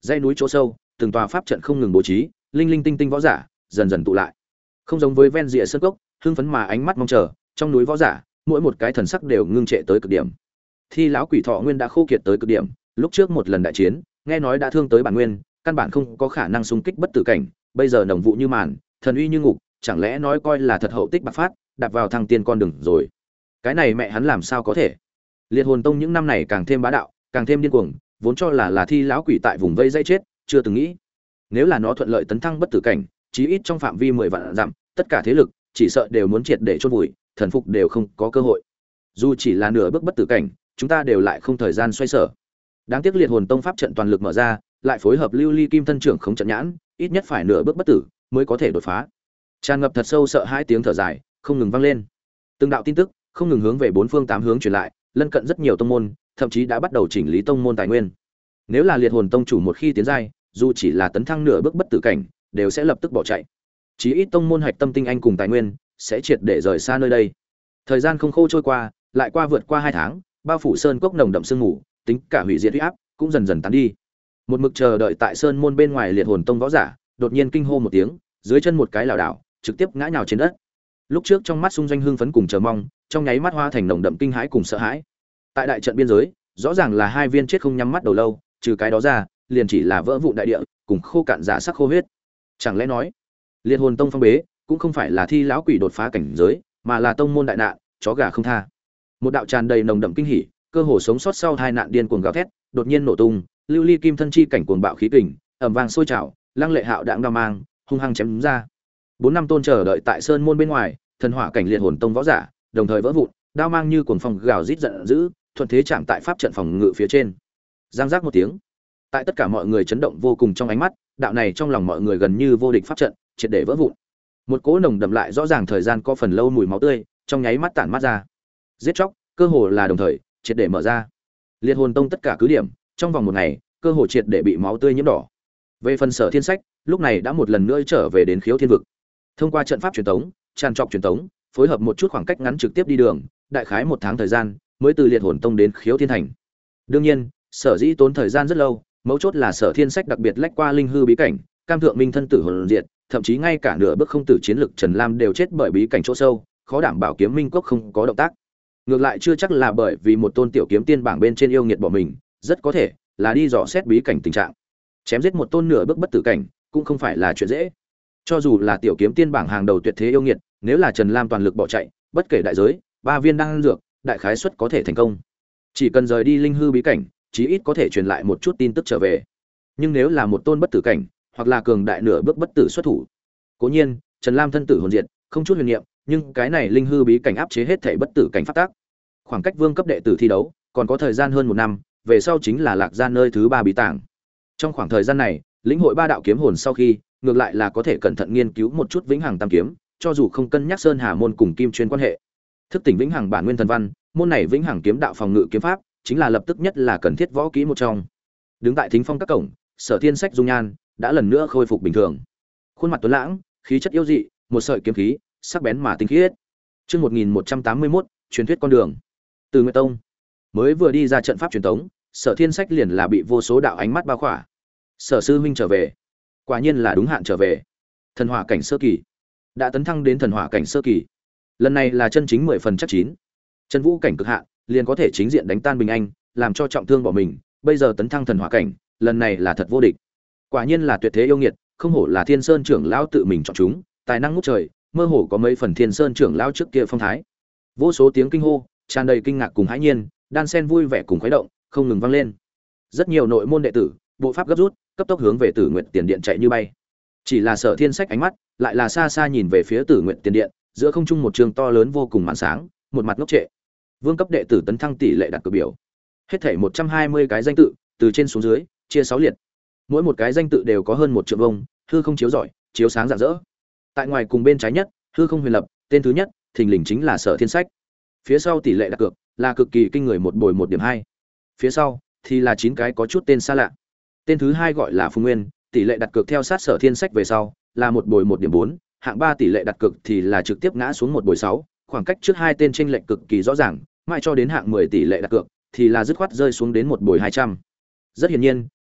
S1: dãy núi chỗ sâu, từng tòa pháp trận không ngừng bố trí, linh linh tinh tinh võ giả dần dần tụ lại. Không giống với ven rìa sơn cốc, hưng phấn mà ánh mắt mong chờ, trong núi võ giả, mỗi một cái thần sắc đều ngưng trệ tới cực điểm. Thi lão quỷ thọ nguyên đã khô kiệt tới cực điểm, lúc trước một lần đại chiến, nghe nói đã thương tới bản nguyên, căn bản không có khả năng xung kích bất tử cảnh, bây giờ nồng vụ như màn, thần uy như ngục, chẳng lẽ nói coi là thật hậu tích bạc phát, đạp vào thăng tiên con đường rồi. Cái này mẹ hắn làm sao có thể? Liệt Hồn Tông những năm này càng thêm bá đạo, càng thêm điên cuồng, vốn cho là thi lão quỷ tại vùng vây dây chết, chưa từng nghĩ, nếu là nó thuận lợi tấn thăng bất tử cảnh, chí ít trong phạm vi 10 vạn dặm, tất cả thế lực chỉ sợ đều muốn triệt để chôn vùi, thần phục đều không có cơ hội. Dù chỉ là nửa bước bất tử cảnh, chúng ta đều lại không thời gian xoay sở. Đáng tiếc Liệt Hồn Tông pháp trận toàn lực mở ra, lại phối hợp Lưu Ly Kim thân trưởng khống trận nhãn, ít nhất phải nửa bước bất tử mới có thể đột phá. Tràn ngập thật sâu sợ hãi tiếng thở dài không ngừng vang lên. Từng đạo tin tức không ngừng hướng về bốn phương tám hướng truyền lại, lân cận rất nhiều tông môn, thậm chí đã bắt đầu chỉnh lý tông môn tài nguyên. Nếu là Liệt Hồn Tông chủ một khi tiến giai, dù chỉ là tấn thăng nửa bước bất tử cảnh, đều sẽ lập tức bỏ chạy. Chí ít tông môn hạch tâm tinh anh cùng tài nguyên sẽ triệt để rời xa nơi đây. Thời gian không khô trôi qua, lại vượt qua 2 tháng, bao phủ sơn cốc nồng đậm sương mù, tính cả hủy diệt uy áp cũng dần dần tán đi. Một mực chờ đợi tại sơn môn bên ngoài Liệt Hồn Tông võ giả, đột nhiên kinh hô một tiếng, dưới chân một cái lảo đảo, trực tiếp ngã nhào trên đất. Lúc trước trong mắt xung doanh hưng phấn cùng chờ mong, trong nháy mắt hóa thành nồng đậm kinh hãi cùng sợ hãi. Tại đại trận biên giới, rõ ràng là hai viên chết không nhắm mắt đầu lâu, trừ cái đó ra, liền chỉ là vỡ vụn đại địa, cùng khô cạn giả sắc khô huyết. Chẳng lẽ nói, Liệt Hồn Tông phong bế, cũng không phải là thi lão quỷ đột phá cảnh giới, mà là tông môn đại nạn, chó gà không tha. Một đạo tràn đầy nồng đậm kinh hỉ, cơ hồ sống sót sau tai nạn điên cuồng gào thét, đột nhiên nổ tung, Lưu Ly Kim thân chi cảnh cuồng bạo khí kình, ầm vang sôi trào, lăng lệ hạo đãng đao mang, hung hăng chém đúng ra. 4 năm tôn chờ đợi tại sơn môn bên ngoài, thần hỏa cảnh Liệt Hồn Tông võ giả, đồng thời vỡ vụn, đao mang như cuồng phong gào rít giận dữ, thuận thế chạm tại pháp trận phòng ngự phía trên. Giang giác một tiếng. Tại tất cả mọi người chấn động vô cùng trong ánh mắt, đạo này trong lòng mọi người gần như vô địch pháp trận, triệt để vỡ vụn. Một cỗ nồng đậm lại rõ ràng thời gian có phần lâu mùi máu tươi, trong nháy mắt tản mát ra. Giết chóc, cơ hồ là đồng thời, triệt để mở ra. Liệt Hồn Tông tất cả cứ điểm, trong vòng một ngày, cơ hồ triệt để bị máu tươi nhiễm đỏ. Về phần Sở Thiên Sách, lúc này đã một lần nữa trở về đến Khiếu Thiên vực. Thông qua trận pháp truyền tống, tràn trọc truyền tống, phối hợp một chút khoảng cách ngắn trực tiếp đi đường, đại khái 1 tháng thời gian, mới từ Liệt Hồn Tông đến Khiếu Thiên thành. Đương nhiên, sở dĩ tốn thời gian rất lâu, mấu chốt là Sở Thiên Sách đặc biệt lách qua linh hư bí cảnh, cam thượng minh thân tử hồn diệt, thậm chí ngay cả nửa bước không tử chiến lực Trần Lam đều chết bởi bí cảnh chỗ sâu, khó đảm bảo kiếm minh cốc không có động tác. Ngược lại chưa chắc là bởi vì một tôn tiểu kiếm tiên bảng bên trên yêu nghiệt bỏ mình, rất có thể là đi dò xét bí cảnh tình trạng. Chém giết một tôn nửa bước bất tử cảnh, cũng không phải là chuyện dễ. Cho dù là tiểu kiếm tiên bảng hàng đầu tuyệt thế yêu nghiệt, nếu là Trần Lam toàn lực bỏ chạy, bất kể đại giới, 3 viên đan dược, đại khái suất có thể thành công. Chỉ cần rời đi linh hư bí cảnh, chí ít có thể truyền lại một chút tin tức trở về. Nhưng nếu là một tôn bất tử cảnh, hoặc là cường đại nửa bước bất tử xuất thủ, cố nhiên Trần Lam thân tử hồn diệt, không chút huyền niệm, nhưng cái này linh hư bí cảnh áp chế hết thảy bất tử cảnh pháp tác. Khoảng cách vương cấp đệ tử thi đấu còn có thời gian hơn 1 năm, về sau chính là Lạc Gia nơi thứ 3 bí tàng. Trong khoảng thời gian này, lĩnh hội 3 đạo kiếm hồn sau khi, ngược lại là có thể cẩn thận nghiên cứu một chút vĩnh hằng tam kiếm, cho dù không cân nhắc Sơn Hà môn cùng Kim Chuyên quan hệ. Thức tỉnh vĩnh hằng bản nguyên thần văn, môn này vĩnh hằng kiếm đạo phòng ngự kiếm pháp, chính là lập tức nhất là cần thiết võ kỹ một trong. Đứng tại thính phong các cổng, Sở Thiên Sách dung nhan đã lần nữa khôi phục bình thường. Khuôn mặt tuấn lãng, khí chất yêu dị, một sợi kiếm khí, sắc bén mà tinh khiết. Chương 1181, truyền thuyết con đường. Từ Nguyệt Tông. Mới vừa đi ra trận pháp truyền tống, Sở Thiên Sách liền là bị vô số đạo ánh mắt bao khỏa. Sở sư huynh trở về. Quả nhiên là đúng hạn trở về. Thần hỏa cảnh sơ kỳ. Đã tấn thăng đến thần hỏa cảnh sơ kỳ. Lần này là chân chính 10 phần chắc chín. Chân vũ cảnh cực hạn, liền có thể chính diện đánh tan Bình Anh, làm cho trọng thương bỏ mình, bây giờ tấn thăng thần hỏa cảnh, lần này là thật vô địch. Quả nhiên là tuyệt thế yêu nghiệt, không hổ là Thiên Sơn trưởng lão tự mình chọn chúng, tài năng ngút trời, mơ hồ có mấy phần Thiên Sơn trưởng lão trước kia phong thái. Vô số tiếng kinh hô, tràn đầy kinh ngạc cùng hãi nhiên, đan sen vui vẻ cùng khuấy động, không ngừng vang lên. Rất nhiều nội môn đệ tử, bộ pháp gấp rút, cấp tốc hướng về Tử Nguyệt Tiền Điện chạy như bay. Chỉ là Sở Thiên Sách ánh mắt, lại là xa xa nhìn về phía Tử Nguyệt Tiền Điện, giữa không trung một trường to lớn vô cùng màn sáng, một mặt ngốc trệ. Vương cấp đệ tử tấn thăng tỷ lệ đặt cược biểu. Hết thảy 120 cái danh tự, từ trên xuống dưới, chia 6 liệt. Mỗi một cái danh tự đều có hơn 1 triệu vông, hư không chiếu rọi, chiếu sáng rạng rỡ. Tại ngoài cùng bên trái nhất, hư không huyền lập, tên thứ nhất, thình lình chính là Sở Thiên Sách. Phía sau tỷ lệ đặt cược là cực kỳ kinh người, 1 bồi 1.2. Phía sau thì là 9 cái có chút tên xa lạ. Tên thứ hai gọi là Phùng Nguyên, tỷ lệ đặt cược theo sát Sở Thiên Sách về sau là 1 bồi 1.4, hạng 3 tỷ lệ đặt cược thì là trực tiếp ngã xuống 1 bồi 6, khoảng cách trước hai tên chênh lệch cực kỳ rõ ràng, mãi cho đến hạng 10 tỷ lệ đặt cược thì là dứt khoát rơi xuống đến 1 bồi 200. Rất hiển nhiên,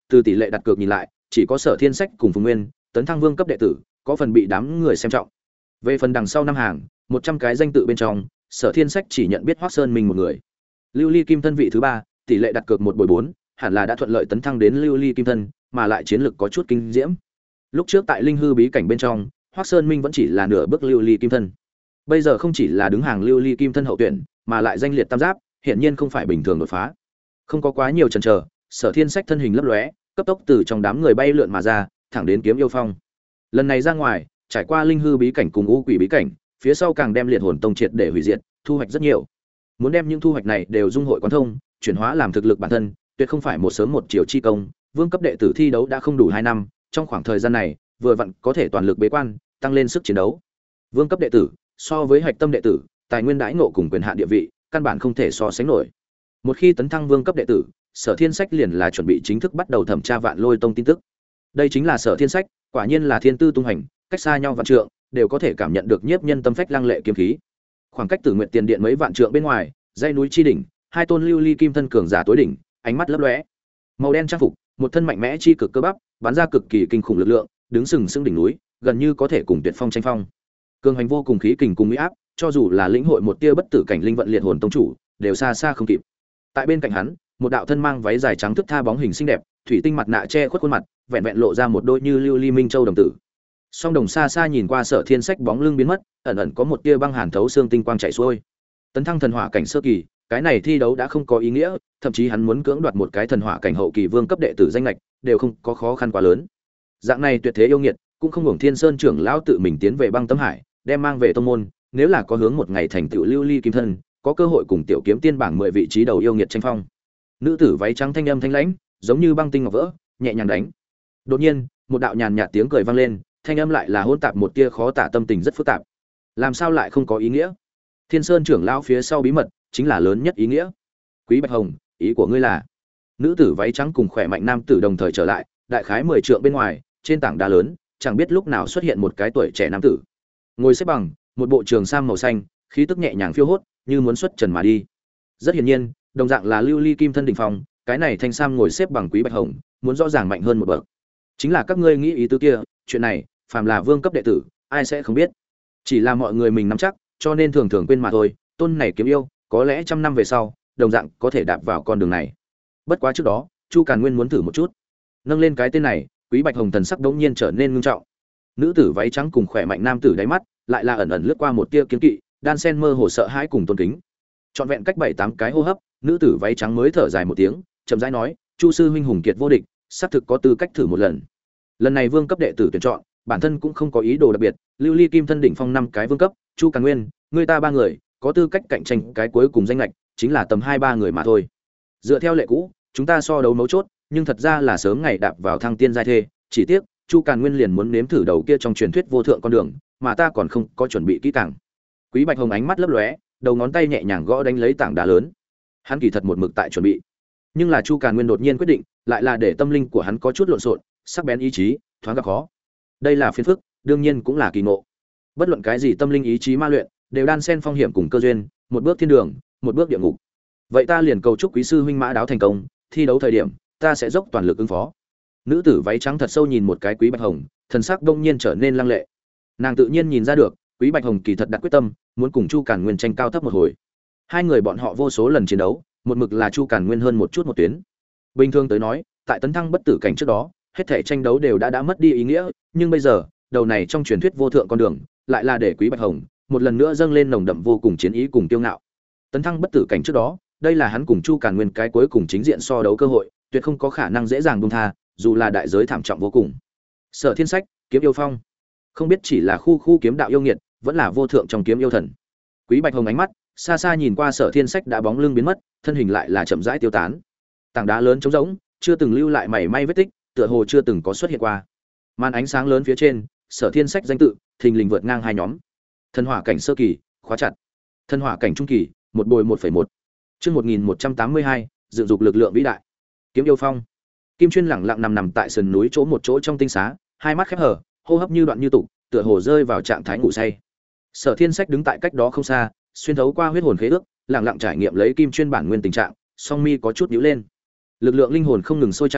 S1: từ tỷ lệ đặt cược nhìn lại, chỉ có Sở Thiên Sách cùng Phùng Nguyên, tấn thăng vương cấp đệ tử, có phần bị đám người xem trọng. Về phần đằng sau năm hàng, 100 cái danh tự bên trong, Sở Thiên Sách chỉ nhận biết Hoắc Sơn Minh một người. Lưu Ly Kim Thân vị thứ 3, tỷ lệ đặt cược 1/4, hẳn là đã thuận lợi tấn thăng đến Lưu Ly Kim Thân, mà lại chiến lực có chút kinh diễm. Lúc trước tại Linh Hư bí cảnh bên trong, Hoắc Sơn Minh vẫn chỉ là nửa bước Lưu Ly Kim Thân. Bây giờ không chỉ là đứng hàng Lưu Ly Kim Thân hậu tuyển, mà lại danh liệt tam giáp, hiển nhiên không phải bình thường đột phá. Không có quá nhiều chần chờ, Sở Thiên Sách thân hình lấp lóe, cấp tốc từ trong đám người bay lượn mà ra, thẳng đến Kiếm Yêu Phong. Lần này ra ngoài, trải qua Linh Hư bí cảnh cùng U Quỷ bí cảnh, phía sau càng đem Liệt Hồn Tông triệt để hủy diệt, thu hoạch rất nhiều. Muốn đem những thu hoạch này đều dung hội quán thông, chuyển hóa làm thực lực bản thân, tuyệt không phải một sớm một chiều chi công. Vương cấp đệ tử thi đấu đã không đủ 2 năm, trong khoảng thời gian này, vừa vặn có thể toàn lực bế quan, tăng lên sức chiến đấu. Vương cấp đệ tử, so với hạch tâm đệ tử, tài nguyên đãi ngộ cùng quyền hạn địa vị, căn bản không thể so sánh nổi. Một khi tấn thăng vương cấp đệ tử, Sở Thiên Sách liền là chuẩn bị chính thức bắt đầu thẩm tra Vạn Lôi Tông tin tức. Đây chính là Sở Thiên Sách, quả nhiên là thiên tư tung hành, cách xa nhau vạn trượng, đều có thể cảm nhận được nhiếp nhân tâm phách lăng lệ kiếm khí. Khoảng cách Tử Nguyện Tiền Điện mấy vạn trượng bên ngoài, dãy núi chi đỉnh, hai tôn lưu ly kim thân cường giả tối đỉnh, ánh mắt lấp lóe. Màu đen trang phục, một thân mạnh mẽ chi cực cơ bắp, bắn ra cực kỳ kinh khủng lực lượng, đứng sừng sững đỉnh núi, gần như có thể cùng Tuyệt Phong tranh phong. Cường hành vô cùng khí kình cùng uy áp, cho dù là lĩnh hội một tia bất tử cảnh linh vận liệt hồn tông chủ, đều xa xa không kịp. Tại bên cạnh hắn, một đạo thân mang váy dài trắng thướt tha bóng hình xinh đẹp, thủy tinh mặt nạ che khuất khuôn mặt, vẹn vẹn lộ ra một đôi như lưu ly minh châu đồng tử. Song đồng xa xa nhìn qua Sở Thiên Sách bóng lưng biến mất, ẩn ẩn có một tia băng hàn thấu xương tinh quang chảy xuôi. Tấn thăng thần hỏa cảnh sơ kỳ, cái này thi đấu đã không có ý nghĩa, thậm chí hắn muốn cưỡng đoạt một cái thần hỏa cảnh hậu kỳ vương cấp đệ tử danh lệch, đều không có khó khăn quá lớn. Dạng này tuyệt thế yêu nghiệt, cũng không hưởng Thiên Sơn trưởng lão tự mình tiến về băng tấm hải, đem mang về tông môn, nếu là có hướng một ngày thành tựu lưu ly kim thân, có cơ hội cùng tiểu kiếm tiên bảng 10 vị trí đầu yêu nghiệt tranh phong. Nữ tử váy trắng thanh âm thanh lãnh, giống như băng tinh ngọc vỡ, nhẹ nhàng đánh. Đột nhiên, một đạo nhàn nhạt tiếng cười vang lên, thanh âm lại là hỗn tạp một tia khó tả tâm tình rất phức tạp. Làm sao lại không có ý nghĩa? Thiên Sơn trưởng lão phía sau bí mật, chính là lớn nhất ý nghĩa. Quý Bạch Hồng, ý của ngươi là? Nữ tử váy trắng cùng khỏe mạnh nam tử đồng thời trở lại, đại khái 10 trượng bên ngoài, trên tảng đá lớn, chẳng biết lúc nào xuất hiện một cái tuổi trẻ nam tử. Ngồi xếp bằng, một bộ trường sam màu xanh, khí tức nhẹ nhàng phiêu hốt, như muốn xuất trần mà đi. Rất hiển nhiên, đồng dạng là lưu ly kim thân đỉnh phong, cái này thanh sam ngồi xếp bằng Quý Bạch Hồng, muốn rõ ràng mạnh hơn một bậc. Chính là các ngươi nghĩ ý tứ kia, chuyện này, phàm là vương cấp đệ tử, ai sẽ không biết. Chỉ là mọi người mình nắm chắc, cho nên thường thường quên mà thôi. Tôn này kiếm yêu, có lẽ trăm năm về sau, đồng dạng có thể đạp vào con đường này. Bất quá trước đó, Chu Càn Nguyên muốn thử một chút. Nâng lên cái tên này, Quý Bạch Hồng thần sắc đống nhiên trở nên ngưng trọng. Nữ tử váy trắng cùng khỏe mạnh nam tử đáy mắt, lại là ẩn ẩn lướt qua một tia kiến kỵ, đan sen mơ hồ sợ hãi cùng tôn kính. Trọn vẹn cách 7-8 cái hô hấp, nữ tử váy trắng mới thở dài một tiếng, chậm rãi nói, "Chu sư huynh hùng kiệt vô địch, xác thực có tư cách thử một lần." Lần này vương cấp đệ tử tuyển chọn, bản thân cũng không có ý đồ đặc biệt, lưu ly kim thân đỉnh phong 5 cái vương cấp, Chu Càn Nguyên, người ta 3 người, có tư cách cạnh tranh cái cuối cùng danh lệch, chính là tầm 2-3 người mà thôi. Dựa theo lệ cũ, chúng ta so đấu mấu chốt, nhưng thật ra là sớm ngày đạp vào thăng tiên giai thê, chỉ tiếc, Chu Càn Nguyên liền muốn nếm thử đầu kia trong truyền thuyết vô thượng con đường, mà ta còn không có chuẩn bị kỹ càng. Quý Bạch Hồng ánh mắt lấp lóe, đầu ngón tay nhẹ nhàng gõ đánh lấy tảng đá lớn. Hắn kỳ thật một mực tại chuẩn bị, nhưng là Chu Càn Nguyên đột nhiên quyết định, lại là để tâm linh của hắn có chút lộn xộn, sắc bén ý chí, thoáng gặp khó. Đây là phiền phức, đương nhiên cũng là kỳ ngộ. Bất luận cái gì tâm linh ý chí ma luyện, đều đan xen phong hiểm cùng cơ duyên, một bước thiên đường, một bước địa ngục. Vậy ta liền cầu chúc quý sư huynh mã đáo thành công, thi đấu thời điểm, ta sẽ dốc toàn lực ứng phó. Nữ tử váy trắng thật sâu nhìn một cái Quý Bạch Hồng, thần sắc đông nhiên trở nên lăng lệ. Nàng tự nhiên nhìn ra được, Quý Bạch Hồng kỳ thật đặt quyết tâm, muốn cùng Chu Càn Nguyên tranh cao thấp một hồi. Hai người bọn họ vô số lần chiến đấu, một mực là Chu Càn Nguyên hơn một chút một tuyến. Bình thường tới nói, tại tấn thăng bất tử cảnh trước đó, hết thảy tranh đấu đều đã mất đi ý nghĩa, nhưng bây giờ, đầu này trong truyền thuyết vô thượng con đường, lại là để Quý Bạch Hồng một lần nữa dâng lên nồng đậm vô cùng chiến ý cùng kiêu ngạo. Tấn thăng bất tử cảnh trước đó, đây là hắn cùng Chu Càn Nguyên cái cuối cùng chính diện so đấu cơ hội, tuyệt không có khả năng dễ dàng buông tha, dù là đại giới thảm trọng vô cùng. Sở Thiên Sách, Kiếm Yêu Phong, không biết chỉ là khu kiếm đạo yêu nghiệt, vẫn là vô thượng trong kiếm yêu thần. Quý Bạch Hồng ánh mắt xa xa nhìn qua Sở Thiên Sách đã bóng lưng biến mất, thân hình lại là chậm rãi tiêu tán. Tảng đá lớn trống rỗng, chưa từng lưu lại mảy may vết tích, tựa hồ chưa từng có xuất hiện qua. Màn ánh sáng lớn phía trên, Sở Thiên Sách danh tự thình lình vượt ngang hai nhóm. Thần hỏa cảnh sơ kỳ, khóa chặt. Thần hỏa cảnh trung kỳ, một bồi 1,1. Chương 1182, dựng dục lực lượng vĩ đại. Kiếm Yêu Phong. Kim Chuyên lẳng lặng nằm tại sườn núi chỗ một chỗ trong tinh xá, hai mắt khép hờ, hô hấp như đoạn như tục, tựa hồ rơi vào trạng thái ngủ say. Sở Thiên Sách đứng tại cách đó không xa, xuyên thấu qua huyết hồn khế ước, lặng lặng trải nghiệm lấy Kim Chuyên bản nguyên tình trạng, song mi có chút nhíu lên. Lực lượng linh hồn không ngừng sôi trào,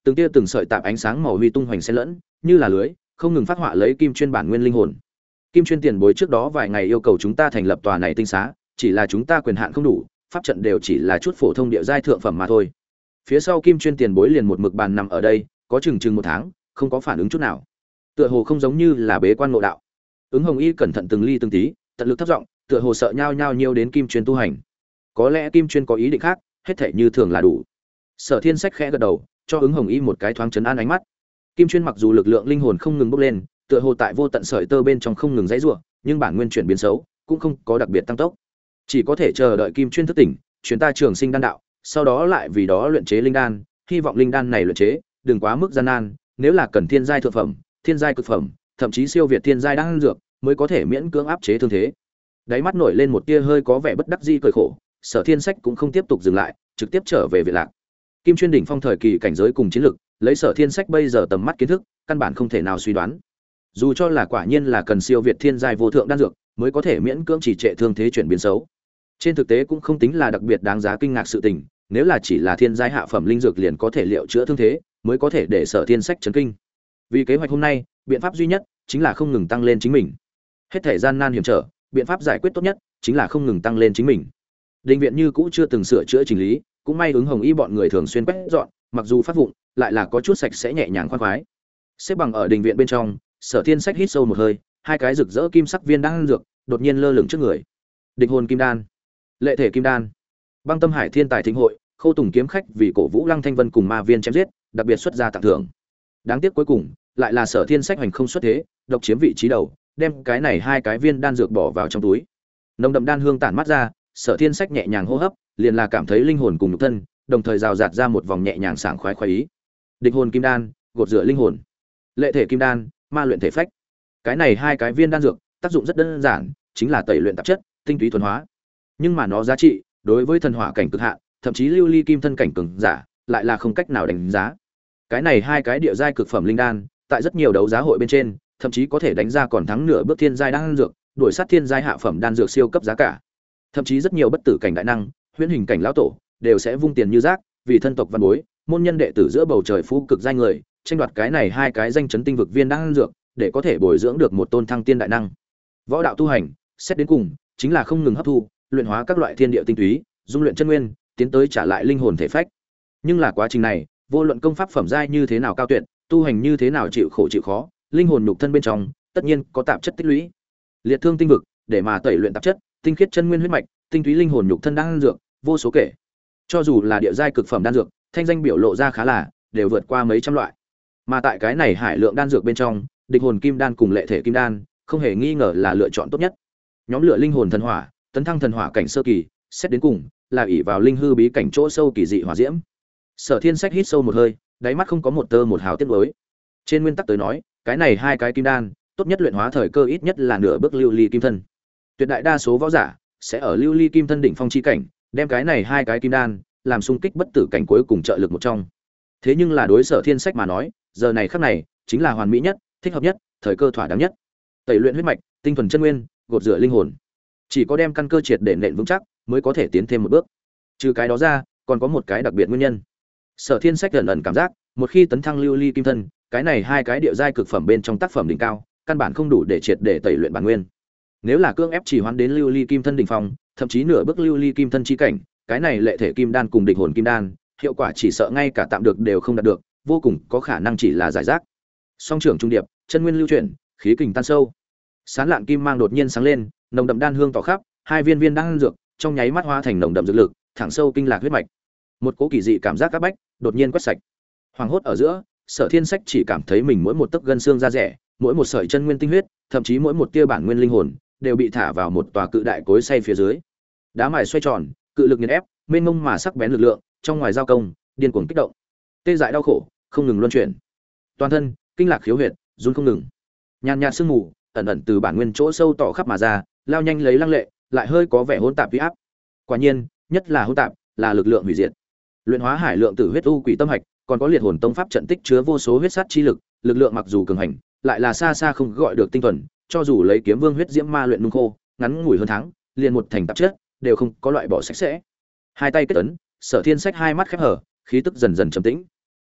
S1: từng tia từng sợi tạp ánh sáng màu huy tung hoành xen lẫn, như là lưới, không ngừng phát họa lấy kim chuyên bản nguyên linh hồn. Kim chuyên tiền bối trước đó vài ngày yêu cầu chúng ta thành lập tòa này tinh xá, chỉ là chúng ta quyền hạn không đủ, pháp trận đều chỉ là chút phổ thông địa giai thượng phẩm mà thôi. Phía sau kim chuyên tiền bối liền một mực bàn nằm ở đây, có chừng 1 tháng, không có phản ứng chút nào. Tựa hồ không giống như là bế quan ngộ đạo. Ứng Hồng Y cẩn thận từng ly từng tí, tận lực thấp giọng, tựa hồ sợ nhao nhao nhiều đến kim chuyên tu hành. Có lẽ kim chuyên có ý định khác, hết thảy như thường là đủ. Sở Thiên Sách khẽ gật đầu, cho Ứng Hồng Y một cái thoáng trấn an ánh mắt. Kim chuyên mặc dù lực lượng linh hồn không ngừng bốc lên, tựa hồ tại vô tận sợi tơ bên trong không ngừng giãy giụa, nhưng bản nguyên chuyển biến xấu, cũng không có đặc biệt tăng tốc. Chỉ có thể chờ đợi kim chuyên thức tỉnh, chuyển ta trường sinh đan đạo, sau đó lại vì đó luyện chế linh đan, hy vọng linh đan này luyện chế đừng quá mức gian nan, nếu là cần thiên giai thượng phẩm, thiên giai cực phẩm, thậm chí siêu việt thiên giai đan dược, mới có thể miễn cưỡng áp chế thương thế. Đáy mắt nổi lên một tia hơi có vẻ bất đắc dĩ cười khổ, Sở Thiên Sách cũng không tiếp tục dừng lại, trực tiếp trở về Viện Lạc. Kim chuyên đỉnh phong thời kỳ cảnh giới cùng chiến lực, lấy Sở Thiên Sách bây giờ tầm mắt kiến thức, căn bản không thể nào suy đoán. Dù cho là quả nhiên là cần siêu việt thiên giai vô thượng đan dược, mới có thể miễn cưỡng chỉ trệ thương thế chuyển biến xấu. Trên thực tế cũng không tính là đặc biệt đáng giá kinh ngạc sự tình, nếu là chỉ là thiên giai hạ phẩm linh dược liền có thể liệu chữa thương thế, mới có thể để Sở Thiên Sách chấn kinh. Vì kế hoạch hôm nay, biện pháp duy nhất chính là không ngừng tăng lên chính mình. Hết thể gian nan hiểm trở, biện pháp giải quyết tốt nhất chính là không ngừng tăng lên chính mình. Đình viện như cũ chưa từng sửa chữa chỉnh lý, cũng may Ứng Hồng Y bọn người thường xuyên quét dọn, mặc dù phát vụn, lại là có chút sạch sẽ nhẹ nhàng khoan khoái. Xếp bằng ở đình viện bên trong, Sở Thiên Sách hít sâu một hơi, hai cái rực rỡ kim sắc viên đan dược đột nhiên lơ lửng trước người. Địch hồn kim đan, lệ thể kim đan, băng tâm hải thiên tài thịnh hội, Khâu Tùng kiếm khách vì cổ vũ Lăng Thanh Vân cùng ma viên chém giết, đặc biệt xuất ra tặng thưởng. Đáng tiếc cuối cùng lại là Sở Thiên Sách hành không xuất thế, độc chiếm vị trí đầu, đem cái này hai cái viên đan dược bỏ vào trong túi. Nồng đậm đan hương tản mắt ra, Sở Thiên Sách nhẹ nhàng hô hấp, liền là cảm thấy linh hồn cùng nhục thân, đồng thời rào rạt ra một vòng nhẹ nhàng sảng khoái khoái ý. Địch hồn kim đan, gột rửa linh hồn. Lệ thể kim đan, ma luyện thể phách. Cái này hai cái viên đan dược, tác dụng rất đơn giản, chính là tẩy luyện tạp chất, tinh túy thuần hóa. Nhưng mà nó giá trị, đối với thần hỏa cảnh cực hạn, thậm chí lưu ly kim thân cảnh cường giả, lại là không cách nào đánh giá. Cái này hai cái địa giai cực phẩm linh đan, tại rất nhiều đấu giá hội bên trên, thậm chí có thể đánh ra còn thắng nửa bước thiên giai đan dược, đuổi sát thiên giai hạ phẩm đan dược siêu cấp giá cả. Thậm chí rất nhiều bất tử cảnh đại năng, huyễn hình cảnh lão tổ, đều sẽ vung tiền như rác, vì thân tộc văn bối, môn nhân đệ tử giữa bầu trời phú cực danh người, tranh đoạt cái này hai cái danh chấn tinh vực viên đan dược, để có thể bồi dưỡng được một tôn thăng tiên đại năng. Võ đạo tu hành, xét đến cùng, chính là không ngừng hấp thu, luyện hóa các loại thiên địa tinh túy, dung luyện chân nguyên, tiến tới trả lại linh hồn thể phách. Nhưng là quá trình này, vô luận công pháp phẩm giai như thế nào cao tuyệt, tu hành như thế nào chịu khổ chịu khó, linh hồn nhục thân bên trong, tất nhiên có tạp chất tích lũy. Liệt thương tinh vực, để mà tẩy luyện tạp chất, tinh khiết chân nguyên huyết mạch, tinh túy linh hồn nhục thân đan dược, vô số kể. Cho dù là địa giai cực phẩm đan dược, thanh danh biểu lộ ra khá là, đều vượt qua mấy trăm loại. Mà tại cái này hải lượng đan dược bên trong, địch hồn kim đan cùng lệ thể kim đan, không hề nghi ngờ là lựa chọn tốt nhất. Nhóm lửa linh hồn thần hỏa, tấn thăng thần hỏa cảnh sơ kỳ, xét đến cùng, là ỷ vào linh hư bí cảnh chỗ sâu kỳ dị hỏa diễm. Sở Thiên Sách hít sâu một hơi, đáy mắt không có một tơ một hào tiếc nuối. Trên nguyên tắc tới nói, cái này hai cái kim đan, tốt nhất luyện hóa thời cơ ít nhất là nửa bước lưu ly kim thân. Tuyệt đại đa số võ giả sẽ ở lưu ly kim thân đỉnh phong chi cảnh, đem cái này hai cái kim đan làm xung kích bất tử cảnh cuối cùng trợ lực một trong. Thế nhưng là đối Sở Thiên Sách mà nói, giờ này khắc này chính là hoàn mỹ nhất, thích hợp nhất, thời cơ thỏa đáng nhất. Tẩy luyện huyết mạch, tinh thuần chân nguyên, gột rửa linh hồn. Chỉ có đem căn cơ triệt để nện vững chắc, mới có thể tiến thêm một bước. Trừ cái đó ra, còn có một cái đặc biệt nguyên nhân. Sở Thiên Sách ẩn ẩn cảm giác, một khi tấn thăng lưu ly kim thân, cái này hai cái địa giai cực phẩm bên trong tác phẩm đỉnh cao, căn bản không đủ để triệt để tẩy luyện bản nguyên. Nếu là cưỡng ép chỉ hoán đến lưu ly kim thân đỉnh phong, thậm chí nửa bước lưu ly kim thân chi cảnh, cái này lệ thể kim đan cùng địch hồn kim đan, hiệu quả chỉ sợ ngay cả tạm được đều không đạt được, vô cùng có khả năng chỉ là giải rác. Song trưởng trung điệp, chân nguyên lưu chuyển, khí kình tan sâu. Sán lạn kim mang đột nhiên sáng lên, nồng đậm đan hương tỏa khắp, hai viên viên đan dược, trong nháy mắt hóa thành nồng đậm dược lực, thẳng sâu kinh lạc huyết mạch. Một cỗ kỳ dị cảm giác các bách, đột nhiên quét sạch. Hoàng hốt ở giữa, Sở Thiên Sách chỉ cảm thấy mình mỗi một tấc gân xương da rẻ, mỗi một sợi chân nguyên tinh huyết, thậm chí mỗi một tia bản nguyên linh hồn, đều bị thả vào một tòa cự đại cối xay phía dưới. Đá mài xoay tròn, cự lực nghiền ép, mênh mông mà sắc bén lực lượng, trong ngoài giao công, điên cuồng kích động. Tê dại đau khổ, không ngừng luân chuyển. Toàn thân, kinh lạc khiếu huyệt, run không ngừng. Nhàn nhạt sương mù, ẩn ẩn từ bản nguyên chỗ sâu tỏ khắp mà ra, lao nhanh lấy lăng lệ, lại hơi có vẻ hỗn tạp uy áp. Quả nhiên, nhất là hỗn tạp, là lực lượng hủy diệt. Luyện hóa hải lượng tử huyết u quỷ tâm hạch, còn có liệt hồn tông pháp trận tích chứa vô số huyết sát chi lực, lực lượng mặc dù cường hành, lại là xa xa không gọi được tinh thuần, cho dù lấy kiếm vương huyết diễm ma luyện nung khô, ngắn ngủi hơn tháng, liền một thành tạp chất, đều không có loại bỏ sạch sẽ. Hai tay kết ấn, Sở Thiên Sách hai mắt khép hở, khí tức dần dần trầm tĩnh.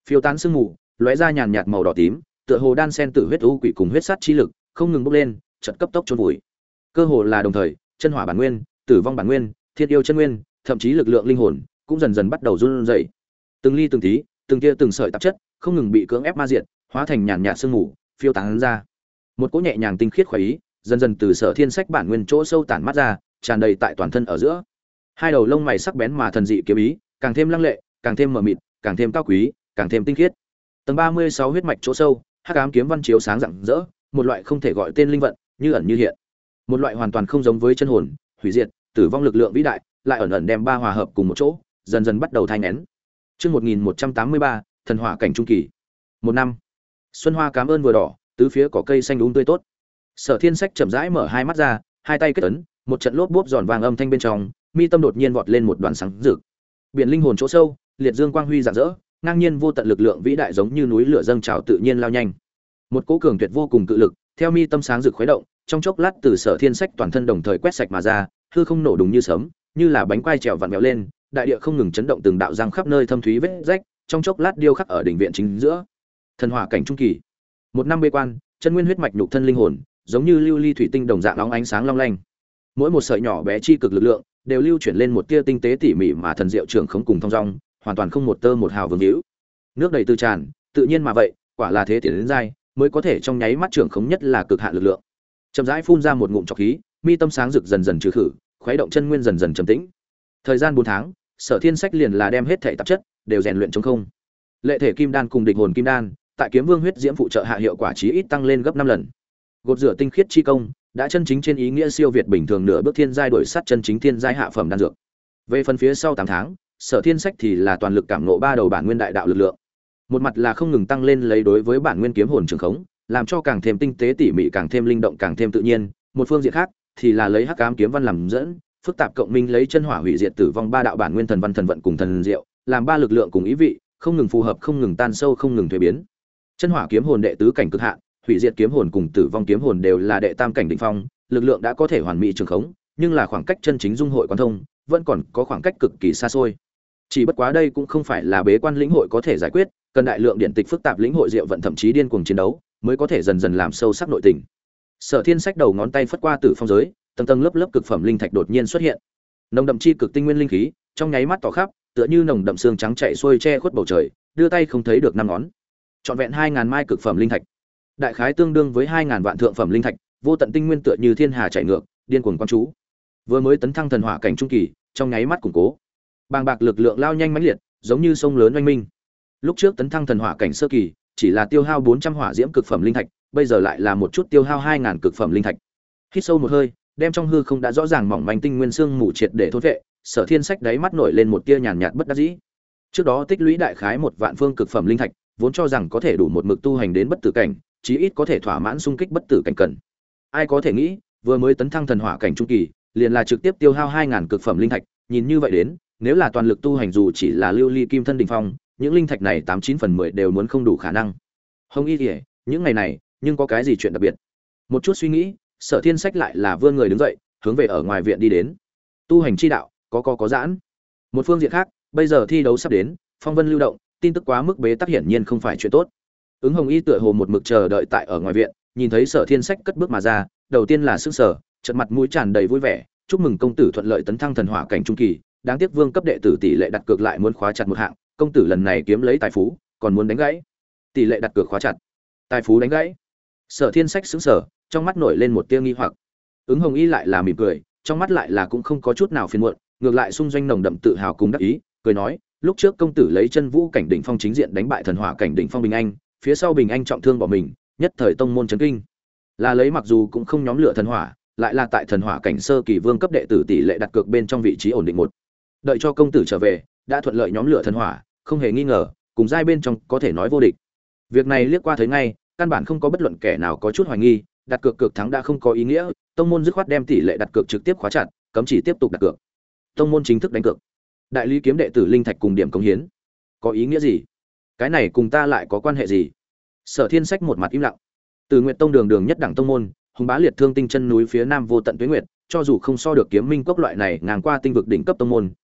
S1: Phiêu tán sương mù, lóe ra nhàn nhạt màu đỏ tím, tựa hồ đan sen tử huyết u quỷ cùng huyết sát chi lực, không ngừng bốc lên, chợt cấp tốc chôn vùi. Cơ hồ là đồng thời, chân hỏa bản nguyên, tử vong bản nguyên, thiên yêu chân nguyên, thậm chí lực lượng linh hồn cũng dần dần bắt đầu run rẩy. Từng ly từng tí, từng tia từng sợi tạp chất, không ngừng bị cưỡng ép ma diệt, hóa thành nhàn nhạt sương mù, phiêu tán ra. Một cỗ nhẹ nhàng tinh khiết khoái ý, dần dần từ Sở Thiên Sách bản nguyên chỗ sâu tản mát ra, tràn đầy tại toàn thân ở giữa. Hai đầu lông mày sắc bén mà thần dị kiếm ý, càng thêm lăng lệ, càng thêm mờ mịt, càng thêm cao quý, càng thêm tinh khiết. Tầng 36 huyết mạch chỗ sâu, hắc ám kiếm văn chiếu sáng rạng rỡ, một loại không thể gọi tên linh vận, như ẩn như hiện. Một loại hoàn toàn không giống với chân hồn, hủy diệt, tử vong lực lượng vĩ đại, lại ẩn ẩn đem ba hòa hợp cùng một chỗ, dần dần bắt đầu thay nén. Chương 1183, thần hỏa cảnh trung kỳ. Một năm. Xuân hoa cảm ơn vừa đỏ, tứ phía cỏ cây xanh tươi tốt. Sở Thiên Sách chậm rãi mở hai mắt ra, hai tay kết ấn, một trận lốp bốp giòn vàng âm thanh bên trong, mi tâm đột nhiên vọt lên một đoàn sáng rực. Biển linh hồn chỗ sâu, liệt dương quang huy rạng rỡ, ngang nhiên vô tận lực lượng vĩ đại giống như núi lửa dâng trào tự nhiên lao nhanh. Một cỗ cường tuyệt vô cùng cự lực, theo mi tâm sáng rực khuấy động, trong chốc lát từ Sở Thiên Sách toàn thân đồng thời quét sạch mà ra, hư không nổ đùng như sấm, như là bánh quai trèo vặn vẹo lên, đại địa không ngừng chấn động từng đạo răng khắp nơi thâm thúy vết rách, trong chốc lát điêu khắc ở đỉnh viện chính giữa. Thần hỏa cảnh trung kỳ. Một năm bê quan, chân nguyên huyết mạch nhục thân linh hồn, giống như lưu ly thủy tinh đồng dạng óng ánh sáng long lanh. Mỗi một sợi nhỏ bé chi cực lực lượng, đều lưu chuyển lên một tia tinh tế tỉ mỉ mà thần diệu trưởng không cùng thông dong, hoàn toàn không một tơ một hào vương hữu. Nước đầy tư tràn, tự nhiên mà vậy, quả là thế tiến đến giai, mới có thể trong nháy mắt trưởng khống nhất là cực hạn lực lượng. Chậm rãi phun ra một ngụm trọc khí, mi tâm sáng rực dần dần trừ khử, khuấy động chân nguyên dần dần trầm tĩnh. Thời gian 4 tháng, Sở Thiên Sách liền là đem hết thể tạp chất đều rèn luyện trống không. Lệ thể kim đan cùng địch hồn kim đan, tại kiếm vương huyết diễm phụ trợ hạ hiệu quả chí ít tăng lên gấp 5 lần. Gột rửa tinh khiết chi công, đã chân chính trên ý nghĩa siêu việt bình thường nửa bước thiên giai đổi sát chân chính thiên giai hạ phẩm đan dược. Về phần phía sau 8 tháng, Sở Thiên Sách thì là toàn lực cảm ngộ ba đầu bản nguyên đại đạo lực lượng. Một mặt là không ngừng tăng lên lấy đối với bản nguyên kiếm hồn trường khống, làm cho càng thêm tinh tế tỉ mỉ, càng thêm linh động, càng thêm tự nhiên. Một phương diện khác thì là lấy hắc ám kiếm văn làm dẫn, phức tạp cộng minh lấy chân hỏa hủy diệt tử vong ba đạo bản nguyên thần văn thần vận cùng thần diệu, làm ba lực lượng cùng ý vị, không ngừng phù hợp, không ngừng tan sâu, không ngừng thay biến. Chân hỏa kiếm hồn đệ tứ cảnh cực hạn, hủy diệt kiếm hồn cùng tử vong kiếm hồn đều là đệ tam cảnh đỉnh phong, lực lượng đã có thể hoàn mỹ trường khống, nhưng là khoảng cách chân chính dung hội quan thông, vẫn còn có khoảng cách cực kỳ xa xôi. Chỉ bất quá đây cũng không phải là bế quan lĩnh hội có thể giải quyết, cần đại lượng điện tịch phức tạp lĩnh hội diệu vận thậm chí điên cuồng chiến đấu, mới có thể dần dần làm sâu sắc nội tình. Sở Thiên Sách đầu ngón tay phất qua tử phong giới, tầng tầng lớp lớp cực phẩm linh thạch đột nhiên xuất hiện. Nồng đậm chi cực tinh nguyên linh khí, trong nháy mắt tỏ khắp, tựa như nồng đậm xương trắng chạy xuôi che khuất bầu trời, đưa tay không thấy được năm ngón. Trọn vẹn 2000 mai cực phẩm linh thạch. Đại khái tương đương với 2000 vạn thượng phẩm linh thạch, vô tận tinh nguyên tựa như thiên hà chảy ngược, điên cuồng quan chú. Vừa mới tấn thăng thần hỏa cảnh trung kỳ, trong nháy mắt củng cố. Bàng bạc lực lượng lao nhanh mãnh liệt, giống như sông lớn oanh minh. Lúc trước tấn thăng thần hỏa cảnh sơ kỳ, chỉ là tiêu hao 400 hỏa diễm cực phẩm linh thạch, bây giờ lại là một chút tiêu hao 2000 cực phẩm linh thạch. Hít sâu một hơi, đem trong hư không đã rõ ràng mỏng manh tinh nguyên xương mù triệt để thôn vệ, Sở Thiên Sách đáy mắt nổi lên một tia nhàn nhạt bất đắc dĩ. Trước đó tích lũy đại khái 1 vạn phương cực phẩm linh thạch, vốn cho rằng có thể đủ một mực tu hành đến bất tử cảnh, chí ít có thể thỏa mãn xung kích bất tử cảnh cần. Ai có thể nghĩ, vừa mới tấn thăng thần hỏa cảnh trung kỳ, liền là trực tiếp tiêu hao 2000 cực phẩm linh thạch, nhìn như vậy đến, nếu là toàn lực tu hành dù chỉ là lưu ly kim thân đỉnh phong, những linh thạch này 89 phần 10 đều muốn không đủ khả năng. Hồng Y Liễu, những ngày này, nhưng có cái gì chuyện đặc biệt? Một chút suy nghĩ, Sở Thiên Sách lại là vươn người đứng dậy, hướng về ở ngoài viện đi đến. Tu hành chi đạo, có giãn. Một phương diện khác, bây giờ thi đấu sắp đến, phong vân lưu động, tin tức quá mức bế tắc hiển nhiên không phải chuyện tốt. Ứng Hồng Y tựa hồ một mực chờ đợi tại ở ngoài viện, nhìn thấy Sở Thiên Sách cất bước mà ra, đầu tiên là sững sờ, chợt mặt mũi tràn đầy vui vẻ, chúc mừng công tử thuận lợi tấn thăng thần hỏa cảnh trung kỳ, đáng tiếc vương cấp đệ tử tỷ lệ đặt cược lại muốn khóa chặt một hạng, công tử lần này kiếm lấy tài phú, còn muốn đánh gãy. Tỷ lệ đặt cược khóa chặt, tài phú đánh gãy. Sở Thiên Sách sững sờ, trong mắt nổi lên một tia nghi hoặc. Ứng Hồng Y lại là mỉm cười, trong mắt lại là cũng không có chút nào phiền muộn, ngược lại xung doanh nồng đậm tự hào cùng đắc ý, cười nói, lúc trước công tử lấy chân vũ cảnh đỉnh phong chính diện đánh bại thần hỏa cảnh đỉnh phong Bình Anh, phía sau Bình Anh trọng thương bỏ mình, nhất thời tông môn chấn kinh. Là lấy mặc dù cũng không nhóm lửa thần hỏa, lại là tại thần hỏa cảnh sơ kỳ vương cấp đệ tử tỷ lệ đặt cược bên trong vị trí ổn định một. Đợi cho công tử trở về, đã thuận lợi nhóm lửa thần hỏa, không hề nghi ngờ, cùng giai bên trong có thể nói vô địch. Việc này liếc qua thấy ngay, căn bản không có bất luận kẻ nào có chút hoài nghi, đặt cược cược thắng đã không có ý nghĩa, tông môn dứt khoát đem tỷ lệ đặt cược trực tiếp khóa chặt, cấm chỉ tiếp tục đặt cược. Tông môn chính thức đánh cược. Đại lý kiếm đệ tử linh thạch cùng điểm cống hiến, có ý nghĩa gì? Cái này cùng ta lại có quan hệ gì? Sở Thiên Sách một mặt im lặng. Từ Nguyệt Tông đường đường nhất đẳng tông môn, hùng bá liệt thương tinh chân núi phía nam vô tận tuế nguyệt, cho dù không so được Kiếm Minh Cốc loại này ngang qua tinh vực đỉnh cấp tông môn,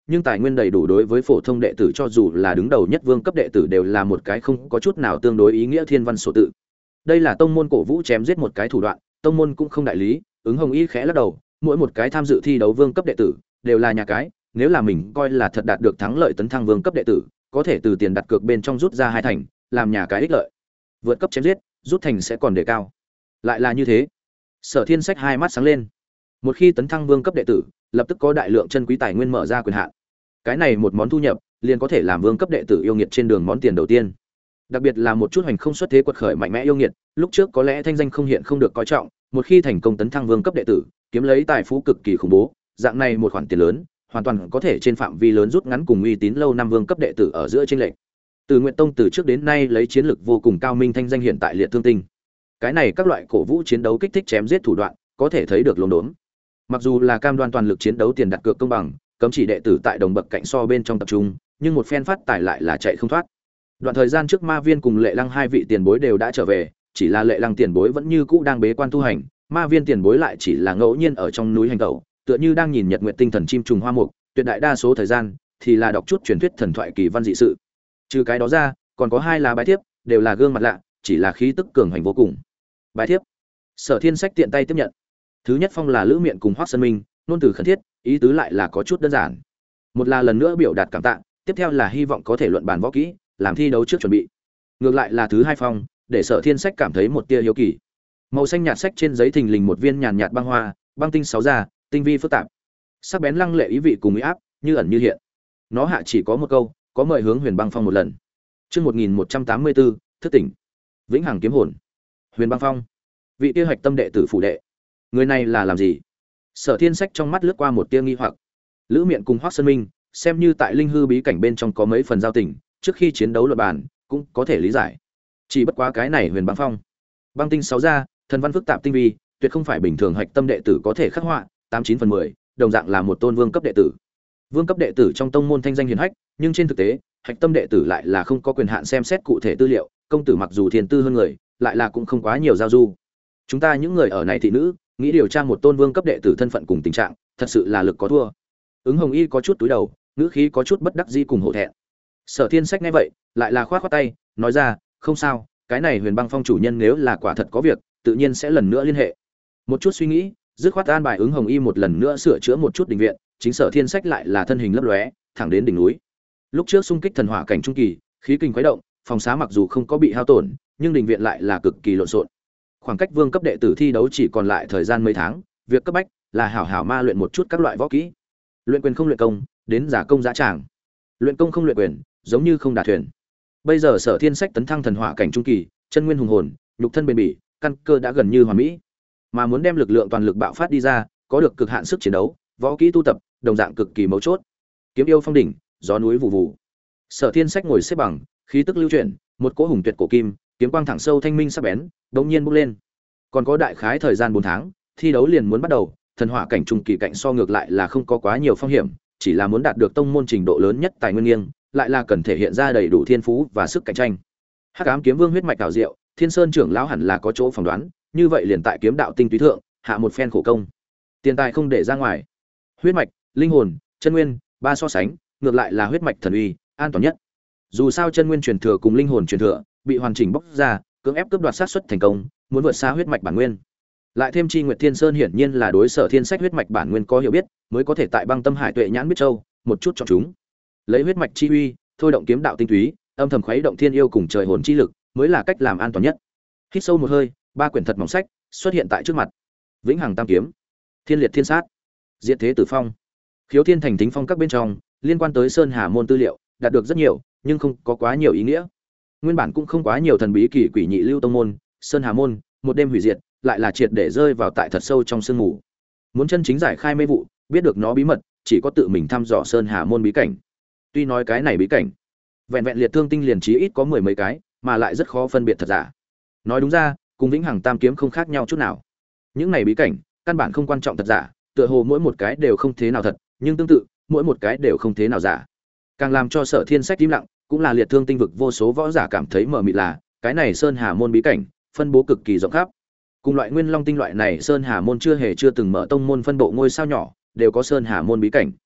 S1: nhưng tài nguyên đầy đủ đối với phổ thông đệ tử cho dù là đứng đầu nhất vương cấp đệ tử đều là một cái không có chút nào tương đối ý nghĩa thiên văn sổ tự. Đây là tông môn cổ vũ chém giết một cái thủ đoạn, tông môn cũng không đại lý, ứng hồng y khẽ lắc đầu, mỗi một cái tham dự thi đấu vương cấp đệ tử đều là nhà cái, nếu là mình coi là thật đạt được thắng lợi tấn thăng vương cấp đệ tử, có thể từ tiền đặt cược bên trong rút ra 2 thành, làm nhà cái ích lợi. Vượt cấp chém giết, rút thành sẽ còn đề cao. Lại là như thế. Sở Thiên Sách hai mắt sáng lên. Một khi tấn thăng vương cấp đệ tử, lập tức có đại lượng chân quý tài nguyên mở ra quyền hạn. Cái này một món thu nhập, liền có thể làm vương cấp đệ tử yêu nghiệt trên đường món tiền đầu tiên. Đặc biệt là một chút hoành không xuất thế quật khởi mạnh mẽ yêu nghiệt, lúc trước có lẽ thanh danh không hiện không được coi trọng, một khi thành công tấn thăng vương cấp đệ tử, kiếm lấy tài phú cực kỳ khủng bố, dạng này một khoản tiền lớn, hoàn toàn có thể trên phạm vi lớn rút ngắn cùng uy tín lâu năm vương cấp đệ tử ở giữa chênh lệch. Từ Nguyệt Tông từ trước đến nay lấy chiến lược vô cùng cao minh thanh danh hiện tại liệt thương tinh. Cái này các loại cổ vũ chiến đấu kích thích chém giết thủ đoạn, có thể thấy được lồn đốn. Mặc dù là cam đoan toàn lực chiến đấu tiền đặt cược công bằng, cấm chỉ đệ tử tại đồng bậc cạnh so bên trong tập trung, nhưng một phen phát tài lại là chạy không thoát. Đoạn thời gian trước Ma Viên cùng Lệ Lăng hai vị tiền bối đều đã trở về, chỉ là Lệ Lăng tiền bối vẫn như cũ đang bế quan tu hành, Ma Viên tiền bối lại chỉ là ngẫu nhiên ở trong núi hành tẩu, tựa như đang nhìn nhật nguyệt tinh thần chim trùng hoa mục, tuyệt đại đa số thời gian thì là đọc chút truyền thuyết thần thoại kỳ văn dị sự. Trừ cái đó ra, còn có 2 lá bái thiếp, đều là gương mặt lạ, chỉ là khí tức cường hành vô cùng. Bái thiếp. Sở Thiên Sách tiện tay tiếp nhận. Thứ nhất phong là Lữ Miện cùng Hoắc Sơn Minh, ngôn từ khẩn thiết, ý tứ lại là có chút đơn giản. Một là lần nữa biểu đạt cảm tạ, tiếp theo là hy vọng có thể luận bàn võ kỹ, làm thi đấu trước chuẩn bị. Ngược lại là thứ hai phong, để Sở Thiên Sách cảm thấy một tia hiếu kỳ. Màu xanh nhạt sách trên giấy thình lình một viên nhàn nhạt băng hoa, băng tinh 6 ra, tinh vi phức tạp. Sắc bén lăng lệ ý vị cùng uy áp, như ẩn như hiện. Nó hạ chỉ có một câu, có mời hướng Huyền Băng Phong một lần. Chương 1184, thức tỉnh. Vĩnh hằng kiếm hồn. Huyền Băng Phong. Vị tiêu hạch tâm đệ tử phủ đệ. Người này là làm gì? Sở Thiên Sách trong mắt lướt qua một tia nghi hoặc. Lữ Miện cùng Hoắc Sơn Minh, xem như tại linh hư bí cảnh bên trong có mấy phần giao tình, trước khi chiến đấu luận bàn, cũng có thể lý giải. Chỉ bất quá cái này Huyền Băng Phong, băng tinh 6 ra, thần văn phức tạp tinh vi, tuyệt không phải bình thường hạch tâm đệ tử có thể khắc họa, 89 phần 10, đồng dạng là một tôn vương cấp đệ tử. Vương cấp đệ tử trong tông môn thanh danh hiển hách, nhưng trên thực tế, hạch tâm đệ tử lại là không có quyền hạn xem xét cụ thể tư liệu, công tử mặc dù thiên tư hơn người, lại là cũng không quá nhiều giao du. Chúng ta những người ở này thị nữ, nghĩ điều tra một tôn vương cấp đệ tử thân phận cùng tình trạng, thật sự là lực có thua. Ứng Hồng Y có chút túi đầu, ngữ khí có chút bất đắc dĩ cùng hổ thẹn. Sở Thiên Sách nghe vậy, lại là khoát khoát tay, nói ra, không sao, cái này Huyền Băng Phong chủ nhân nếu là quả thật có việc, tự nhiên sẽ lần nữa liên hệ. Một chút suy nghĩ, dứt khoát an bài Ứng Hồng Y một lần nữa sửa chữa một chút đình viện, chính Sở Thiên Sách lại là thân hình lấp lóe, thẳng đến đỉnh núi. Lúc trước xung kích thần hỏa cảnh trung kỳ, khí kinh khuấy động, phòng xá mặc dù không có bị hao tổn, nhưng đình viện lại là cực kỳ lộn xộn. Khoảng cách vương cấp đệ tử thi đấu chỉ còn lại thời gian mấy tháng, việc cấp bách là hảo hảo ma luyện một chút các loại võ kỹ. Luyện quyền không luyện công, đến giả công giả tràng. Luyện công không luyện quyền, giống như không đả thuyền. Bây giờ Sở Thiên Sách tấn thăng thần hỏa cảnh trung kỳ, chân nguyên hùng hồn, nhục thân bền bỉ, căn cơ đã gần như hoàn mỹ. Mà muốn đem lực lượng toàn lực bạo phát đi ra, có được cực hạn sức chiến đấu, võ kỹ tu tập, đồng dạng cực kỳ mấu chốt. Kiếm yêu phong đỉnh, gió núi vụ vụ. Sở Thiên Sách ngồi xếp bằng, khí tức lưu chuyển, một cỗ hùng tuyệt cổ kim, kiếm quang thẳng sâu thanh minh sắc bén, đống nhiên bốc lên. Còn có đại khái thời gian 4 tháng, thi đấu liền muốn bắt đầu, thần hỏa cảnh trung kỳ cạnh so ngược lại là không có quá nhiều phong hiểm, chỉ là muốn đạt được tông môn trình độ lớn nhất tài nguyên nghiêng, lại là cần thể hiện ra đầy đủ thiên phú và sức cạnh tranh. Hắc Ám Kiếm Vương huyết mạch đảo diệu, Thiên Sơn trưởng lão hẳn là có chỗ phỏng đoán, như vậy liền tại kiếm đạo tinh túy thượng, hạ một phen khổ công. Tiền tài không để ra ngoài. Huyết mạch, linh hồn, chân nguyên, ba so sánh, ngược lại là huyết mạch thần uy, an toàn nhất. Dù sao chân nguyên truyền thừa cùng linh hồn truyền thừa bị hoàn chỉnh bóc ra, cưỡng ép cướp đoạt sát suất thành công, muốn vượt xa huyết mạch bản nguyên. Lại thêm Chi Nguyệt Thiên Sơn hiển nhiên là đối Sở Thiên Sách huyết mạch bản nguyên có hiểu biết, mới có thể tại Băng Tâm Hải Tuệ nhãn biết châu, một chút chọn chúng. Lấy huyết mạch chi uy, thôi động kiếm đạo tinh túy, âm thầm khuấy động thiên yêu cùng trời hồn chi lực, mới là cách làm an toàn nhất. Hít sâu một hơi, 3 quyển thật mỏng sách xuất hiện tại trước mặt. Vĩnh Hằng Tam Kiếm, Thiên Liệt Thiên Sát, Diệt Thế Tử Phong. Khiếu Thiên Thành Tính Phong các bên trong, liên quan tới Sơn Hà môn tư liệu, đạt được rất nhiều, nhưng không có quá nhiều ý nghĩa. Nguyên bản cũng không quá nhiều thần bí kỳ quỷ nhị lưu tông môn, Sơn Hà môn, một đêm hủy diệt, lại là triệt để rơi vào tại thật sâu trong sương mù. Muốn chân chính giải khai mê vụ, biết được nó bí mật, chỉ có tự mình thăm dò Sơn Hà môn bí cảnh. Tuy nói cái này bí cảnh, vẹn vẹn liệt thương tinh liền chí ít có 10 mấy cái, mà lại rất khó phân biệt thật giả. Nói đúng ra, cùng Vĩnh Hằng Tam Kiếm không khác nhau chút nào. Những này bí cảnh, căn bản không quan trọng thật giả, tựa hồ mỗi một cái đều không thế nào thật, nhưng tương tự, mỗi một cái đều không thế nào giả. Càng làm cho Sở Thiên Sách im lặng, cũng là liệt thương tinh vực vô số võ giả cảm thấy mờ mịt là, cái này Sơn Hà môn bí cảnh, phân bố cực kỳ rộng khắp. Cùng loại Nguyên Long tinh loại này Sơn Hà môn chưa từng mở tông môn phân bộ ngôi sao nhỏ, đều có Sơn Hà môn bí cảnh.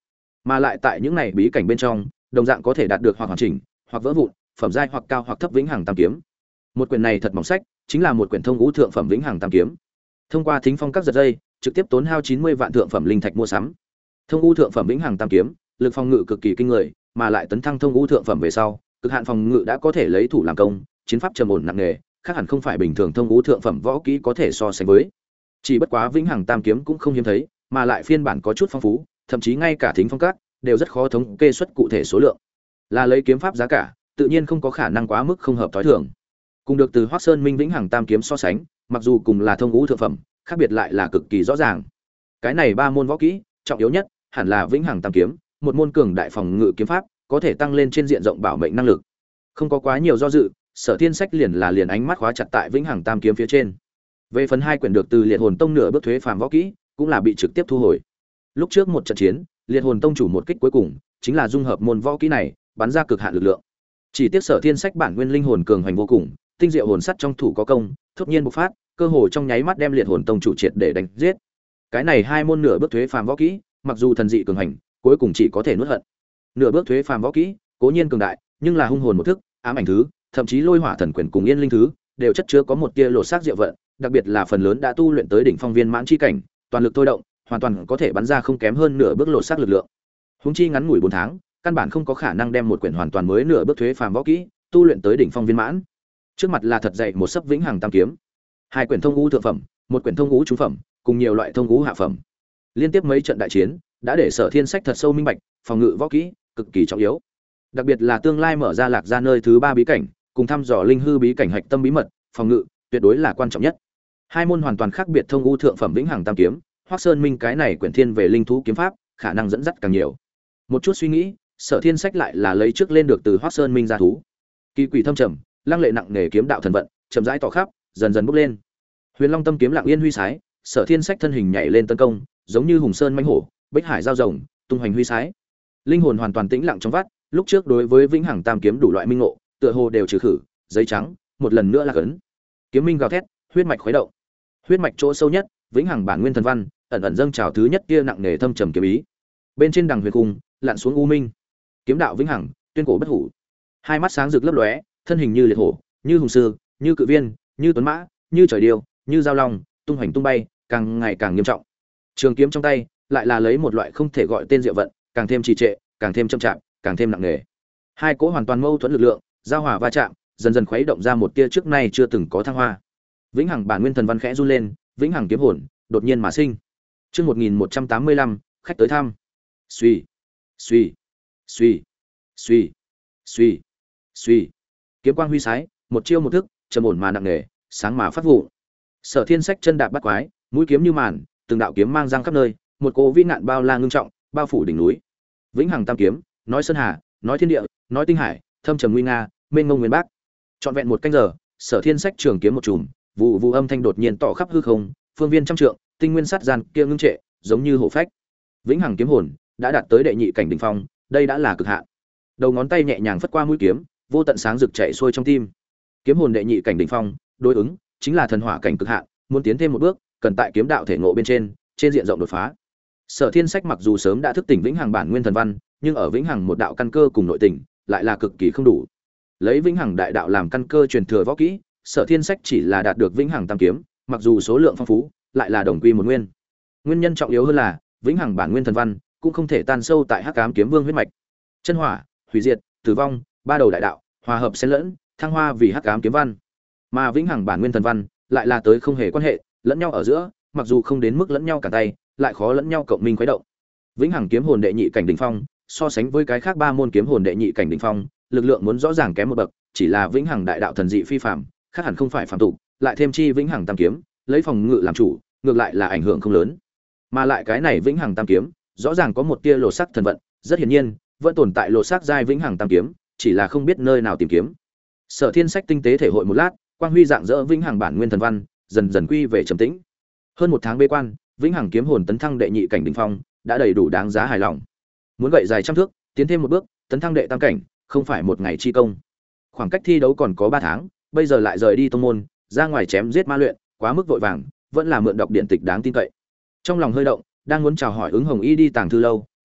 S1: Mà lại tại những này bí cảnh bên trong, đồng dạng có thể đạt được hoặc hoàn chỉnh, hoặc vỡ vụn, phẩm giai hoặc cao hoặc thấp vĩnh hằng tam kiếm. Một quyển này thật mỏng sách, chính là một quyển thông ngũ thượng phẩm vĩnh hằng tam kiếm. Thông qua thính phong các giật dây, trực tiếp tốn hao 90 vạn thượng phẩm linh thạch mua sắm. Thông ngũ thượng phẩm vĩnh hằng tam kiếm, lực phòng ngự cực kỳ kinh người, mà lại tấn thăng thông ngũ thượng phẩm về sau, cực hạn phòng ngự đã có thể lấy thủ làm công, chiến pháp trầm ổn nặng nề, khác hẳn không phải bình thường thông ngũ thượng phẩm võ kỹ có thể so sánh với. Chỉ bất quá vĩnh hằng tam kiếm cũng không hiếm thấy, mà lại phiên bản có chút phong phú, thậm chí ngay cả thính phong các đều rất khó thống kê xuất cụ thể số lượng. Là lấy kiếm pháp giá cả, tự nhiên không có khả năng quá mức không hợp tối thường. Cùng được từ Hoắc Sơn Minh vĩnh hằng tam kiếm so sánh, mặc dù cùng là thông ngũ thượng phẩm, khác biệt lại là cực kỳ rõ ràng. Cái này ba môn võ kỹ, trọng yếu nhất hẳn là vĩnh hằng tam kiếm, một môn cường đại phòng ngự kiếm pháp, có thể tăng lên trên diện rộng bảo mệnh năng lực. Không có quá nhiều do dự, Sở Thiên Sách liền ánh mắt khóa chặt tại vĩnh hằng tam kiếm phía trên. Về phần hai quyển được từ Liệt Hồn Tông nửa bước thuế phàm võ kỹ, cũng là bị trực tiếp thu hồi. Lúc trước một trận chiến, Liệt Hồn Tông chủ một kích cuối cùng, chính là dung hợp môn võ kỹ này, bắn ra cực hạn lực lượng. Chỉ tiếc Sở Thiên Sách bản nguyên linh hồn cường hành vô cùng, tinh diệu hồn sắt trong thủ có công, thốt nhiên bộc phát, cơ hồ trong nháy mắt đem Liệt Hồn Tông chủ triệt để đánh giết. Cái này hai môn nửa bước thuế phàm võ kỹ, mặc dù thần dị cường hành, cuối cùng chỉ có thể nuốt hận. Nửa bước thuế phàm võ kỹ, cố nhiên cường đại, nhưng là hung hồn một thức, ám ảnh thứ, thậm chí lôi hỏa thần quyền cùng yên linh thứ, đều chất chứa có một tia lột xác diệu vận, đặc biệt là phần lớn đã tu luyện tới đỉnh phong viên mãn chi cảnh, toàn lực thôi động, hoàn toàn có thể bắn ra không kém hơn nửa bước lột xác lực lượng. Huống chi ngắn ngủi 4 tháng, căn bản không có khả năng đem một quyển hoàn toàn mới nửa bước thuế phàm võ kỹ tu luyện tới đỉnh phong viên mãn. Trước mặt là thật dày một sấp vĩnh hằng tam kiếm, hai quyển thông ngũ thượng phẩm, một quyển thông ngũ trung phẩm, cùng nhiều loại thông ngũ hạ phẩm. Liên tiếp mấy trận đại chiến, đã để Sở Thiên Sách thật sâu minh bạch, phòng ngự võ kỹ cực kỳ trọng yếu. Đặc biệt là tương lai mở ra Lạc Gia nơi thứ 3 bí cảnh, cùng thăm dò linh hư bí cảnh hạch tâm bí mật, phòng ngự tuyệt đối là quan trọng nhất. Hai môn hoàn toàn khác biệt thông ngũ thượng phẩm vĩnh hằng tam kiếm, Hoắc Sơn Minh cái này quyển thiên về linh thú kiếm pháp, khả năng dẫn dắt càng nhiều. Một chút suy nghĩ, Sở Thiên Sách lại là lấy trước lên được từ Hoắc Sơn Minh ra thú. Kỳ quỷ thâm trầm, lăng lệ nặng nề kiếm đạo thần vận, chậm rãi tỏ khắp, dần dần bốc lên. Huyền Long tâm kiếm lặng yên huy sái, Sở Thiên Sách thân hình nhảy lên tấn công, giống như hùng sơn mãnh hổ, bích hải giao rồng, tung hoành huy sái. Linh hồn hoàn toàn tĩnh lặng trong vắt, lúc trước đối với vĩnh hằng tam kiếm đủ loại minh ngộ, tựa hồ đều trừ khử, giấy trắng, một lần nữa là cấn. Kiếm minh gào thét, huyết mạch khuấy động. Huyết mạch chỗ sâu nhất, vĩnh hằng bản nguyên thần văn, ẩn ẩn dâng trào thứ nhất kia nặng nề thâm trầm kiếm ý. Bên trên đằng huyền cung, lặn xuống u minh. Kiếm đạo vĩnh hằng, tuyên cổ bất hủ. Hai mắt sáng rực lấp lóe, thân hình như liệt hổ, như hùng sư, như cự viên, như tuấn mã, như trời điêu, như giao long, tung hoành tung bay, càng ngày càng nghiêm trọng. Trường kiếm trong tay, lại là lấy một loại không thể gọi tên diệu vận, càng thêm trì trệ, càng thêm chậm chạp, càng thêm nặng nề. Hai cỗ hoàn toàn mâu thuẫn lực lượng, giao hòa va chạm, dần dần khuấy động ra một tia trước nay chưa từng có thăng hoa. Vĩnh hằng bản nguyên thần văn khẽ run lên, vĩnh hằng kiếm hồn đột nhiên mà sinh. Chương 1185, khách tới thăm. Suy, suy, suy, suy, suy, suy. Kiếm quang huy sái, một chiêu một thức, trầm ổn mà nặng nề, sáng mà phát vụ. Sở Thiên Sách chân đạp bắt quái, mũi kiếm như màn, từng đạo kiếm mang giang khắp nơi, một cỗ vĩ nạn bao la ngưng trọng, bao phủ đỉnh núi. Vĩnh hằng tam kiếm, nói sơn hà, nói thiên địa, nói tinh hải, thâm trầm nguy nga, mênh mông nguyên bắc. Trọn vẹn một canh giờ, Sở Thiên Sách trường kiếm một chùm, vụ vụ âm thanh đột nhiên tỏ khắp hư không, phương viên trăm trượng, tinh nguyên sát gian kia ngưng trệ, giống như hổ phách. Vĩnh hằng kiếm hồn đã đạt tới đệ nhị cảnh đỉnh phong, đây đã là cực hạn. Đầu ngón tay nhẹ nhàng phất qua mũi kiếm, vô tận sáng rực chạy xuôi trong tim. Kiếm hồn đệ nhị cảnh đỉnh phong, đối ứng chính là thần hỏa cảnh cực hạn, muốn tiến thêm một bước, cần tại kiếm đạo thể ngộ bên trên diện rộng đột phá. Sở Thiên Sách mặc dù sớm đã thức tỉnh vĩnh hằng bản nguyên thần văn, nhưng ở vĩnh hằng một đạo căn cơ cùng nội tình, lại là cực kỳ không đủ. Lấy vĩnh hằng đại đạo làm căn cơ truyền thừa võ kỹ, Sở Thiên Sách chỉ là đạt được vĩnh hằng tam kiếm, mặc dù số lượng phong phú, lại là đồng quy một nguyên. Nguyên nhân trọng yếu hơn là, vĩnh hằng bản nguyên thần văn cũng không thể tan sâu tại Hắc Ám kiếm vương huyết mạch. Chân hỏa, hủy diệt, tử vong, ba đầu đại đạo, hòa hợp xen lẫn, thăng hoa vì Hắc Ám kiếm văn. Mà vĩnh hằng bản nguyên thần văn lại là tới không hề quan hệ, lẫn nhau ở giữa, mặc dù không đến mức lẫn nhau cả tay, lại khó lẫn nhau cộng minh khuấy động. Vĩnh hằng kiếm hồn đệ nhị cảnh đỉnh phong, so sánh với cái khác ba môn kiếm hồn đệ nhị cảnh đỉnh phong, lực lượng muốn rõ ràng kém một bậc, chỉ là vĩnh hằng đại đạo thần dị phi phàm, khác hẳn không phải phàm tục, lại thêm chi vĩnh hằng tam kiếm, lấy phòng ngự làm chủ, ngược lại là ảnh hưởng không lớn. Mà lại cái này vĩnh hằng tam kiếm, rõ ràng có một tia lột sắc thần vận, rất hiển nhiên, vẫn tồn tại lột sắc giai vĩnh hằng tam kiếm, chỉ là không biết nơi nào tìm kiếm. Sở Thiên Sách tinh tế thể hội một lát, quang huy dạng dỡ vĩnh hằng bản nguyên thần văn, dần dần quy về trầm tĩnh. Hơn một tháng bế quan, vĩnh hằng kiếm hồn tấn thăng đệ nhị cảnh đỉnh phong, đã đầy đủ đáng giá hài lòng. Muốn gậy dài trăm thước, tiến thêm một bước, tấn thăng đệ tam cảnh, không phải một ngày chi công. Khoảng cách thi đấu còn có 3 tháng, bây giờ lại rời đi tông môn, ra ngoài chém giết ma luyện, quá mức vội vàng, vẫn là mượn đọc điện tịch đáng tin cậy. Trong lòng hơi động, đang muốn chào hỏi ứng hồng y đi tàng thư lâu,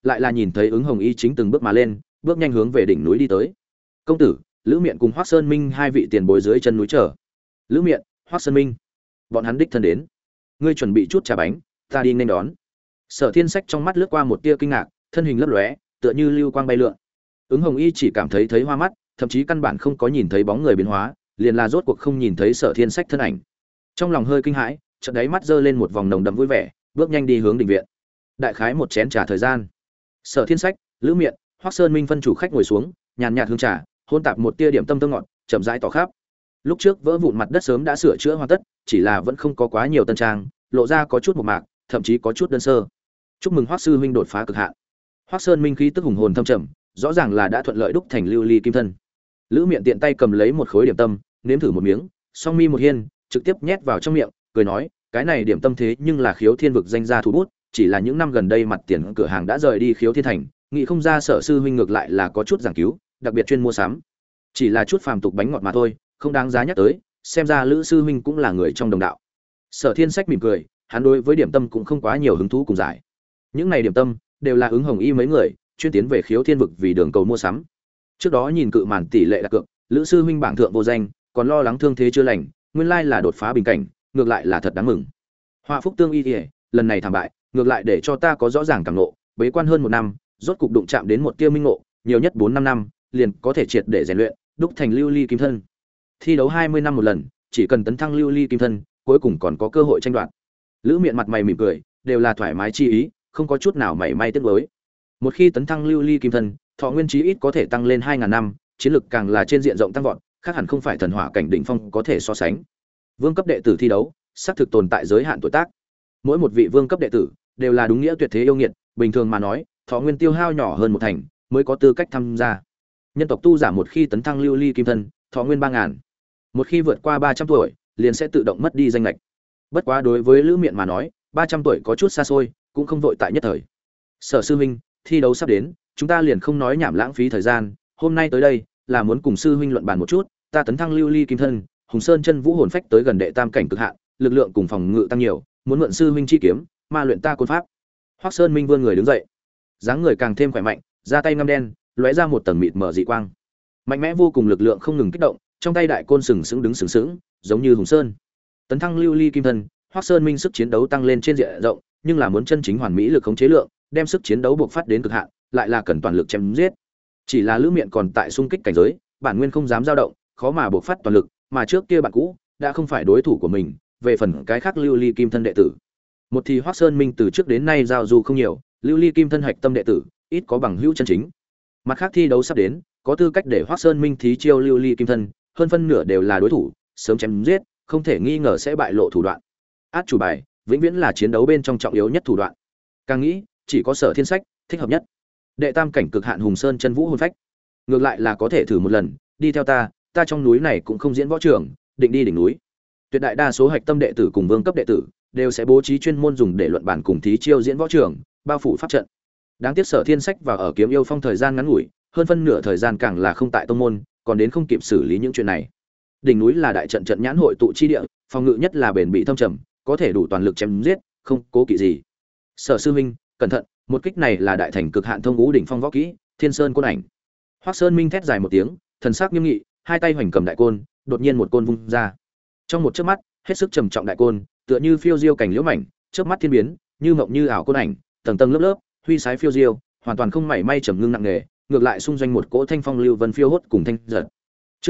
S1: lại là nhìn thấy ứng hồng y chính từng bước mà lên, bước nhanh hướng về đỉnh núi đi tới. Công tử, Lữ Miện cùng Hoắc Sơn Minh hai vị tiền bối dưới chân núi chờ. Lữ Miện, Hoắc Sơn Minh, bọn hắn đích thân đến. Ngươi chuẩn bị chút trà bánh, ta đi nên đón. Sở Thiên Sách trong mắt lướt qua một tia kinh ngạc, thân hình lấp lóe, tựa như lưu quang bay lượn. Ứng Hồng Y chỉ cảm thấy hoa mắt, thậm chí căn bản không có nhìn thấy bóng người biến hóa, liền là rốt cuộc không nhìn thấy Sở Thiên Sách thân ảnh. Trong lòng hơi kinh hãi, chợt đáy mắt giơ lên một vòng nồng đậm vui vẻ, bước nhanh đi hướng đình viện. Đại khái một chén trà thời gian, Sở Thiên Sách, Lữ Miện, Hoắc Sơn Minh phân chủ khách ngồi xuống, nhàn nhạt hương trà, hôn tạp một tia điểm tâm thơm ngọt, chậm rãi tỏ khắp. Lúc trước vỡ vụn mặt đất sớm đã sửa chữa hoàn tất, chỉ là vẫn không có quá nhiều tân trang, lộ ra có chút mộc mạc, thậm chí có chút đơn sơ. Chúc mừng Hoắc sư huynh đột phá cực hạn. Hoắc Sơn Minh khí tức hùng hồn thâm trầm, rõ ràng là đã thuận lợi đúc thành lưu ly kim thân. Lữ Miện tiện tay cầm lấy một khối điểm tâm, nếm thử một miếng, song mi một hiên, trực tiếp nhét vào trong miệng, cười nói, cái này điểm tâm thế nhưng là Khiếu Thiên vực danh gia thủ bút, chỉ là những năm gần đây mặt tiền cửa hàng đã rời đi Khiếu Thiên thành, nghĩ không ra Sở sư huynh ngược lại là có chút giảng cứu, đặc biệt chuyên mua sắm. Chỉ là chút phàm tục bánh ngọt mà thôi, không đáng giá nhắc tới, xem ra Lữ sư huynh cũng là người trong đồng đạo. Sở Thiên Sách mỉm cười, hắn đối với điểm tâm cũng không quá nhiều hứng thú cùng giải. Những này điểm tâm đều là ứng hồng y mấy người chuyên tiến về Khiếu Thiên vực vì đường cầu mua sắm. Trước đó nhìn cự màn tỷ lệ đặt cược, Lữ sư huynh bảng thượng vô danh, còn lo lắng thương thế chưa lành, nguyên lai là đột phá bình cảnh, ngược lại là thật đáng mừng. Họa phúc tương y, lần này thảm bại, ngược lại để cho ta có rõ ràng cảm ngộ, bế quan hơn 1 năm, rốt cục đụng chạm đến một tia minh ngộ, nhiều nhất 4-5 năm, liền có thể triệt để rèn luyện, đúc thành lưu ly kim thân. Thi đấu 20 năm một lần, chỉ cần tấn thăng lưu ly kim thân, cuối cùng còn có cơ hội tranh đoạt. Lữ Miện mặt mày mỉm cười, đều là thoải mái chi ý, không có chút nào mảy may tiếc nuối. Một khi tấn thăng lưu ly kim thân, thọ nguyên chí ít có thể tăng lên 2000 năm, chiến lực càng là trên diện rộng tăng vọt, khác hẳn không phải thần hỏa cảnh đỉnh phong có thể so sánh. Vương cấp đệ tử thi đấu, xác thực tồn tại giới hạn tuổi tác. Mỗi một vị vương cấp đệ tử đều là đúng nghĩa tuyệt thế yêu nghiệt, bình thường mà nói, thọ nguyên tiêu hao nhỏ hơn 1 thành mới có tư cách tham gia. Nhân tộc tu giả một khi tấn thăng lưu ly kim thân, thọ nguyên 3000. Một khi vượt qua 300 tuổi, liền sẽ tự động mất đi danh lệch. Bất quá đối với Lữ Miện mà nói, 300 tuổi có chút xa xôi, cũng không vội tại nhất thời. Sở sư huynh, thi đấu sắp đến, chúng ta liền không nói nhảm lãng phí thời gian, hôm nay tới đây là muốn cùng sư huynh luận bàn một chút, ta tấn thăng lưu ly kim thân, Hùng Sơn chân vũ hồn phách tới gần đệ tam cảnh cực hạn, lực lượng cùng phòng ngự tăng nhiều, muốn mượn sư huynh chi kiếm, ma luyện ta côn pháp. Hoắc Sơn Minh vươn người đứng dậy, dáng người càng thêm khỏe mạnh, ra tay ngăm đen, lóe ra một tầng mịt mờ dị quang. Mạnh mẽ vô cùng lực lượng không ngừng kích động, trong tay đại côn sừng sững đứng sừng sững, giống như Hùng Sơn. Tấn thăng lưu ly kim thân, Hoắc Sơn Minh sức chiến đấu tăng lên trên diện rộng, nhưng là muốn chân chính hoàn mỹ lực khống chế lượng, đem sức chiến đấu buộc phát đến cực hạn, lại là cần toàn lực chém giết. Chỉ là Lữ Miện còn tại xung kích cảnh giới, bản nguyên không dám dao động, khó mà buộc phát toàn lực, mà trước kia bạn cũ đã không phải đối thủ của mình, về phần cái khác lưu ly kim thân đệ tử. Một thì Hoắc Sơn Minh từ trước đến nay giao du không nhiều, lưu ly kim thân hạch tâm đệ tử, ít có bằng hữu chân chính. Mặt khác thi đấu sắp đến, có tư cách để Hoắc Sơn Minh thí chiêu lưu ly kim thân, hơn phân nửa đều là đối thủ, sớm chém giết, không thể nghi ngờ sẽ bại lộ thủ đoạn. Át chủ bài, vĩnh viễn là chiến đấu bên trong trọng yếu nhất thủ đoạn. Càng nghĩ, chỉ có Sở Thiên Sách thích hợp nhất. Đệ tam cảnh cực hạn Hùng Sơn chân vũ hồn phách, ngược lại là có thể thử một lần, đi theo ta, ta trong núi này cũng không diễn võ trường, định đi đỉnh núi. Tuyệt đại đa số hạch tâm đệ tử cùng vương cấp đệ tử đều sẽ bố trí chuyên môn dùng để luận bản cùng thí chiêu diễn võ trường, bao phủ pháp trận. Đáng tiếc Sở Thiên Sách vào ở Kiếm Yêu Phong thời gian ngắn ngủi, hơn phân nửa thời gian càng là không tại tông môn, còn đến không kịp xử lý những chuyện này. Đỉnh núi là đại trận trận nhãn hội tụ chi địa, phòng ngự nhất là bền bị thâm trầm, có thể đủ toàn lực chém giết, không cố kỵ gì. Sở sư huynh, cẩn thận, một kích này là đại thành cực hạn thông ngũ đỉnh phong võ kỹ, Thiên Sơn côn ảnh. Hoắc Sơn Minh thét dài một tiếng, thần sắc nghiêm nghị, hai tay hoành cầm đại côn, đột nhiên một côn vung ra. Trong một chớp mắt, hết sức trầm trọng đại côn, tựa như phiêu diêu cảnh liễu mảnh, chớp mắt thiên biến, như mộng như ảo côn ảnh, tầng tầng lớp lớp, huy sái phiêu diêu, hoàn toàn không mảy may trầm ngưng nặng nề, ngược lại xung doanh một cỗ thanh phong lưu vân phiêu hốt cùng thanh giật. Chương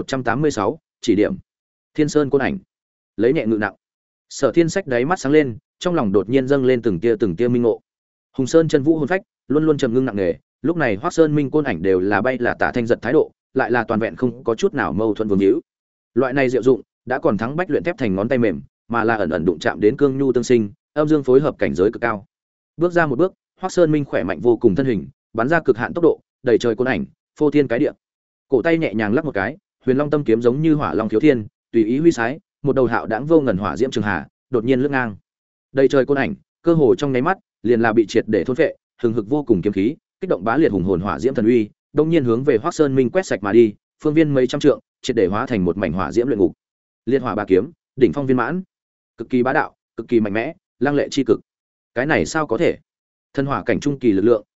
S1: 1186, chỉ điểm. Thiên Sơn côn ảnh, lấy nhẹ ngự nặng. Sở Thiên Sách đáy mắt sáng lên, trong lòng đột nhiên dâng lên từng tia minh ngộ. Hùng Sơn chân vũ hồn phách, luôn luôn trầm ngưng nặng nề, lúc này Hoắc Sơn Minh côn ảnh đều là bay là tả thanh giật thái độ, lại là toàn vẹn không có chút nào mâu thuẫn vương hữu. Loại này diệu dụng, đã còn thắng bách luyện thép thành ngón tay mềm, mà là ẩn ẩn đụng chạm đến cương nhu tương sinh, âm dương phối hợp cảnh giới cực cao. Bước ra một bước, Hoắc Sơn Minh khỏe mạnh vô cùng thân hình, bắn ra cực hạn tốc độ, đầy trời côn ảnh, phô thiên cái địa. Cổ tay nhẹ nhàng lắc một cái, Huyền Long tâm kiếm giống như hỏa long thiếu thiên, tùy ý huy sái, một đầu hạo đãng vô ngần hỏa diễm trường hà, đột nhiên lướt ngang. Đầy trời côn ảnh, cơ hồ trong nháy mắt, liền là bị triệt để thôn phệ, hừng hực vô cùng kiếm khí, kích động bá liệt hùng hồn hỏa diễm thần uy, đột nhiên hướng về Hoắc Sơn Minh quét sạch mà đi, phương viên mấy trăm trượng, triệt để hóa thành một mảnh hỏa diễm luyện ngục. Liệt hỏa ba kiếm, đỉnh phong viên mãn, cực kỳ bá đạo, cực kỳ mạnh mẽ, lăng lệ chi cực. Cái này sao có thể? Thân hỏa cảnh trung kỳ lực lượng,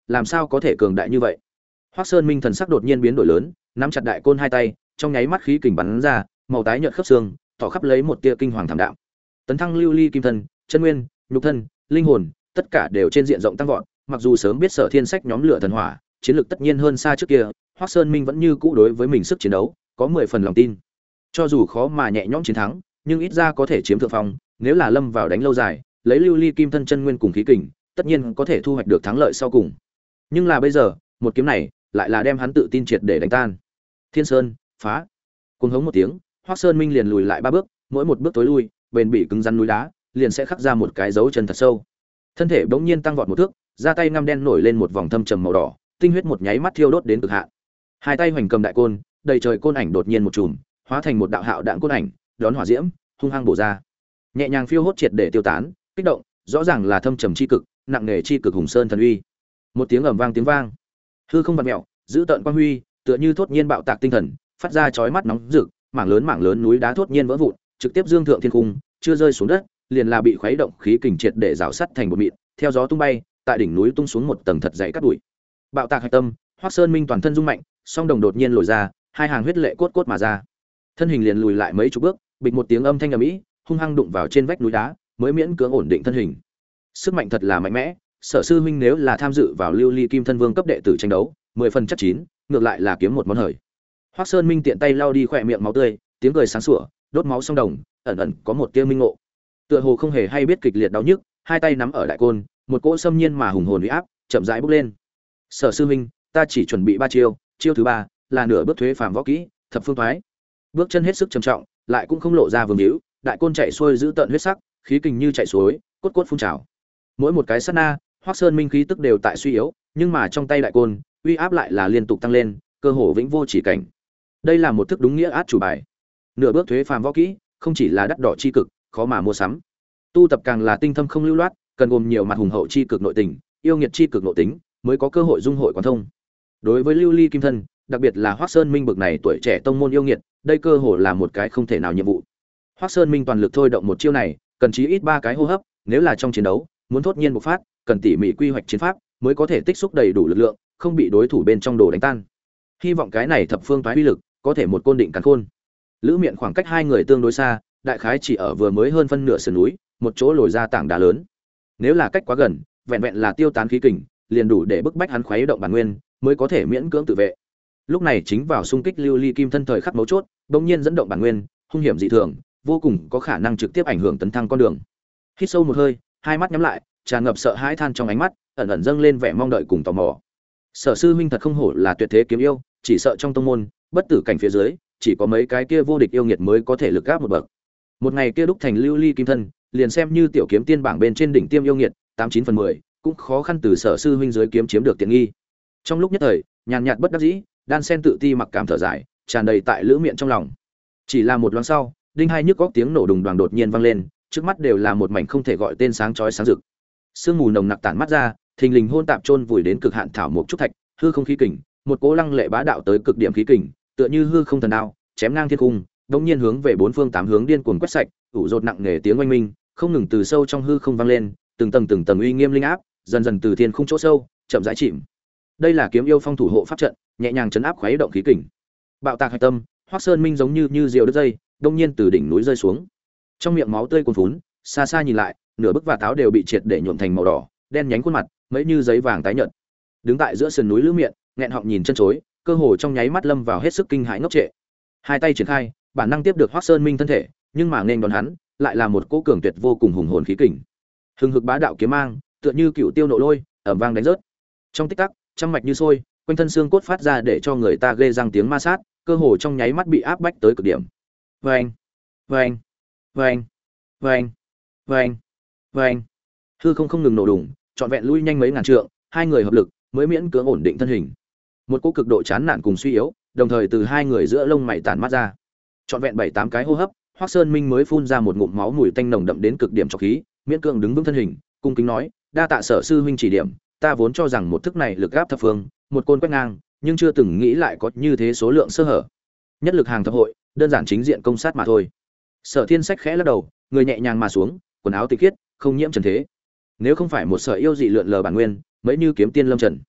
S1: làm sao có thể cường đại như vậy? Hoắc Sơn Minh thần sắc đột nhiên biến đổi lớn, nắm chặt đại côn hai tay, trong nháy mắt khí kình bắn ra, màu tái nhợt khớp xương, tỏ khắp lấy một tia kinh hoàng thảm đạm. Tấn thăng lưu ly kim thân, chân nguyên, nhục thân, linh hồn, tất cả đều trên diện rộng tăng vọt, mặc dù sớm biết Sở Thiên Sách nhóm lửa thần hỏa, chiến lược tất nhiên hơn xa trước kia, Hoắc Sơn Minh vẫn như cũ đối với mình sức chiến đấu có 10 phần lòng tin. Cho dù khó mà nhẹ nhõm chiến thắng, nhưng ít ra có thể chiếm thượng phong, nếu là lâm vào đánh lâu dài, lấy lưu ly kim thân chân nguyên cùng khí kình, tất nhiên có thể thu hoạch được thắng lợi sau cùng. Nhưng là bây giờ, một kiếm này lại là đem hắn tự tin triệt để đánh tan. Thiên Sơn, phá! Cuồng hống một tiếng, Hoắc Sơn Minh liền lùi lại 3 bước, mỗi một bước tối lui, bền bỉ cứng rắn núi đá, liền sẽ khắc ra một cái dấu chân thật sâu. Thân thể bỗng nhiên tăng vọt một thước, ra tay ngăm đen nổi lên một vòng thâm trầm màu đỏ, tinh huyết một nháy mắt thiêu đốt đến cực hạn. Hai tay hoành cầm đại côn, đầy trời côn ảnh đột nhiên một chùm, hóa thành một đạo hạo đạn côn ảnh, đón hỏa diễm, hung hăng bổ ra. Nhẹ nhàng phiêu hốt triệt để tiêu tán, kích động, rõ ràng là thâm trầm chi cực, nặng nề chi cực hùng sơn thần uy. Một tiếng ầm vang tiếng vang, hư không vặn mèo, giữ tận quang huy, tựa như thốt nhiên bạo tạc tinh thần, phát ra chói mắt nóng rực, mảng lớn núi đá thốt nhiên vỡ vụn, trực tiếp dương thượng thiên cung, chưa rơi xuống đất, liền là bị khuấy động khí kình triệt để rào sắt thành bột mịn, theo gió tung bay, tại đỉnh núi tung xuống một tầng thật dày cát bụi. Bạo tạc hạch tâm, Hoắc Sơn Minh toàn thân rung mạnh, song đồng đột nhiên lồi ra, hai hàng huyết lệ cốt cốt mà ra. Thân hình liền lùi lại mấy chục bước, bịch một tiếng âm thanh ầm ĩ, hung hăng đụng vào trên vách núi đá, mới miễn cưỡng ổn định thân hình. Sức mạnh thật là mạnh mẽ, Sở sư huynh nếu là tham dự vào Lưu Ly Kim Thân Vương cấp đệ tử tranh đấu, 10 phần chắc chín, ngược lại là kiếm một món hời. Hoắc Sơn Minh tiện tay lau đi khóe miệng máu tươi, tiếng cười sáng sủa, đốt máu song đồng, ẩn ẩn có một tia minh ngộ. Tựa hồ không hề hay biết kịch liệt đau nhức, hai tay nắm ở đại côn, một cỗ xâm nhiên mà hùng hồn uy áp, chậm rãi bốc lên. Sở sư huynh, ta chỉ chuẩn bị 3 chiêu, chiêu thứ 3 là nửa bước thuế phàm võ kỹ, thập phương thoái. Bước chân hết sức trầm trọng, lại cũng không lộ ra vương hữu, đại côn chạy xuôi giữ tận huyết sắc, khí kình như chạy suối, cốt cốt phun trào. Mỗi một cái sát na, Hoắc Sơn Minh khí tức đều tại suy yếu, nhưng mà trong tay đại côn, uy áp lại là liên tục tăng lên, cơ hồ vĩnh vô chỉ cảnh. Đây là một thức đúng nghĩa át chủ bài. Nửa bước thuế phàm võ kỹ, không chỉ là đắt đỏ chi cực, khó mà mua sắm. Tu tập càng là tinh thâm không lưu loát, cần gồm nhiều mặt hùng hậu chi cực nội tình, yêu nghiệt chi cực nội tính, mới có cơ hội dung hội quán thông. Đối với Lưu Ly Kim Thân, đặc biệt là Hoắc Sơn Minh bực này tuổi trẻ tông môn yêu nghiệt, đây cơ hồ là một cái không thể nào nhiệm vụ. Hoắc Sơn Minh toàn lực thôi động một chiêu này, cần chí ít 3 cái hô hấp, nếu là trong chiến đấu, muốn thốt nhiên bộc phát, cần tỉ mỉ quy hoạch chiến pháp, mới có thể tích xúc đầy đủ lực lượng, không bị đối thủ bên trong đồ đánh tan. Hy vọng cái này thập phương toái uy lực, có thể một côn định càn khôn. Lữ Miện khoảng cách hai người tương đối xa, đại khái chỉ ở vừa mới hơn phân nửa sườn núi, một chỗ lồi ra tảng đá lớn. Nếu là cách quá gần, vẹn vẹn là tiêu tán khí kình, liền đủ để bức bách hắn khuấy động bản nguyên, mới có thể miễn cưỡng tự vệ. Lúc này chính vào xung kích Lưu Ly Kim Thân thời khắc mấu chốt, bỗng nhiên dẫn động bản nguyên, hung hiểm dị thường, vô cùng có khả năng trực tiếp ảnh hưởng tấn thăng con đường. Hít sâu một hơi, hai mắt nhắm lại, tràn ngập sợ hãi than trong ánh mắt, ẩn ẩn dâng lên vẻ mong đợi cùng tò mò. Sở sư huynh thật không hổ là tuyệt thế kiếm yêu, chỉ sợ trong tông môn, bất tử cảnh phía dưới, chỉ có mấy cái kia vô địch yêu nghiệt mới có thể lực gáp một bậc. Một ngày kia đúc thành Lưu Ly Kim Thân, liền xem như tiểu kiếm tiên bảng bên trên đỉnh tiêm yêu nghiệt, 89 phần 10, cũng khó khăn từ Sở sư huynh dưới kiếm chiếm được tiện nghi. Trong lúc nhất thời, nhàn nhạt bất đắc dĩ, đan sen tự ti mặc cảm thở dài, tràn đầy tại Lữ Miện trong lòng. Chỉ là một loáng sau, đinh hai nhức góc tiếng nổ đùng đoàng đột nhiên vang lên, trước mắt đều là một mảnh không thể gọi tên sáng chói sáng rực. Sương mù nồng nặc tản mắt ra, thình lình hôn tạp chôn vùi đến cực hạn thảo mục trúc thạch, hư không khí kình, một cỗ lăng lệ bá đạo tới cực điểm khí kình, tựa như hư không thần đao, chém ngang thiên cung, đột nhiên hướng về bốn phương tám hướng điên cuồng quét sạch, ủ rột nặng nề tiếng oanh minh, không ngừng từ sâu trong hư không vang lên, từng tầng uy nghiêm linh áp, dần dần từ thiên khung chỗ sâu, chậm rãi chìm. Đây là kiếm yêu phong thủ hộ pháp trận, nhẹ nhàng chấn áp khuấy động khí kình. Bạo tạc hạch tâm, Hoắc Sơn Minh giống như diều đứt dây, đột nhiên từ đỉnh núi rơi xuống. Trong miệng máu tươi cuồn phún, xa xa nhìn lại, nửa bức và táo đều bị triệt để nhuộm thành màu đỏ, đen nhánh khuôn mặt, mấy như giấy vàng tái nhợt. Đứng tại giữa sườn núi Lữ Miện, nghẹn họng nhìn chân chối, cơ hồ trong nháy mắt lâm vào hết sức kinh hãi ngốc trệ. Hai tay triển khai, bản năng tiếp được Hoắc Sơn Minh thân thể, nhưng mà nên đón hắn, lại là một cỗ cường tuyệt vô cùng hùng hồn khí kình. Hưng hực bá đạo kiếm mang, tựa như cựu tiêu nộ lôi, ầm vang đánh rớt. Trong tích tắc, trăm mạch như sôi, quanh thân xương cốt phát ra để cho người ta ghê răng tiếng ma sát, cơ hồ trong nháy mắt bị áp bách tới cực điểm. Oeng, oeng, oeng, oeng, oeng, oeng. Hư không ngừng nổ đùng, trọn vẹn lui nhanh mấy ngàn trượng, hai người hợp lực mới miễn cưỡng ổn định thân hình. Một cỗ cực độ chán nản cùng suy yếu, đồng thời từ hai người giữa lông mày tản mắt ra. Trọn vẹn 7-8 cái hô hấp, Hoắc Sơn Minh mới phun ra một ngụm máu mùi tanh nồng đậm đến cực điểm trọc khí, miễn cưỡng đứng vững thân hình, cung kính nói: "Đa tạ Sở sư huynh chỉ điểm, ta vốn cho rằng một thức này lực áp thập phương, một côn quét ngang, nhưng chưa từng nghĩ lại có như thế số lượng sơ hở. Nhất lực hàng thập hội, đơn giản chính diện công sát mà thôi." Sở Thiên Sách khẽ lắc đầu, người nhẹ nhàng mà xuống, quần áo tịch khiết, không nhiễm trần thế. Nếu không phải một sợi yêu dị lượn lờ bản nguyên, mấy như kiếm tiên lâm trần,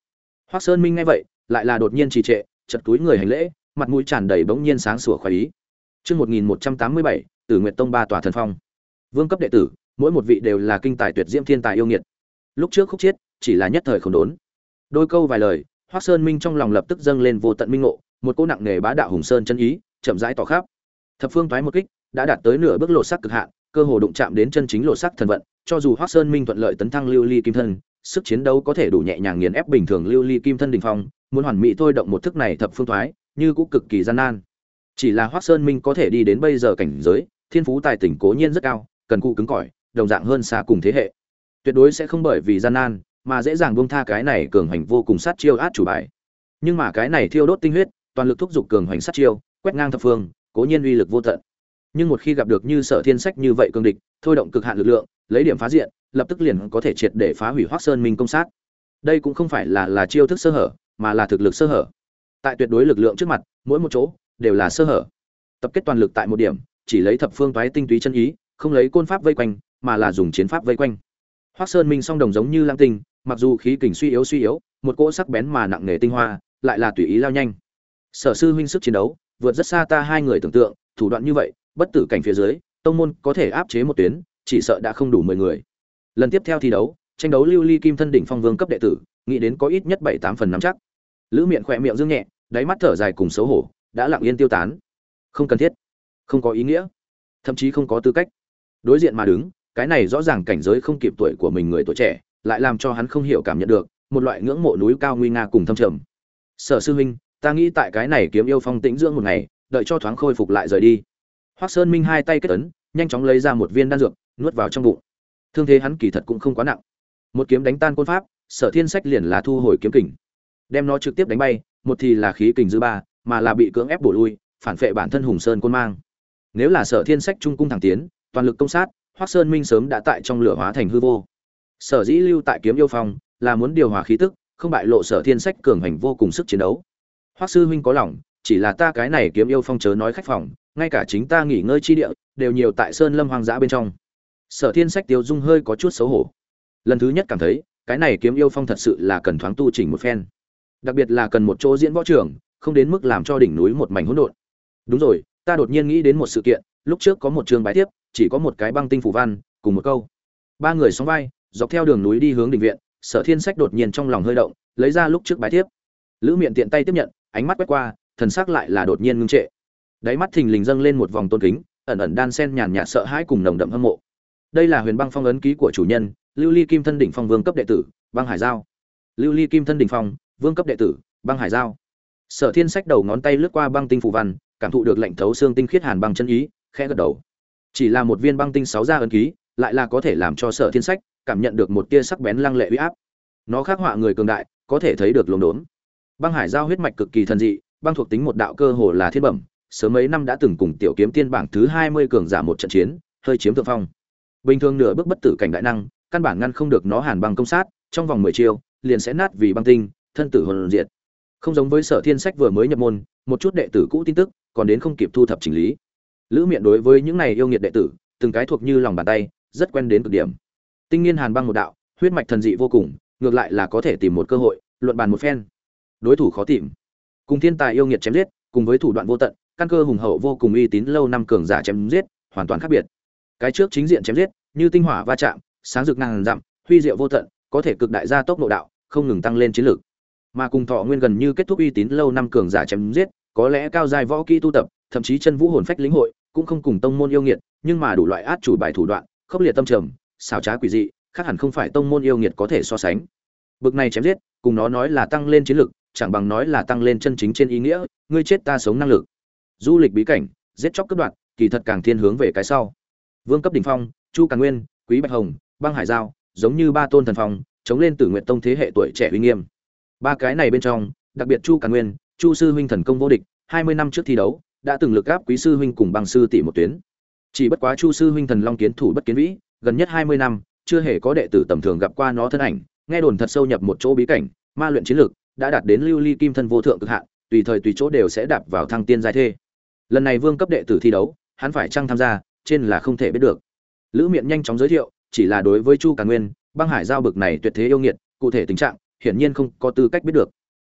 S1: Hoắc Sơn Minh nghe vậy, lại là đột nhiên trì trệ, chật túi người hành lễ, mặt mũi tràn đầy bỗng nhiên sáng sủa khoái ý. Chương 1187, Tử Nguyệt Tông 3 tòa thần phong. Vương cấp đệ tử, mỗi một vị đều là kinh tài tuyệt diễm thiên tài yêu nghiệt. Lúc trước khúc chiết, chỉ là nhất thời không đốn. Đôi câu vài lời, Hoắc Sơn Minh trong lòng lập tức dâng lên vô tận minh ngộ, một cỗ nặng nề bá đạo hùng sơn chân ý, chậm rãi tỏ khắp. Thập phương toái một kích, đã đạt tới nửa bước lột sắc cực hạn, cơ hồ đụng chạm đến chân chính lột sắc thần vận, cho dù Hoắc Sơn Minh thuận lợi tấn thăng lưu ly kim thân, sức chiến đấu có thể đủ nhẹ nhàng nghiền ép bình thường lưu ly kim thân đỉnh phong, muốn hoàn mỹ thôi động một thức này thập phương thoái, như cũng cực kỳ gian nan. Chỉ là Hoắc Sơn Minh có thể đi đến bây giờ cảnh giới, thiên phú tài tình cố nhiên rất cao, cần cù cứng cỏi, đồng dạng hơn xa cùng thế hệ. Tuyệt đối sẽ không bởi vì gian nan mà dễ dàng buông tha cái này cường hành vô cùng sát chiêu át chủ bài. Nhưng mà cái này thiêu đốt tinh huyết, toàn lực thúc giục cường hành sát chiêu, quét ngang thập phương, cố nhiên uy lực vô tận. Nhưng một khi gặp được như Sở Thiên Sách như vậy cường địch, thôi động cực hạn lực lượng, lấy điểm phá diện, lập tức liền có thể triệt để phá hủy Hoắc Sơn Minh công sát. Đây cũng không phải là chiêu thức sơ hở, mà là thực lực sơ hở. Tại tuyệt đối lực lượng trước mặt, mỗi một chỗ đều là sơ hở. Tập kết toàn lực tại một điểm, chỉ lấy thập phương toái tinh túy chân ý, không lấy côn pháp vây quanh, mà là dùng chiến pháp vây quanh. Hoắc Sơn Minh song đồng giống như lam tinh, mặc dù khí kình suy yếu, một cỗ sắc bén mà nặng nề tinh hoa, lại là tùy ý lao nhanh. Sở sư huynh sức chiến đấu, vượt rất xa ta hai người tưởng tượng, thủ đoạn như vậy, bất tử cảnh phía dưới, tông môn có thể áp chế một tuyến, chỉ sợ đã không đủ 10 người. Lần tiếp theo thi đấu, tranh đấu lưu ly kim thân đỉnh phong vương cấp đệ tử, nghĩ đến có ít nhất 7-8 phần nắm chắc. Lữ Miện khỏe miệng dương nhẹ, đáy mắt thở dài cùng xấu hổ, đã lặng yên tiêu tán. Không cần thiết, không có ý nghĩa, thậm chí không có tư cách. Đối diện mà đứng, cái này rõ ràng cảnh giới không kịp tuổi của mình người tuổi trẻ, lại làm cho hắn không hiểu cảm nhận được một loại ngưỡng mộ núi cao nguy nga cùng thâm trầm. Sở sư huynh, ta nghĩ tại cái này kiếm yêu phong tĩnh dưỡng một ngày, đợi cho thoáng khôi phục lại rời đi. Hoắc Sơn Minh hai tay kết ấn, nhanh chóng lấy ra một viên đan dược, nuốt vào trong bụng. Thương thế hắn kỳ thật cũng không quá nặng. Một kiếm đánh tan côn pháp, Sở Thiên Sách liền là thu hồi kiếm kình, đem nó trực tiếp đánh bay, một thì là khí kình dư ba, mà là bị cưỡng ép bổ lui, phản phệ bản thân Hùng Sơn côn mang. Nếu là Sở Thiên Sách trung cung thẳng tiến, toàn lực công sát, Hoắc Sơn Minh sớm đã tại trong lửa hóa thành hư vô. Sở dĩ lưu tại kiếm yêu phong, là muốn điều hòa khí tức, không bại lộ Sở Thiên Sách cường hành vô cùng sức chiến đấu. Hoắc sư huynh có lòng, chỉ là ta cái này kiếm yêu phong chớ nói khách phòng, ngay cả chính ta nghỉ ngơi chi địa đều nhiều tại sơn lâm hoang dã bên trong. Sở Thiên Sách tiêu dung hơi có chút xấu hổ. Lần thứ nhất cảm thấy, cái này kiếm yêu phong thật sự là cần thoáng tu chỉnh một phen. Đặc biệt là cần một chỗ diễn võ trường, không đến mức làm cho đỉnh núi một mảnh hỗn độn. Đúng rồi, ta đột nhiên nghĩ đến một sự kiện, lúc trước có một trường bài tiếp, chỉ có một cái băng tinh phủ văn, cùng một câu. Ba người sóng vai, dọc theo đường núi đi hướng đình viện, Sở Thiên Sách đột nhiên trong lòng hơi động, lấy ra lúc trước bài tiếp. Lữ Miện tiện tay tiếp nhận, ánh mắt quét qua, thần sắc lại là đột nhiên ngưng trệ. Đáy mắt thình lình dâng lên một vòng tôn kính, ẩn ẩn đan sen nhàn nhạt sợ hãi cùng nồng đậm hâm mộ. Đây là Huyền Băng Phong ấn ký của chủ nhân, Lưu Ly Kim Thân đỉnh phong vương cấp đệ tử, Băng Hải Giao. Lưu Ly Kim Thân đỉnh phong, vương cấp đệ tử, Băng Hải Giao. Sở Thiên Sách đầu ngón tay lướt qua băng tinh phù văn, cảm thụ được lạnh thấu xương tinh khiết hàn băng chân ý, khẽ gật đầu. Chỉ là một viên băng tinh 6 gia ấn ký, lại là có thể làm cho Sở Thiên Sách cảm nhận được một tia sắc bén lăng lệ uy áp. Nó khắc họa người cường đại, có thể thấy được luồng đốn. Băng Hải Giao huyết mạch cực kỳ thần dị, băng thuộc tính một đạo cơ hồ là thiên bẩm, sớm mấy năm đã từng cùng tiểu kiếm tiên bảng thứ 20 cường giả một trận chiến, hơi chiếm thượng phong. Bình thường nửa bước bất tử cảnh đại năng, căn bản ngăn không được nó hàn băng công sát, trong vòng 10 chiêu, liền sẽ nát vì băng tinh, thân tử hồn diệt. Không giống với Sở Thiên Sách vừa mới nhập môn, một chút đệ tử cũ tin tức, còn đến không kịp thu thập chỉnh lý. Lữ Miện đối với những này yêu nghiệt đệ tử, từng cái thuộc như lòng bàn tay, rất quen đến cực điểm. Tinh nghiên hàn băng một đạo, huyết mạch thần dị vô cùng, ngược lại là có thể tìm một cơ hội, luận bàn một phen. Đối thủ khó tìm. Cùng thiên tài yêu nghiệt chém giết, cùng với thủ đoạn vô tận, căn cơ hùng hậu vô cùng uy tín lâu năm cường giả chém giết, hoàn toàn khác biệt. Cái trước chính diện chém giết, như tinh hỏa va chạm, sáng rực ngàn dặm, huy diệu vô tận, có thể cực đại gia tốc nội đạo, không ngừng tăng lên chiến lực. Mà cùng thọ nguyên gần như kết thúc uy tín lâu năm cường giả chém giết, có lẽ cao giai võ kỹ tu tập, thậm chí chân vũ hồn phách lĩnh hội, cũng không cùng tông môn yêu nghiệt, nhưng mà đủ loại át chủ bài thủ đoạn, khốc liệt tâm trầm, xảo trá quỷ dị, khác hẳn không phải tông môn yêu nghiệt có thể so sánh. Bực này chém giết, cùng nó nói là tăng lên chiến lực, chẳng bằng nói là tăng lên chân chính trên ý nghĩa, ngươi chết ta sống năng lực. Du lịch bí cảnh, giết chóc cướp đoạt, kỳ thật càng thiên hướng về cái sau. Vương cấp đỉnh phong, Chu Càn Nguyên, Quý Bạch Hồng, Băng Hải Giao, giống như ba tôn thần phong, chống lên Tử Nguyệt Tông thế hệ tuổi trẻ uy nghiêm. Ba cái này bên trong, đặc biệt Chu Càn Nguyên, Chu sư huynh thần công vô địch, 20 năm trước thi đấu, đã từng lực áp Quý sư huynh cùng Băng sư tỷ một tuyến. Chỉ bất quá Chu sư huynh thần long kiến thủ bất kiến vĩ, gần nhất 20 năm, chưa hề có đệ tử tầm thường gặp qua nó thân ảnh, nghe đồn thật sâu nhập một chỗ bí cảnh, ma luyện chiến lực, đã đạt đến lưu ly kim thân vô thượng cực hạn, tùy thời tùy chỗ đều sẽ đạp vào thăng tiên giai thê. Lần này vương cấp đệ tử thi đấu, hắn phải chăng tham gia, trên là không thể biết được. Lữ Miện nhanh chóng giới thiệu, chỉ là đối với Chu Càn Nguyên, Băng Hải Giao bực này tuyệt thế yêu nghiệt, cụ thể tình trạng, hiển nhiên không có tư cách biết được.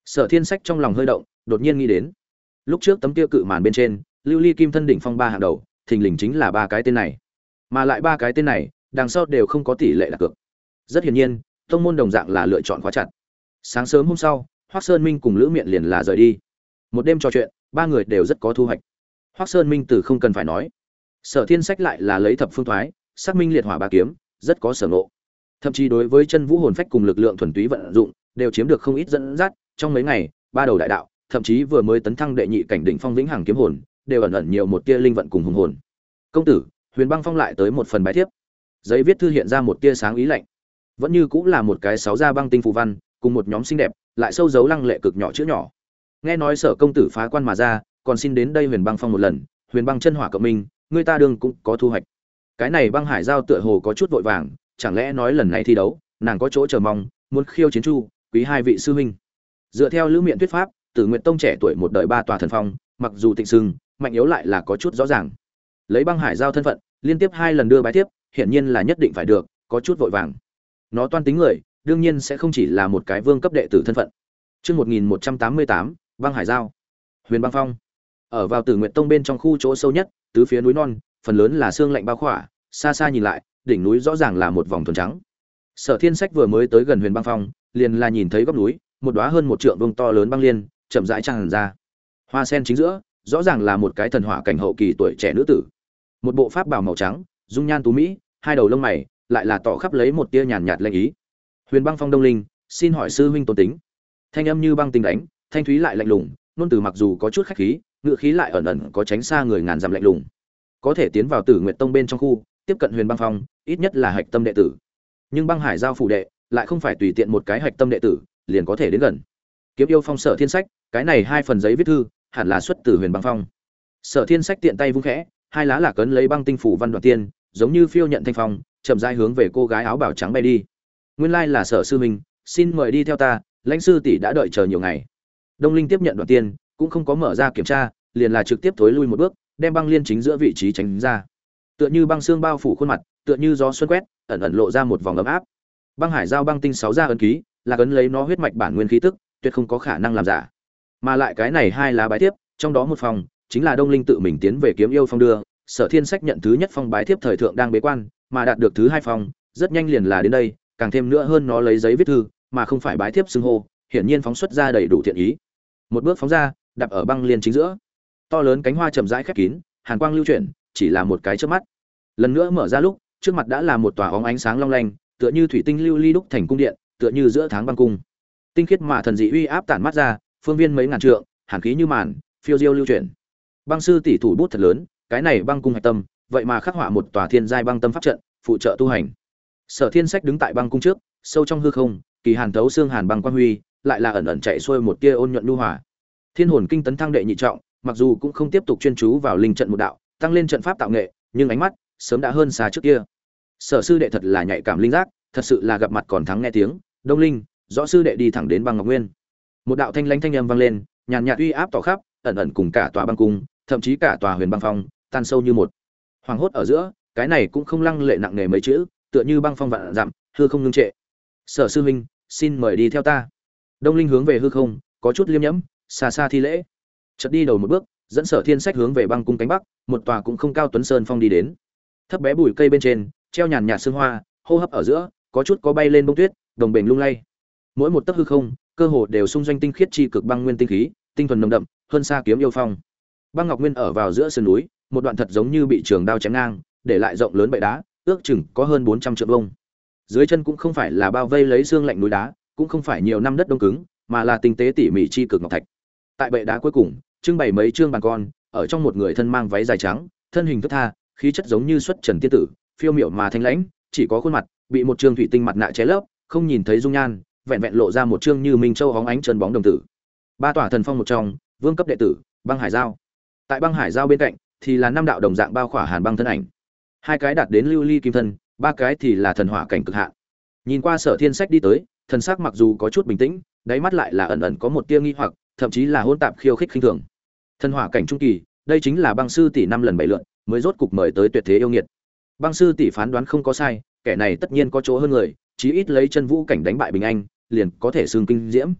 S1: Sở Thiên Sách trong lòng hơi động, đột nhiên nghĩ đến, lúc trước tấm kia cự màn bên trên, lưu ly kim thân đỉnh phong ba hàng đầu, thình lình chính là ba cái tên này, mà lại ba cái tên này, đằng sau đều không có tỷ lệ đặt cược. Rất hiển nhiên, tông môn đồng dạng là lựa chọn khóa chặt. Sáng sớm hôm sau, Hoắc Sơn Minh cùng Lữ Miện liền là rời đi. Một đêm trò chuyện, ba người đều rất có thu hoạch. Hoắc Sơn Minh từ không cần phải nói, Sở Thiên Sách lại là lấy thập phương thoái, xác minh liệt hỏa ba kiếm, rất có sở ngộ. Thậm chí đối với chân vũ hồn phách cùng lực lượng thuần túy vận dụng, đều chiếm được không ít dẫn dắt, trong mấy ngày, ba đầu đại đạo, thậm chí vừa mới tấn thăng đệ nhị cảnh đỉnh phong vĩnh hằng kiếm hồn, đều ẩn ẩn nhiều một tia linh vận cùng hùng hồn. Công tử, Huyền Băng Phong lại tới một phần bài thiếp. Giấy viết thư hiện ra một tia sáng ý lạnh. Vẫn như cũng là một cái 6 gia băng tinh phù văn, cùng một nhóm xinh đẹp, lại sâu dấu lăng lệ cực nhỏ chữ nhỏ. Nghe nói Sở công tử phá quan mà ra, còn xin đến đây Huyền Băng Phong một lần, Huyền Băng chân hỏa cộng minh, người ta đương cũng có thu hoạch. Cái này băng hải giao tựa hồ có chút vội vàng, chẳng lẽ nói lần này thi đấu, nàng có chỗ chờ mong, muốn khiêu chiến chu, quý hai vị sư huynh. Dựa theo Lữ Miện thuyết pháp, Tử Nguyệt Tông trẻ tuổi một đời ba tòa thần phong, mặc dù tịnh sưng, mạnh yếu lại là có chút rõ ràng. Lấy băng hải giao thân phận, liên tiếp 2 lần đưa bái tiếp, hiển nhiên là nhất định phải được, có chút vội vàng. Nó toan tính người, đương nhiên sẽ không chỉ là một cái vương cấp đệ tử thân phận. Chương 1188, băng hải giao. Huyền Băng Phong. Ở vào Tử Nguyệt Tông bên trong khu chỗ sâu nhất, tứ phía núi non, phần lớn là sương lạnh bao khỏa, xa xa nhìn lại, đỉnh núi rõ ràng là một vòng thuần trắng. Sở Thiên Sách vừa mới tới gần Huyền Băng Phong, liền là nhìn thấy góc núi, một đóa hơn 1 trượng vuông to lớn băng liên, chậm rãi tràn ra. Hoa sen chính giữa, rõ ràng là một cái thần hỏa cảnh hậu kỳ tuổi trẻ nữ tử. Một bộ pháp bào màu trắng, dung nhan tú mỹ, hai đầu lông mày lại là tỏ khắp lấy một tia nhàn nhạt lệnh ý. Huyền Băng Phong Đông Linh, xin hỏi sư huynh tôn tính. Thanh âm như băng tinh đánh, thanh thúy lại lạnh lùng, nôn từ mặc dù có chút khách khí, ngữ khí lại ẩn ẩn có tránh xa người ngàn dặm lạnh lùng. Có thể tiến vào Tử Nguyệt Tông bên trong khu, tiếp cận Huyền Băng Phong, ít nhất là hạch tâm đệ tử. Nhưng băng hải giao phủ đệ lại không phải tùy tiện một cái hạch tâm đệ tử liền có thể đến gần. Kiếm yêu phong Sở Thiên Sách, cái này 2 phần giấy viết thư hẳn là xuất từ Huyền Băng Phong. Sở Thiên Sách tiện tay vung khẽ, 2 lá lạc ấn lấy băng tinh phủ văn đoạn tiên, giống như phiêu nhận thanh phong, chậm rãi hướng về cô gái áo bào trắng bay đi. Nguyên lai là Sở sư huynh, xin mời đi theo ta, lãnh sư tỷ đã đợi chờ nhiều ngày. Đông Linh tiếp nhận đoạn tiên, cũng không có mở ra kiểm tra, liền là trực tiếp thối lui một bước, đem băng liên chính giữa vị trí tránh ra. Tựa như băng xương bao phủ khuôn mặt, tựa như gió xuân quét, ẩn ẩn lộ ra một vòng ấm áp. Băng hải giao băng tinh 6 gia ấn ký, là ấn lấy nó huyết mạch bản nguyên khí tức, tuyệt không có khả năng làm giả. Mà lại cái này 2 lá bái thiếp, trong đó một phòng chính là Đông Linh tự mình tiến về kiếm yêu phong đưa, Sở Thiên Sách nhận thứ nhất phong bái thiếp thời thượng đang bế quan, mà đạt được thứ 2 phong, rất nhanh liền là đến đây, càng thêm nữa hơn nó lấy giấy viết thư, mà không phải bái thiếp xưng hô, hiển nhiên phóng xuất ra đầy đủ thiện ý. Một bước phóng ra, đạp ở băng liên chính giữa. To lớn cánh hoa chậm rãi khép kín, hàn quang lưu chuyển, chỉ là một cái chớp mắt. Lần nữa mở ra lúc, trước mặt đã là một tòa óng ánh sáng long lanh, tựa như thủy tinh lưu ly đúc thành cung điện, tựa như giữa tháng băng cung. Tinh khiết mà thần dị uy áp tản mắt ra, phương viên mấy ngàn trượng, hàn khí như màn, phiêu diêu lưu chuyển. Băng sư tỷ thủ bút thật lớn, cái này băng cung hạch tâm, vậy mà khắc họa một tòa thiên giai băng tâm pháp trận, phụ trợ tu hành. Sở Thiên Sách đứng tại băng cung trước, sâu trong hư không, kỳ hàn thấu xương hàn băng quang huy, lại là ẩn ẩn chạy xuôi một tia ôn nhuận nhu hòa. Thiên hồn kinh tấn thăng đệ nhị trọng, mặc dù cũng không tiếp tục chuyên chú vào linh trận một đạo, tăng lên trận pháp tạo nghệ, nhưng ánh mắt sớm đã hơn xa trước kia. Sở sư đệ thật là nhạy cảm linh giác, thật sự là gặp mặt còn thắng nghe tiếng. Đông Linh, rõ sư đệ đi thẳng đến băng ngọc nguyên. Một đạo thanh lãnh thanh âm vang lên, nhàn nhạt uy áp tỏ khắp, ẩn ẩn cùng cả tòa băng cung, thậm chí cả tòa Huyền Băng Phong, tan sâu như một. Hoàng hốt ở giữa, cái này cũng không lăng lệ nặng nề mấy chữ, tựa như băng phong vạn dặm, hư không ngưng trệ. Sở sư huynh, xin mời đi theo ta. Đông Linh hướng về hư không, có chút liêm nhẫm, xa xa thi lễ. Chợt đi đầu một bước, dẫn Sở Thiên Sách hướng về băng cung cánh bắc, một tòa cũng không cao tuấn sơn phong đi đến. Thấp bé bụi cây bên trên, treo nhàn nhạt sương hoa, hô hấp ở giữa, có chút có bay lên bông tuyết, đồng bền lung lay. Mỗi một tấc hư không, cơ hồ đều xung doanh tinh khiết chi cực băng nguyên tinh khí, tinh thuần nồng đậm, hơn xa kiếm yêu phong. Băng Ngọc Nguyên ở vào giữa sườn núi, một đoạn thật giống như bị trường đao chém ngang, để lại rộng lớn bệ đá, ước chừng có hơn 400 trượng vuông. Dưới chân cũng không phải là bao vây lấy xương lạnh núi đá, cũng không phải nhiều năm đất đông cứng, mà là tinh tế tỉ mỉ chi cực ngọc thạch. Tại bệ đá cuối cùng, trưng bày mấy trương bàn con, ở trong một người thân mang váy dài trắng, thân hình thướt tha, khí chất giống như xuất trần tiên tử, phiêu miểu mà thanh lãnh, chỉ có khuôn mặt bị một trương thủy tinh mặt nạ che lấp, không nhìn thấy dung nhan, vẹn vẹn lộ ra một trương như minh châu hóng ánh trơn bóng đồng tử. Ba tòa thần phong một trong, vương cấp đệ tử, băng hải giao. Tại băng hải giao bên cạnh thì là 5 đạo đồng dạng bao khỏa hàn băng thân ảnh. 2 cái đạt đến lưu ly kim thân, 3 cái thì là thần hỏa cảnh cực hạn. Nhìn qua Sở Thiên Sách đi tới, thần sắc mặc dù có chút bình tĩnh, đáy mắt lại là ẩn ẩn có một tia nghi hoặc, thậm chí là hỗn tạp khiêu khích khinh thường. Thần hỏa cảnh trung kỳ, đây chính là băng sư tỷ 5 lần 7 lượt, mới rốt cục mời tới tuyệt thế yêu nghiệt. Băng sư tỷ phán đoán không có sai, kẻ này tất nhiên có chỗ hơn người, chí ít lấy chân vũ cảnh đánh bại Bình Anh, liền có thể xương kinh diễm.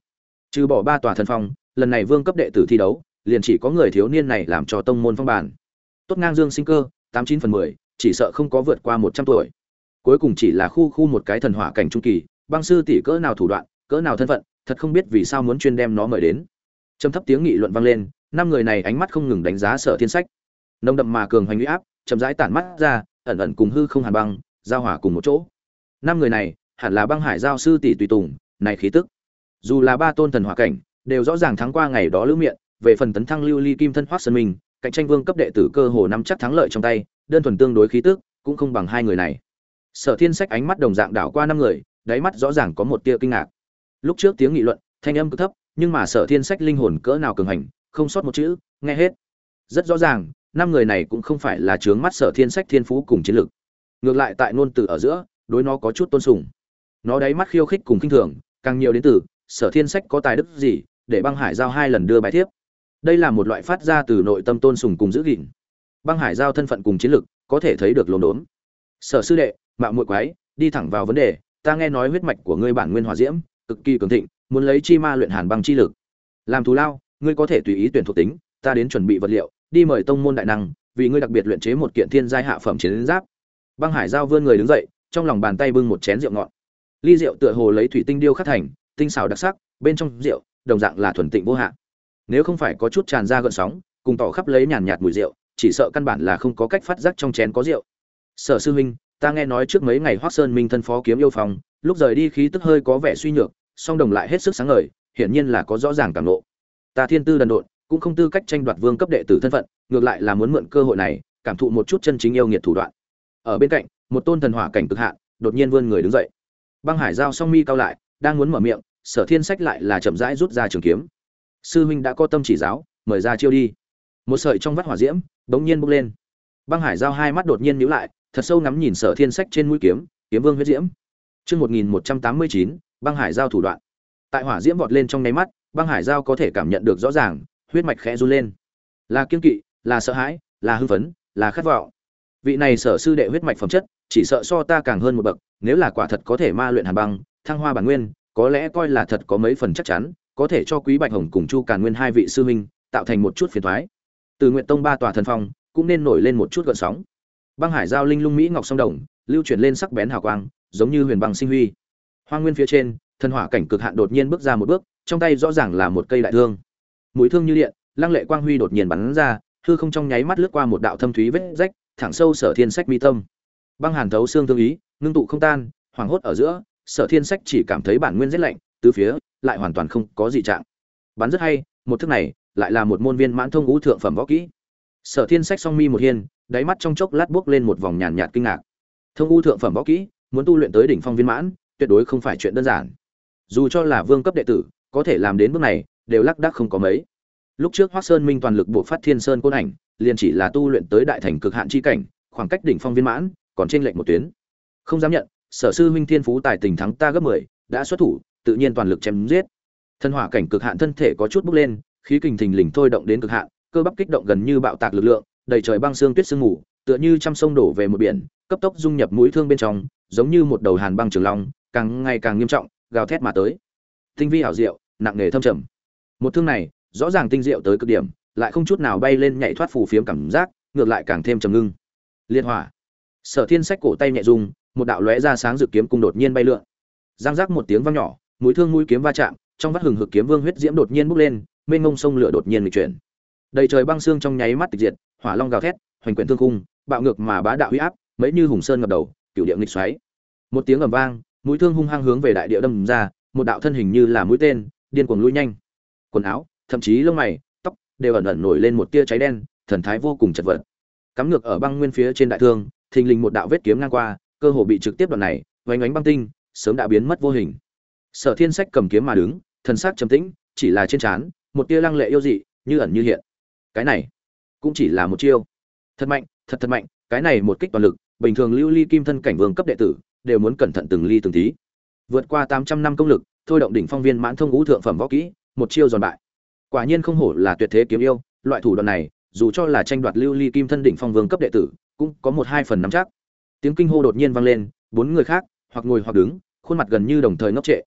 S1: Trừ bỏ 3 tòa thần phong, lần này vương cấp đệ tử thi đấu, liền chỉ có người thiếu niên này làm cho tông môn phong bản. Tốt ngang dương sinh cơ, 89/10, chỉ sợ không có vượt qua 100 tuổi. Cuối cùng chỉ là khu một cái thần hỏa cảnh trung kỳ, băng sư tỷ cỡ nào thủ đoạn, cỡ nào thân phận, thật không biết vì sao muốn chuyên đem nó mời đến. Trầm thấp tiếng nghị luận vang lên, năm người này ánh mắt không ngừng đánh giá Sở Thiên Sách. Nồng đậm mà cường hoành uy áp, chậm rãi tản mắt ra, ẩn ẩn cùng hư không hàn băng giao hòa cùng một chỗ. Năm người này hẳn là băng hải giao sư tỷ tùy tùng, này khí tức. Dù là 3 tôn thần hỏa cảnh, đều rõ ràng thắng qua ngày đó lữ miệng, về phần tấn thăng lưu ly kim thân Hoắc Sơn Minh, cạnh tranh vương cấp đệ tử cơ hồ nắm chắc thắng lợi trong tay, đơn thuần tương đối khí tức, cũng không bằng hai người này. Sở Thiên Sách ánh mắt đồng dạng đảo qua năm người, đáy mắt rõ ràng có một tia kinh ngạc. Lúc trước tiếng nghị luận, thanh âm cực thấp, nhưng mà Sở Thiên Sách linh hồn cỡ nào cường hành, không sót một chữ, nghe hết. Rất rõ ràng, năm người này cũng không phải là chướng mắt Sở Thiên Sách thiên phú cùng chiến lực. Ngược lại tại ngôn từ ở giữa, đối nó có chút tôn sùng. Nó đáy mắt khiêu khích cùng khinh thường, càng nhiều đến từ Sở Thiên Sách có tài đức gì, để băng hải giao 2 lần đưa bài thiếp. Đây là một loại phát ra từ nội tâm tôn sùng cùng giữ gìn. Băng hải giao thân phận cùng chiến lực, có thể thấy được lồn đốn. Sở sư đệ, mạo muội quái, đi thẳng vào vấn đề, ta nghe nói huyết mạch của ngươi bản nguyên hỏa diễm cực kỳ cường thịnh, muốn lấy chi ma luyện hàn băng chi lực. Làm thù lao, ngươi có thể tùy ý tuyển thuộc tính, ta đến chuẩn bị vật liệu, đi mời tông môn đại năng, vì ngươi đặc biệt luyện chế một kiện thiên giai hạ phẩm chiến giáp. Băng hải giao vươn người đứng dậy, trong lòng bàn tay bưng một chén rượu ngọt. Ly rượu tựa hồ lấy thủy tinh điêu khắc thành, tinh xảo đặc sắc, bên trong rượu đồng dạng là thuần tịnh vô hạn. Nếu không phải có chút tràn ra gợn sóng, cùng tỏ khắp lấy nhàn nhạt mùi rượu, chỉ sợ căn bản là không có cách phát giác trong chén có rượu. Sở sư huynh, ta nghe nói trước mấy ngày Hoắc Sơn Minh thân phó kiếm yêu phòng, lúc rời đi khí tức hơi có vẻ suy nhược, song đồng lại hết sức sáng ngời, hiển nhiên là có rõ ràng cảm ngộ. Ta thiên tư đần độn, cũng không tư cách tranh đoạt vương cấp đệ tử thân phận, ngược lại là muốn mượn cơ hội này, cảm thụ một chút chân chính yêu nghiệt thủ đoạn. Ở bên cạnh, một tôn thần hỏa cảnh cực hạn, đột nhiên vươn người đứng dậy. Băng hải giao song mi cao lại, đang muốn mở miệng, Sở Thiên Sách lại là chậm rãi rút ra trường kiếm. Sư huynh đã có tâm chỉ giáo, mời ra chiêu đi. Một sợi trong vắt hỏa diễm bỗng nhiên bốc lên. Băng hải giao hai mắt đột nhiên nhíu lại, thật sâu ngắm nhìn Sở Thiên Sách trên mũi kiếm, kiếm vương huyết diễm. Chương 1189, băng hải giao thủ đoạn. Tại hỏa diễm vọt lên trong nháy mắt, băng hải giao có thể cảm nhận được rõ ràng, huyết mạch khẽ run lên. Là kiêng kỵ, là sợ hãi, là hưng phấn, là khát vọng. Vị này Sở sư đệ huyết mạch phẩm chất, chỉ sợ so ta càng hơn một bậc, nếu là quả thật có thể ma luyện hàn băng, thăng hoa bản nguyên, có lẽ coi là thật có mấy phần chắc chắn, có thể cho Quý Bạch Hồng cùng Chu Càn Nguyên hai vị sư huynh tạo thành một chút phiền toái. Từ Nguyện Tông 3 tòa thần phong cũng nên nổi lên một chút gợn sóng. Băng hải giao linh lung mỹ ngọc song đồng, lưu chuyển lên sắc bén hào quang, giống như huyền băng sinh huy. Hoang nguyên phía trên, thần hỏa cảnh cực hạn đột nhiên bước ra một bước, trong tay rõ ràng là một cây đại thương. Mũi thương như điện, lăng lệ quang huy đột nhiên bắn ra, hư không trong nháy mắt lướt qua một đạo thâm thúy vết rách, thẳng sâu Sở Thiên Sách mi tâm. Băng hàn thấu xương thương ý, ngưng tụ không tan, hoàng hốt ở giữa, Sở Thiên Sách chỉ cảm thấy bản nguyên rét lạnh, tứ phía lại hoàn toàn không có gì trạng. Bắn rất hay, một thức này lại là một môn viên mãn thông ngũ thượng phẩm võ kỹ. Sở Thiên Sách song mi một hiên, đáy mắt trong chốc lát bước lên một vòng nhàn nhạt kinh ngạc. Thông ngũ thượng phẩm võ kỹ, muốn tu luyện tới đỉnh phong viên mãn, tuyệt đối không phải chuyện đơn giản. Dù cho là vương cấp đệ tử, có thể làm đến bước này, đều lác đác không có mấy. Lúc trước Hoắc Sơn Minh toàn lực bộ phát Thiên Sơn Côn Ảnh, liền chỉ là tu luyện tới đại thành cực hạn chi cảnh, khoảng cách đỉnh phong viên mãn, còn trên lệch một tuyến. Không dám nhận, Sở sư huynh thiên phú tài tình thắng ta gấp 10, đã xuất thủ, tự nhiên toàn lực chém giết. Thân hỏa cảnh cực hạn thân thể có chút bốc lên, khí kình thình lình thôi động đến cực hạn, cơ bắp kích động gần như bạo tạc lực lượng, đầy trời băng xương tuyết sương mù, tựa như trăm sông đổ về một biển, cấp tốc dung nhập mũi thương bên trong, giống như một đầu hàn băng trường long, càng ngày càng nghiêm trọng, gào thét mà tới. Tinh vi ảo diệu, nặng nề thâm trầm. Một thương này, rõ ràng tinh diệu tới cực điểm, lại không chút nào bay lên nhảy thoát phù phiếm cảm giác, ngược lại càng thêm trầm ngưng. Liệt hỏa. Sở Thiên Sách cổ tay nhẹ rung, một đạo lóe ra sáng dự kiếm cung đột nhiên bay lượn. Giang giác một tiếng vang nhỏ, mũi thương mũi kiếm va chạm, trong vắt hừng hực kiếm vương huyết diễm đột nhiên bốc lên, mênh mông sông lửa đột nhiên nghịch chuyển. Đầy trời băng xương trong nháy mắt tịch diệt, hỏa long gào thét, hoành quyển thương cung, bạo ngược mà bá đạo uy áp, mấy như hùng sơn ngập đầu, cửu địa nghịch xoáy. Một tiếng ầm vang, mũi thương hung hăng hướng về đại địa đâm ra, một đạo thân hình như là mũi tên, điên cuồng lui nhanh. Quần áo, thậm chí lông mày, tóc đều ẩn ẩn nổi lên một tia cháy đen, thần thái vô cùng chật vật. Cắm ngược ở băng nguyên phía trên đại thương, thình lình một đạo vết kiếm ngang qua, cơ hồ bị trực tiếp đoạn này, vánh ánh băng tinh, sớm đã biến mất vô hình. Sở Thiên Sách cầm kiếm mà đứng, thần sắc trầm tĩnh, chỉ là trên trán một tia lăng lệ yêu dị, như ẩn như hiện. Cái này cũng chỉ là một chiêu. Thật mạnh, thật mạnh, cái này một kích toàn lực, bình thường lưu ly kim thân cảnh vương cấp đệ tử đều muốn cẩn thận từng ly từng tí. Vượt qua 800 năm công lực, thôi động đỉnh phong viên mãn thông ngũ thượng phẩm võ kỹ, một chiêu giòn bại. Quả nhiên không hổ là tuyệt thế kiếm yêu, loại thủ đoạn này, dù cho là tranh đoạt lưu ly kim thân đỉnh phong vương cấp đệ tử, cũng có 1-2 phần nắm chắc. Tiếng kinh hô đột nhiên vang lên, bốn người khác, hoặc ngồi hoặc đứng, khuôn mặt gần như đồng thời ngốc trệ.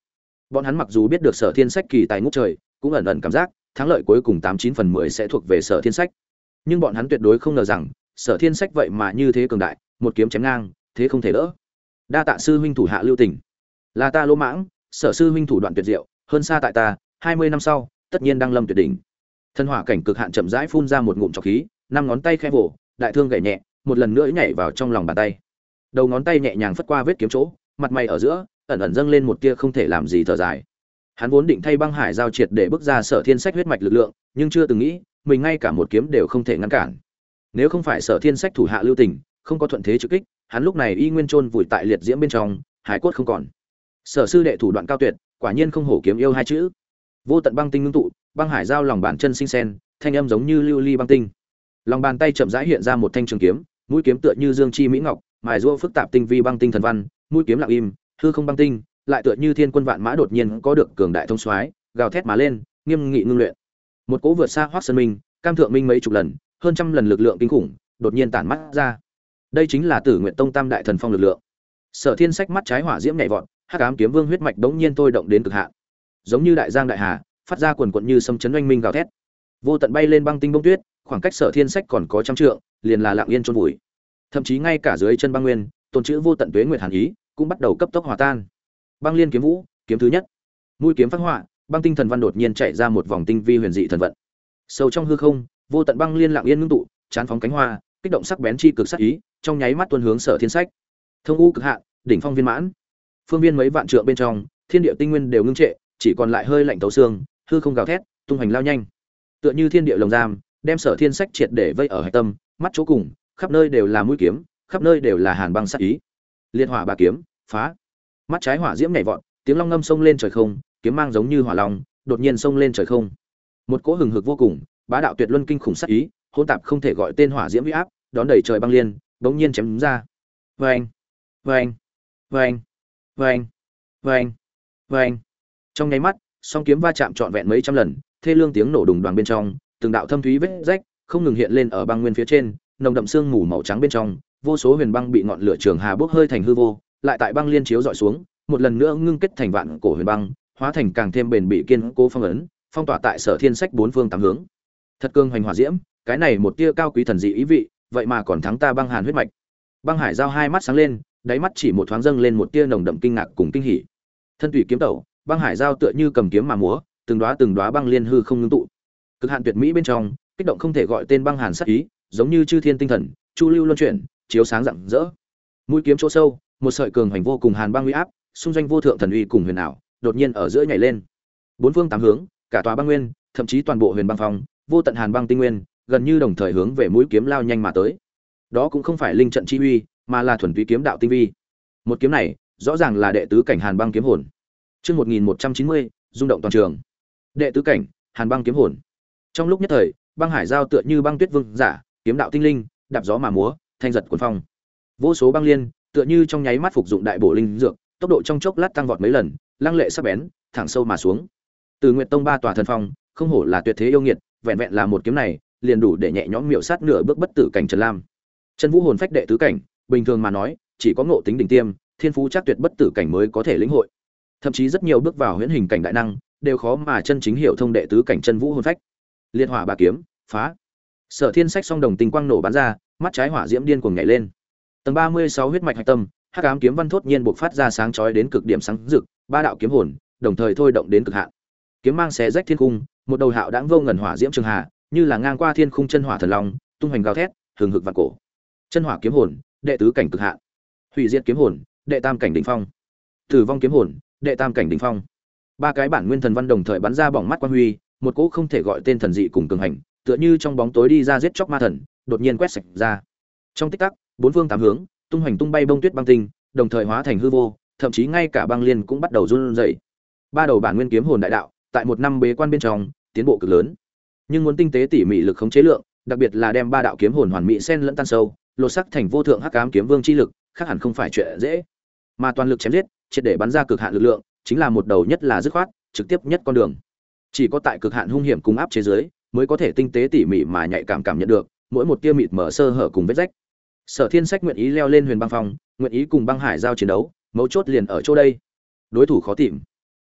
S1: Bọn hắn mặc dù biết được Sở Thiên Sách kỳ tài ngút trời, cũng ẩn ẩn cảm giác thắng lợi cuối cùng 89/10 sẽ thuộc về Sở Thiên Sách. Nhưng bọn hắn tuyệt đối không ngờ rằng, Sở Thiên Sách vậy mà như thế cường đại, một kiếm chém ngang, thế không thể đỡ. Đa tạ sư huynh thủ hạ lưu tình. Là ta lỗ mãng, Sở sư huynh thủ đoạn tuyệt diệu, hơn xa tại ta, 20 năm sau, tất nhiên đăng lâm tuyệt đỉnh. Thân hỏa cảnh cực hạn chậm rãi phun ra một ngụm trọc khí, năm ngón tay khẽ vỗ, đại thương gảy nhẹ, một lần nữa nhảy vào trong lòng bàn tay. Đầu ngón tay nhẹ nhàng phất qua vết kiếm chỗ, mặt mày ở giữa ẩn ẩn dâng lên một tia không thể làm gì thở dài. Hắn vốn định thay băng hải giao triệt để bước ra Sở Thiên Sách huyết mạch lực lượng, nhưng chưa từng nghĩ mình ngay cả một kiếm đều không thể ngăn cản. Nếu không phải Sở Thiên Sách thủ hạ lưu tình, không có thuận thế trực kích, hắn lúc này y nguyên chôn vùi tại liệt diễm bên trong, hải cốt không còn. Sở sư đệ thủ đoạn cao tuyệt, quả nhiên không hổ kiếm yêu hai chữ. Vô tận băng tinh ngưng tụ, băng hải giao lòng bàn chân sinh sen, thanh âm giống như lưu ly băng tinh. Lòng bàn tay chậm rãi hiện ra một thanh trường kiếm, mũi kiếm tựa như dương chi mỹ ngọc, mài giũa phức tạp tinh vi băng tinh thần văn, mũi kiếm lặng im, hư không băng tinh, lại tựa như thiên quân vạn mã đột nhiên có được cường đại thông soái, gào thét mà lên, nghiêm nghị ngưng luyện. Một cỗ vượt xa Hoắc Sơn Minh, Cam Thượng Minh mấy chục lần, hơn trăm lần lực lượng kinh khủng, đột nhiên tản mắt ra. Đây chính là Tử Nguyện Tông Tam đại thần phong lực lượng. Sở Thiên Sách mắt trái hỏa diễm nhảy vọt, Hắc Ám Kiếm Vương huyết mạch bỗng nhiên thôi động đến cực hạn. Giống như đại giang đại hà, phát ra quần quần như sấm chấn oanh minh gào thét. Vô tận bay lên băng tinh bông tuyết, khoảng cách Sở Thiên Sách còn có trăm trượng, liền là lặng yên chôn vùi. Thậm chí ngay cả dưới chân băng nguyên, tồn chữ vô tận tuế nguyệt hàn ý, cũng bắt đầu cấp tốc hòa tan. Băng Liên kiếm vũ, kiếm thứ nhất. Mũi kiếm phát họa, băng tinh thần văn đột nhiên chạy ra một vòng tinh vi huyền dị thần vận. Sâu trong hư không, vô tận băng liên lặng yên ngưng tụ, chán phóng cánh hoa, kích động sắc bén chi cực sắc ý, trong nháy mắt tuôn hướng Sở Thiên Sách. Thông u cực hạn, đỉnh phong viên mãn. Phương viên mấy vạn trượng bên trong, thiên địa tinh nguyên đều ngưng trệ, chỉ còn lại hơi lạnh tấu xương, hư không gào thét, tung hành lao nhanh. Tựa như thiên địa lồng giam, đem Sở Thiên Sách triệt để vây ở hải tâm, mắt chỗ cùng, khắp nơi đều là mũi kiếm, khắp nơi đều là hàn băng sắc ý. Liệt hỏa bà kiếm, phá. Mắt trái hỏa diễm nhảy vọt, tiếng long ngâm sông lên trời không, kiếm mang giống như hỏa long, đột nhiên sông lên trời không. Một cỗ hừng hực vô cùng, bá đạo tuyệt luân kinh khủng sắc ý, hỗn tạp không thể gọi tên hỏa diễm uy áp, đón đầy trời băng liên, bỗng nhiên chém ra. Oeng, oeng, oeng, oeng, oeng, oeng. Trong nháy mắt, song kiếm va chạm trọn vẹn mấy trăm lần, thê lương tiếng nổ đùng đoàng bên trong, từng đạo thâm thúy vết rách không ngừng hiện lên ở băng nguyên phía trên, nồng đậm sương mù màu trắng bên trong, vô số huyền băng bị ngọn lửa trường hà bốc hơi thành hư vô, lại tại băng liên chiếu dọi xuống, một lần nữa ngưng kết thành vạn cổ huyền băng, hóa thành càng thêm bền bỉ kiên cố phong ấn, phong tỏa tại Sở Thiên Sách bốn phương tám hướng. Thật cương hoành hỏa diễm, cái này một tia cao quý thần dị ý vị, vậy mà còn thắng ta băng hàn huyết mạch. Băng Hải Giao hai mắt sáng lên, đáy mắt chỉ một thoáng dâng lên một tia nồng đậm kinh ngạc cùng kinh hỉ. Thân tùy kiếm tẩu, Băng Hải Giao tựa như cầm kiếm mà múa, từng đóa băng liên hư không ngưng tụ. Cực hạn tuyệt mỹ bên trong, kích động không thể gọi tên băng hàn sát ý, giống như chư thiên tinh thần, chu lưu luân chuyển, chiếu sáng rạng rỡ. Mũi kiếm chỗ sâu, một sợi cường hành vô cùng hàn băng uy áp, xung doanh vô thượng thần uy cùng huyền ảo, đột nhiên ở giữa nhảy lên. Bốn phương tám hướng, cả tòa băng nguyên, thậm chí toàn bộ huyền băng phong, vô tận hàn băng tinh nguyên, gần như đồng thời hướng về mũi kiếm lao nhanh mà tới. Đó cũng không phải linh trận chi uy, mà là thuần túy kiếm đạo tinh vi. Một kiếm này, rõ ràng là đệ tứ cảnh hàn băng kiếm hồn. Chương 1190, rung động toàn trường. Đệ tứ cảnh, hàn băng kiếm hồn. Trong lúc nhất thời, Băng Hải Giao tựa như băng tuyết vương giả, kiếm đạo tinh linh, đạp gió mà múa, thanh giật cuốn phong. Vô số băng liên, tựa như trong nháy mắt phục dụng đại bổ linh dược, tốc độ trong chốc lát tăng vọt mấy lần, lăng lệ sắc bén, thẳng sâu mà xuống. Từ Nguyệt Tông ba tòa thần phong, không hổ là tuyệt thế yêu nghiệt, vẹn vẹn là một kiếm này, liền đủ để nhẹ nhõm miểu sát nửa bước bất tử cảnh Trần Lam. Chân Vũ hồn phách đệ tứ cảnh, bình thường mà nói, chỉ có ngộ tính đỉnh tiêm, thiên phú chắc tuyệt bất tử cảnh mới có thể lĩnh hội. Thậm chí rất nhiều bước vào huyễn hình cảnh đại năng, đều khó mà chân chính hiểu thông đệ tứ cảnh Chân Vũ hồn phách. Liệt hỏa bà kiếm, phá. Sở Thiên Sách song đồng tinh quang nổ bắn ra, mắt trái hỏa diễm điên cuồng nhảy lên. Tầng 36 huyết mạch hạch tâm, Hắc Ám kiếm văn thốt nhiên bộc phát ra sáng chói đến cực điểm sáng rực, ba đạo kiếm hồn, đồng thời thôi động đến cực hạn. Kiếm mang xé rách thiên cung, một đầu hạo đãng vô ngần hỏa diễm trường hà, như là ngang qua thiên khung chân hỏa thần long, tung hoành gào thét, hừng hực vạn cổ. Chân hỏa kiếm hồn, đệ tứ cảnh cực hạn. Hủy diệt kiếm hồn, đệ tam cảnh đỉnh phong. Tử vong kiếm hồn, đệ tam cảnh đỉnh phong. Ba cái bản nguyên thần văn đồng thời bắn ra bỏng mắt quang huy, một cỗ không thể gọi tên thần dị cùng cường hành, tựa như trong bóng tối đi ra giết chóc ma thần, đột nhiên quét sạch ra. Trong tích tắc, bốn phương tám hướng, tung hoành tung bay bông tuyết băng tinh, đồng thời hóa thành hư vô, thậm chí ngay cả băng liên cũng bắt đầu run rẩy. Ba đầu bản nguyên kiếm hồn đại đạo, tại một năm bế quan bên trong, tiến bộ cực lớn. Nhưng muốn tinh tế tỉ mỉ lực khống chế lượng, đặc biệt là đem ba đạo kiếm hồn hoàn mỹ xen lẫn tan sâu, lột sắc thành vô thượng Hắc Ám kiếm vương chi lực, khác hẳn không phải chuyện dễ. Mà toàn lực chém giết, triệt để bắn ra cực hạn lực lượng, chính là một đầu nhất là dứt khoát, trực tiếp nhất con đường. Chỉ có tại cực hạn hung hiểm cùng áp chế giới, mới có thể tinh tế tỉ mỉ mà nhạy cảm nhận được mỗi một tia mịt mở sơ hở cùng vết rách. Sở Thiên Sách nguyện ý leo lên huyền băng phong, nguyện ý cùng Băng Hải Giao chiến đấu, mấu chốt liền ở chỗ đây. Đối thủ khó tìm.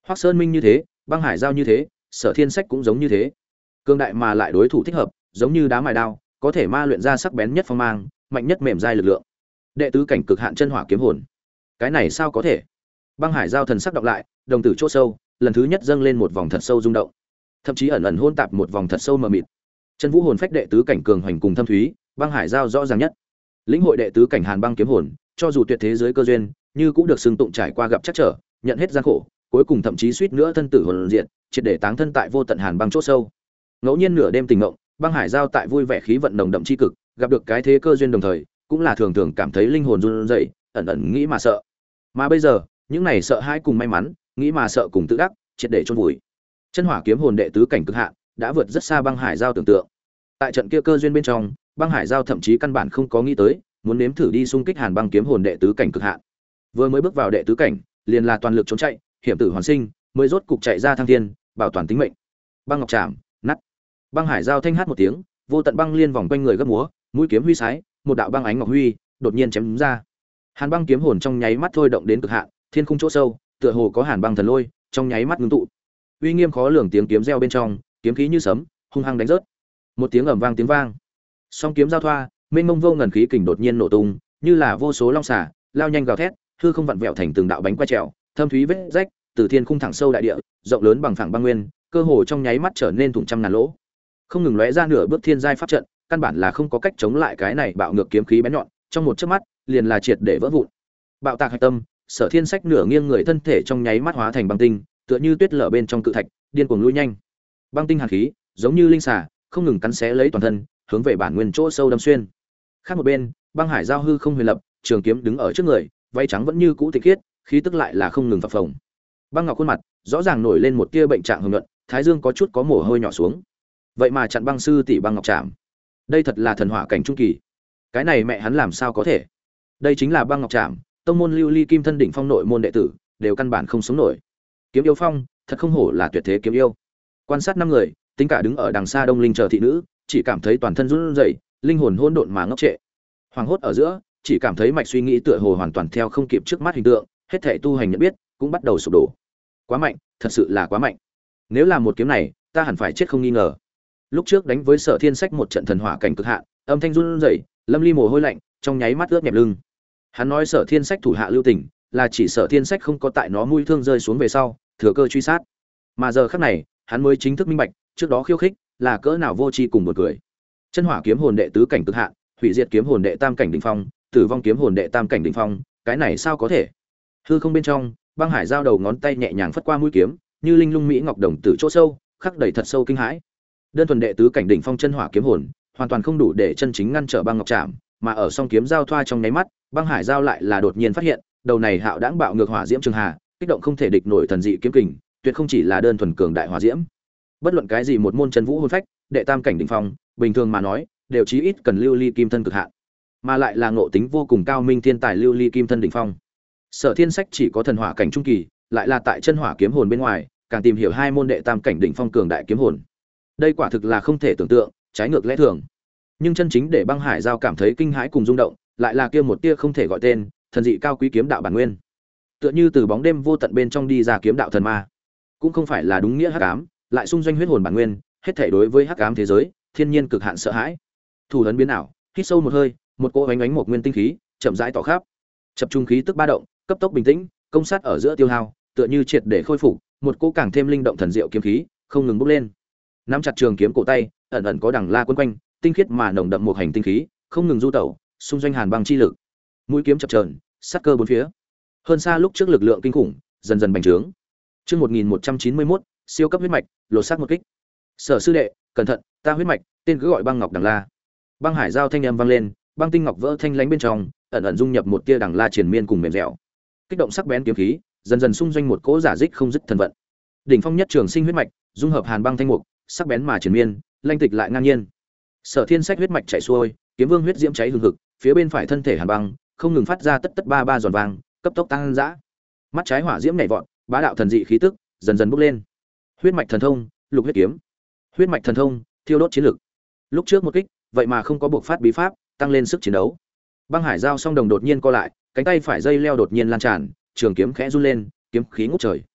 S1: Hoắc Sơn Minh như thế, Băng Hải Giao như thế, Sở Thiên Sách cũng giống như thế. Cương đại mà lại đối thủ thích hợp, giống như đá mài đao, có thể ma luyện ra sắc bén nhất phong mang, mạnh nhất mềm dai lực lượng. Đệ tứ cảnh cực hạn chân hỏa kiếm hồn. Cái này sao có thể? Băng Hải Giao thần sắc đọc lại, đồng tử chỗ sâu, lần thứ nhất dâng lên một vòng thật sâu rung động, thậm chí ẩn ẩn hôn tạp một vòng thật sâu mờ mịt. Chân vũ hồn phách đệ tứ cảnh cường hoành cùng thâm thúy, Băng Hải Giao rõ ràng nhất. Lĩnh hội đệ tứ cảnh Hàn Băng kiếm hồn, cho dù tuyệt thế giới cơ duyên, như cũng được xưng tụng trải qua gặp chắc trở, nhận hết gian khổ, cuối cùng thậm chí suýt nữa thân tử hồn diện, triệt để táng thân tại vô tận Hàn Băng chỗ sâu. Ngẫu nhiên nửa đêm tỉnh ngộng, Băng Hải Giao tại vui vẻ khí vận nồng đậm chi cực, gặp được cái thế cơ duyên đồng thời, cũng là thường thường cảm thấy linh hồn run rẩy, ẩn ẩn nghĩ mà sợ. Mà bây giờ, những này sợ hãi cùng may mắn, nghĩ mà sợ cùng tự đắc, triệt để chôn vùi. Chân hỏa kiếm hồn đệ tứ cảnh cực hạn, đã vượt rất xa Băng Hải Giao tưởng tượng. Tại trận kia cơ duyên bên trong, Băng Hải Giao thậm chí căn bản không có nghĩ tới, muốn nếm thử đi xung kích Hàn Băng kiếm hồn đệ tứ cảnh cực hạn. Vừa mới bước vào đệ tứ cảnh, liền là toàn lực trốn chạy, hiểm tử hoàn sinh, mới rốt cục chạy ra thăng thiên, bảo toàn tính mệnh. Băng ngọc chạm, nắt. Băng Hải Giao thanh hát một tiếng, vô tận băng liên vòng quanh người gấp múa, mũi kiếm huy sái, một đạo băng ánh ngọc huy, đột nhiên chém đúng ra. Hàn Băng kiếm hồn trong nháy mắt thôi động đến cực hạn, thiên khung chỗ sâu, tựa hồ có Hàn Băng thần lôi, trong nháy mắt ngưng tụ. Uy nghiêm khó lường tiếng kiếm reo bên trong, kiếm khí như sấm, hung hăng đánh rớt. Một tiếng ầm vang tiếng vang. Song kiếm giao thoa, mênh mông vô ngần khí kình đột nhiên nổ tung, như là vô số long xà, lao nhanh gào thét, hư không vặn vẹo thành từng đạo bánh quay trèo, thâm thúy vết rách, từ thiên khung thẳng sâu đại địa, rộng lớn bằng phẳng băng nguyên, cơ hồ trong nháy mắt trở nên thủng trăm ngàn lỗ. Không ngừng lóe ra nửa bước thiên giai pháp trận, căn bản là không có cách chống lại cái này bạo ngược kiếm khí bén nhọn, trong một chớp mắt, liền là triệt để vỡ vụn. Bạo tạc hạch tâm, Sở Thiên Sách nửa nghiêng người thân thể trong nháy mắt hóa thành băng tinh, tựa như tuyết lở bên trong cự thạch, điên cuồng lui nhanh. Băng tinh hàn khí, giống như linh xà, không ngừng cắn xé lấy toàn thân, hướng về bản nguyên chỗ sâu đâm xuyên. Khác một bên, Băng Hải Giao hư không huyền lập, trường kiếm đứng ở trước người, váy trắng vẫn như cũ tịch khiết, khí tức lại là không ngừng phập phồng. Băng ngọc khuôn mặt, rõ ràng nổi lên một tia bệnh trạng hồng nhuận, thái dương có chút có mồ hôi nhỏ xuống. Vậy mà chặn băng sư tỷ Băng Ngọc Trảm, đây thật là thần hỏa cảnh trung kỳ. Cái này mẹ hắn làm sao có thể? Đây chính là Băng Ngọc Trảm, tông môn lưu ly kim thân đỉnh phong nội môn đệ tử, đều căn bản không sống nổi. Kiếm yêu phong, thật không hổ là tuyệt thế kiếm yêu. Quan sát năm người, tính cả đứng ở đằng xa Đông Linh chờ thị nữ, chỉ cảm thấy toàn thân run rẩy, linh hồn hỗn độn mà ngốc trệ. Hoàng hốt ở giữa, chỉ cảm thấy mạch suy nghĩ tựa hồ hoàn toàn theo không kịp trước mắt hình tượng, hết thảy tu hành nhận biết cũng bắt đầu sụp đổ. Quá mạnh, thật sự là quá mạnh. Nếu là một kiếm này, ta hẳn phải chết không nghi ngờ. Lúc trước đánh với Sở Thiên Sách một trận thần hỏa cảnh cực hạn, âm thanh run rẩy, Lâm Ly mồ hôi lạnh, trong nháy mắt ướt nhẹp lưng. Hắn nói Sở Thiên Sách thủ hạ lưu tình, là chỉ Sở Thiên Sách không có tại nó mũi thương rơi xuống về sau, thừa cơ truy sát. Mà giờ khắc này, hắn mới chính thức minh bạch, trước đó khiêu khích là cỡ nào vô tri cùng một người. Chân hỏa kiếm hồn đệ tứ cảnh cực hạn, hủy diệt kiếm hồn đệ tam cảnh đỉnh phong, tử vong kiếm hồn đệ tam cảnh đỉnh phong, cái này sao có thể? Hư không bên trong, Băng Hải Giao đầu ngón tay nhẹ nhàng phất qua mũi kiếm, như linh lung mỹ ngọc đồng tử chỗ sâu, khắc đầy thật sâu kinh hãi. Đơn thuần đệ tứ cảnh đỉnh phong chân hỏa kiếm hồn, hoàn toàn không đủ để chân chính ngăn trở Băng Ngọc Trảm, mà ở song kiếm giao thoa trong nháy mắt, Băng Hải Giao lại là đột nhiên phát hiện, đầu này hạo đãng bạo ngược hỏa diễm trường hà, kích động không thể địch nổi thần dị kiếm kình, tuyệt không chỉ là đơn thuần cường đại hỏa diễm. Bất luận cái gì một môn chân vũ hồn phách, đệ tam cảnh đỉnh phong, bình thường mà nói, đều chí ít cần lưu ly kim thân cực hạn, mà lại là ngộ tính vô cùng cao minh thiên tài lưu ly kim thân đỉnh phong. Sở Thiên Sách chỉ có thần hỏa cảnh trung kỳ, lại là tại chân hỏa kiếm hồn bên ngoài, càng tìm hiểu hai môn đệ tam cảnh đỉnh phong cường đại kiếm hồn. Đây quả thực là không thể tưởng tượng, trái ngược lẽ thường. Nhưng chân chính để Băng Hải Giao cảm thấy kinh hãi cùng rung động, lại là kia một tia không thể gọi tên, thần dị cao quý kiếm đạo bản nguyên. Tựa như từ bóng đêm vô tận bên trong đi ra kiếm đạo thần ma, cũng không phải là đúng nghĩa hắc ám, lại xung doanh huyết hồn bản nguyên, hết thảy đối với hắc ám thế giới, thiên nhiên cực hạn sợ hãi. Thủ ấn biến ảo, hít sâu một hơi, một cỗ ánh một nguyên tinh khí, chậm rãi tỏ khắp. Chập trung khí tức ba động, cấp tốc bình tĩnh, công sát ở giữa tiêu hao, tựa như triệt để khôi phục, một cỗ càng thêm linh động thần diệu kiếm khí, không ngừng bốc lên. Nắm chặt trường kiếm cổ tay, ẩn ẩn có đằng la quấn quanh, tinh khiết mà nồng đậm một hành tinh khí, không ngừng du tẩu, xung doanh hàn băng chi lực. Mũi kiếm chập chờn, sát cơ bốn phía. Hơn xa lúc trước lực lượng kinh khủng, dần dần bành trướng. Chương 1191, siêu cấp huyết mạch, lột xác một kích. Sở sư đệ, cẩn thận, ta huyết mạch, tên cứ gọi Băng Ngọc Đằng La. Băng Hải Giao thanh âm vang lên, băng tinh ngọc vỡ thanh lánh bên trong, ẩn ẩn dung nhập một tia đằng la triền miên cùng mềm dẻo. Kích động sắc bén kiếm khí, dần dần xung doanh một cỗ giả dích không dứt thần vận. Đỉnh phong nhất trường sinh huyết mạch, dung hợp hàn băng thanh mục, sắc bén mà triền miên, lanh tịch lại ngang nhiên. Sở Thiên Sách huyết mạch chảy xuôi, kiếm vương huyết diễm cháy hừng hực, phía bên phải thân thể hàn băng, không ngừng phát ra tất tất ba ba giòn vàng, cấp tốc tăng dã. Mắt trái hỏa diễm nhảy vọt, bá đạo thần dị khí tức dần dần bốc lên. Huyết mạch thần thông, lục huyết kiếm. Huyết mạch thần thông, thiêu đốt chiến lực. Lúc trước một kích, vậy mà không có buộc phát bí pháp, tăng lên sức chiến đấu. Băng Hải Giao song đồng đột nhiên co lại, cánh tay phải dây leo đột nhiên lan tràn, trường kiếm khẽ run lên, kiếm khí ngút trời.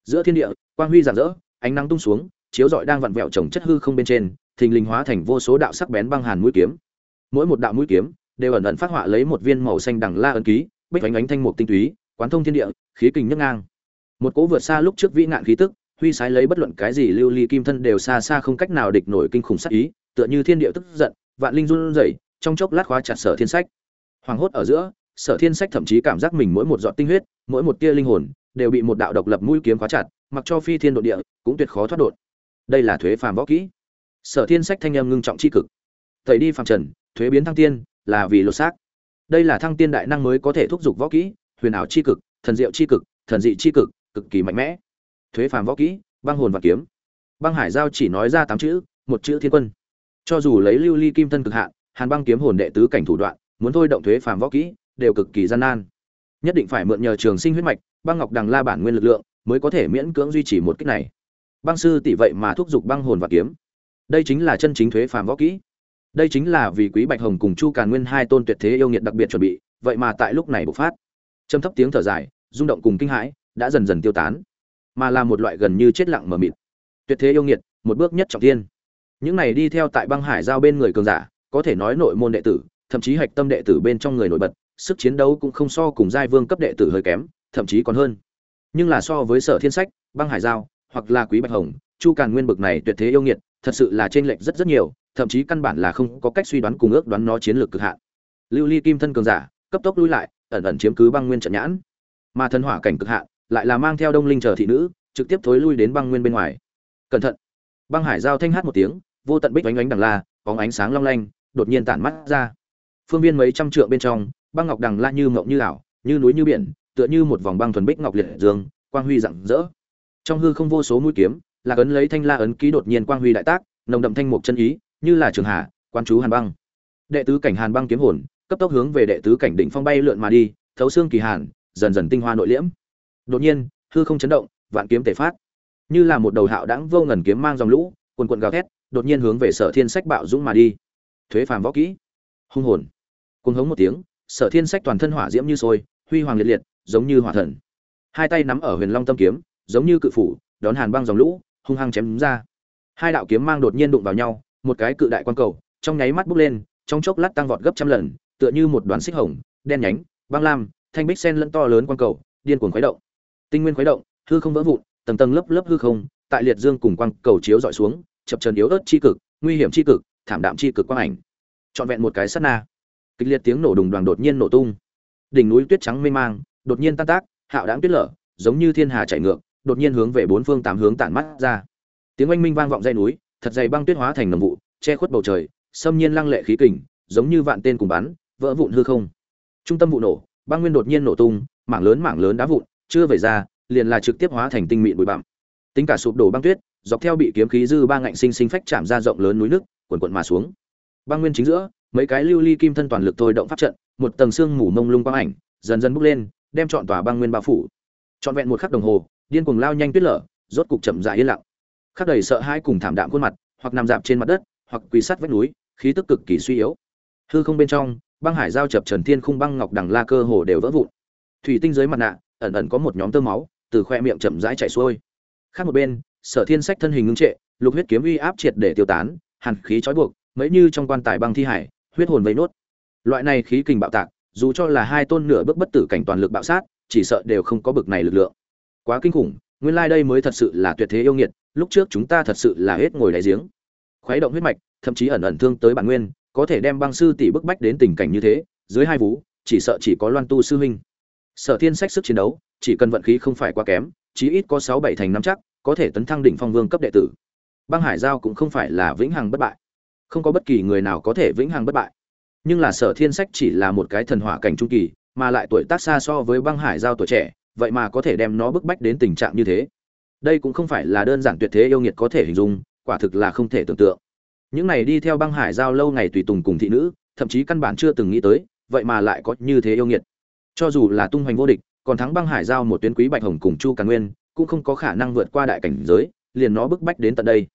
S1: Giữa thiên địa, quang huy rạng rỡ, ánh nắng tung xuống, chiếu rọi đang vặn vẹo chồng chất hư không bên trên, thình lình hóa thành vô số đạo sắc bén băng hàn mũi kiếm. Mỗi một đạo mũi kiếm đều ẩn ẩn phát họa lấy một viên màu xanh đằng la ấn ký, bích ánh ánh thanh mục tinh túy, quán thông thiên địa, khí kình nhấc ngang. Một cỗ vượt xa lúc trước vĩ nạn khí tức, huy sái lấy bất luận cái gì lưu ly kim thân đều xa xa không cách nào địch nổi kinh khủng sát ý, tựa như thiên địa tức giận, vạn linh run rẩy, trong chốc lát khóa chặt Sở Thiên Sách. Hoàng hốt ở giữa, Sở Thiên Sách thậm chí cảm giác mình mỗi một giọt tinh huyết, mỗi một tia linh hồn đều bị một đạo độc lập mũi kiếm khóa chặt, mặc cho phi thiên độ địa, cũng tuyệt khó thoát đột. Đây là thuế phàm võ kỹ. Sở Thiên Sách thanh âm ngưng trọng chi cực. Tẩy đi phàm trần, thuế biến thăng tiên, là vì lột xác. Đây là thăng tiên đại năng mới có thể thúc giục võ kỹ, huyền ảo chi cực, thần diệu chi cực, thần dị chi cực, cực kỳ mạnh mẽ. Thuế phàm võ kỹ, băng hồn và kiếm. Băng Hải Giao chỉ nói ra 8 chữ, một chữ thiên quân. Cho dù lấy lưu ly kim thân cực hạn, Hàn Băng kiếm hồn đệ tứ cảnh thủ đoạn, muốn thôi động thuế phàm võ kỹ, đều cực kỳ gian nan. Nhất định phải mượn nhờ trường sinh huyết mạch, băng ngọc đằng la bản nguyên lực lượng, mới có thể miễn cưỡng duy trì một kích này. Băng sư tỷ vậy mà thúc giục băng hồn và kiếm. Đây chính là chân chính thuế phàm võ kỹ. Đây chính là vì Quý Bạch Hồng cùng Chu Càn Nguyên hai tôn tuyệt thế yêu nghiệt đặc biệt chuẩn bị, vậy mà tại lúc này bộc phát. Trầm thấp tiếng thở dài, rung động cùng kinh hãi đã dần dần tiêu tán, mà là một loại gần như chết lặng mờ mịt. Tuyệt thế yêu nghiệt, một bước nhất trọng thiên. Những này đi theo tại Băng Hải Giao bên người cường giả, có thể nói nội môn đệ tử, thậm chí hạch tâm đệ tử bên trong người nổi bật, sức chiến đấu cũng không so cùng giai vương cấp đệ tử hơi kém, thậm chí còn hơn. Nhưng là so với Sở Thiên Sách, Băng Hải Giao, hoặc là Quý Bạch Hồng, Chu Càn Nguyên bực này tuyệt thế yêu nghiệt, thật sự là chênh lệch rất rất nhiều, thậm chí căn bản là không có cách suy đoán cùng ước đoán nó chiến lược cực hạn. Lưu ly kim thân cường giả, cấp tốc lui lại, ẩn ẩn chiếm cứ băng nguyên trận nhãn. Mà thần hỏa cảnh cực hạn, lại là mang theo Đông Linh chờ thị nữ, trực tiếp thối lui đến băng nguyên bên ngoài. Cẩn thận! Băng Hải Giao thanh hát một tiếng, vô tận bích ánh ánh đằng la, bóng ánh sáng long lanh, đột nhiên tản mắt ra. Phương viên mấy trăm trượng bên trong, băng ngọc đằng la như mộng như ảo, như núi như biển, tựa như một vòng băng thuần bích ngọc liệt dương, quang huy rạng rỡ. Trong hư không vô số mũi kiếm, là ấn lấy thanh la ấn ký đột nhiên quang huy đại tác, nồng đậm thanh mục chân ý, như là trường hà, quan chú Hàn Băng. Đệ tứ cảnh Hàn Băng kiếm hồn, cấp tốc hướng về đệ tứ cảnh đỉnh phong bay lượn mà đi, thấu xương kỳ hàn, dần dần tinh hoa nội liễm. Đột nhiên, hư không chấn động, vạn kiếm tề phát, như là một đầu hạo đãng vô ngần kiếm mang dòng lũ, cuồn cuộn gào thét, đột nhiên hướng về Sở Thiên Sách bạo dũng mà đi. Thuế phàm võ kỹ, hung hồn. Cuồng hống một tiếng, Sở Thiên Sách toàn thân hỏa diễm như sôi, huy hoàng liệt liệt, giống như hỏa thần. Hai tay nắm ở Huyền Long Tâm kiếm, giống như cự phủ, đón Hàn Băng dòng lũ, hung hăng chém ra. Hai đạo kiếm mang đột nhiên đụng vào nhau, một cái cự đại quan cầu, trong nháy mắt bốc lên, trong chốc lát tăng vọt gấp trăm lần, tựa như một đoàn xích hồng, đen nhánh, băng lam, thanh bích sen lẫn to lớn quan cầu, điên cuồng khuấy động. Tinh nguyên khuấy động, hư không vỡ vụn, tầng tầng lớp lớp hư không, tại liệt dương cùng quang cầu chiếu dọi xuống, chập chờn yếu ớt chi cực, nguy hiểm chi cực, thảm đạm chi cực quang ảnh. Trọn vẹn một cái sát na, kịch liệt tiếng nổ đùng đoàng đột nhiên nổ tung. Đỉnh núi tuyết trắng mê mang, đột nhiên tan tác, hạo đãng tuyết lở, giống như thiên hà chảy ngược, đột nhiên hướng về bốn phương tám hướng tản mắt ra. Tiếng oanh minh vang vọng dãy núi, thật dày băng tuyết hóa thành nồng vụ, che khuất bầu trời, xâm nhiên lăng lệ khí kình, giống như vạn tên cùng bắn, vỡ vụn hư không. Trung tâm vụ nổ, băng nguyên đột nhiên nổ tung, mảng lớn đá vụn, chưa vẩy ra, liền là trực tiếp hóa thành tinh mịn bụi bặm. Tính cả sụp đổ băng tuyết, dọc theo bị kiếm khí dư ba ngạnh sinh sinh phách chạm ra rộng lớn núi nước, cuồn cuộn mà xuống. Băng nguyên chính giữa, mấy cái lưu ly kim thân toàn lực thôi động pháp trận, một tầng sương mù mông lung quang ảnh, dần dần bốc lên, đem trọn tòa băng nguyên bao phủ. Trọn vẹn một khắc đồng hồ, điên cuồng lao nhanh tuyết lở, rốt cục chậm rãi yên lặng. Khắc đầy sợ hãi cùng thảm đạm khuôn mặt, hoặc nằm dạp trên mặt đất, hoặc quỳ sát vách núi, khí tức cực kỳ suy yếu. Hư không bên trong, băng hải giao chập trần thiên khung băng ngọc đằng la cơ hồ đều vỡ vụn. Thủy tinh dưới mặt nạ, ẩn ẩn có một nhóm tơ máu từ khoe miệng chậm rãi chảy xuôi. Khác một bên, Sở Thiên Sách thân hình ngưng trệ, lục huyết kiếm uy áp triệt để tiêu tán, hàn khí trói buộc, mấy như trong quan tài băng thi hải, huyết hồn vây nốt. Loại này khí kình bạo tạc, dù cho là hai tôn nửa bước bất tử cảnh toàn lực bạo sát, chỉ sợ đều không có bực này lực lượng. Quá kinh khủng, nguyên lai đây mới thật sự là tuyệt thế yêu nghiệt, lúc trước chúng ta thật sự là hết ngồi đáy giếng. Khuấy động huyết mạch, thậm chí ẩn ẩn thương tới bản nguyên, có thể đem băng sư tỷ bức bách đến tình cảnh như thế, dưới hai vú, chỉ sợ chỉ có Loan Tu sư huynh. Sở Thiên Sách sức chiến đấu, chỉ cần vận khí không phải quá kém, chí ít có 6-7 thành nắm chắc, có thể tấn thăng đỉnh phong vương cấp đệ tử. Băng Hải Giao cũng không phải là vĩnh hằng bất bại, không có bất kỳ người nào có thể vĩnh hằng bất bại. Nhưng là Sở Thiên Sách chỉ là một cái thần hỏa cảnh trung kỳ, mà lại tuổi tác xa so với Băng Hải Giao tuổi trẻ, vậy mà có thể đem nó bức bách đến tình trạng như thế. Đây cũng không phải là đơn giản tuyệt thế yêu nghiệt có thể hình dung, quả thực là không thể tưởng tượng. Những này đi theo Băng Hải Giao lâu ngày tùy tùng cùng thị nữ, thậm chí căn bản chưa từng nghĩ tới, vậy mà lại có như thế yêu nghiệt. Cho dù là tung hoành vô địch, còn thắng Băng Hải Giao một tuyến Quý Bạch Hồng cùng Chu Càn Nguyên, cũng không có khả năng vượt qua đại cảnh giới, liền nó bức bách đến tận đây.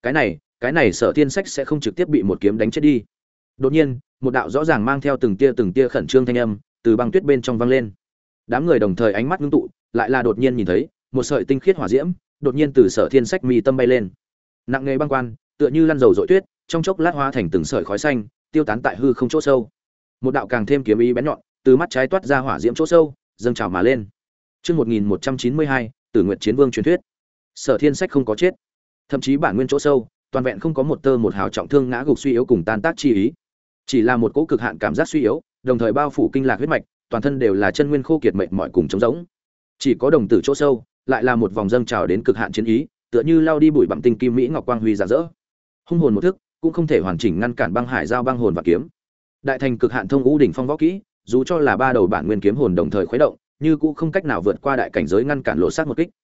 S1: Cái này Sở Thiên Sách sẽ không trực tiếp bị một kiếm đánh chết đi. Đột nhiên, một đạo rõ ràng mang theo từng tia khẩn trương thanh âm từ băng tuyết bên trong vang lên. Đám người đồng thời ánh mắt ngưng tụ, lại là đột nhiên nhìn thấy một sợi tinh khiết hỏa diễm đột nhiên từ Sở Thiên Sách mi tâm bay lên. Nặng nề băng quan, tựa như lăn dầu dội tuyết, trong chốc lát hóa thành từng sợi khói xanh, tiêu tán tại hư không chỗ sâu. Một đạo càng thêm kiếm ý bén nhọn, từ mắt trái toát ra hỏa diễm chỗ sâu, dâng trào mà lên. Chương 1192, Tử Nguyệt Chiến Vương truyền thuyết. Sở Thiên Sách không có chết, thậm chí bản nguyên chỗ sâu, toàn vẹn không có một tơ một hào trọng thương ngã gục suy yếu cùng tan tác chi ý. Chỉ là một cỗ cực hạn cảm giác suy yếu, đồng thời bao phủ kinh lạc huyết mạch, toàn thân đều là chân nguyên khô kiệt mệt mỏi cùng trống rỗng. Chỉ có đồng tử chỗ sâu, lại là một vòng dâng trào đến cực hạn chiến ý, tựa như lao đi bụi bặm tinh kim mỹ ngọc quang huy rạng rỡ. Hung hồn một thức, cũng không thể hoàn chỉnh ngăn cản băng hải giao băng hồn và kiếm. Đại thành cực hạn thông ngũ đỉnh phong võ kỹ, dù cho là ba đầu bản nguyên kiếm hồn đồng thời khuấy động, như cũng không cách nào vượt qua đại cảnh giới ngăn cản lộ sát một kích.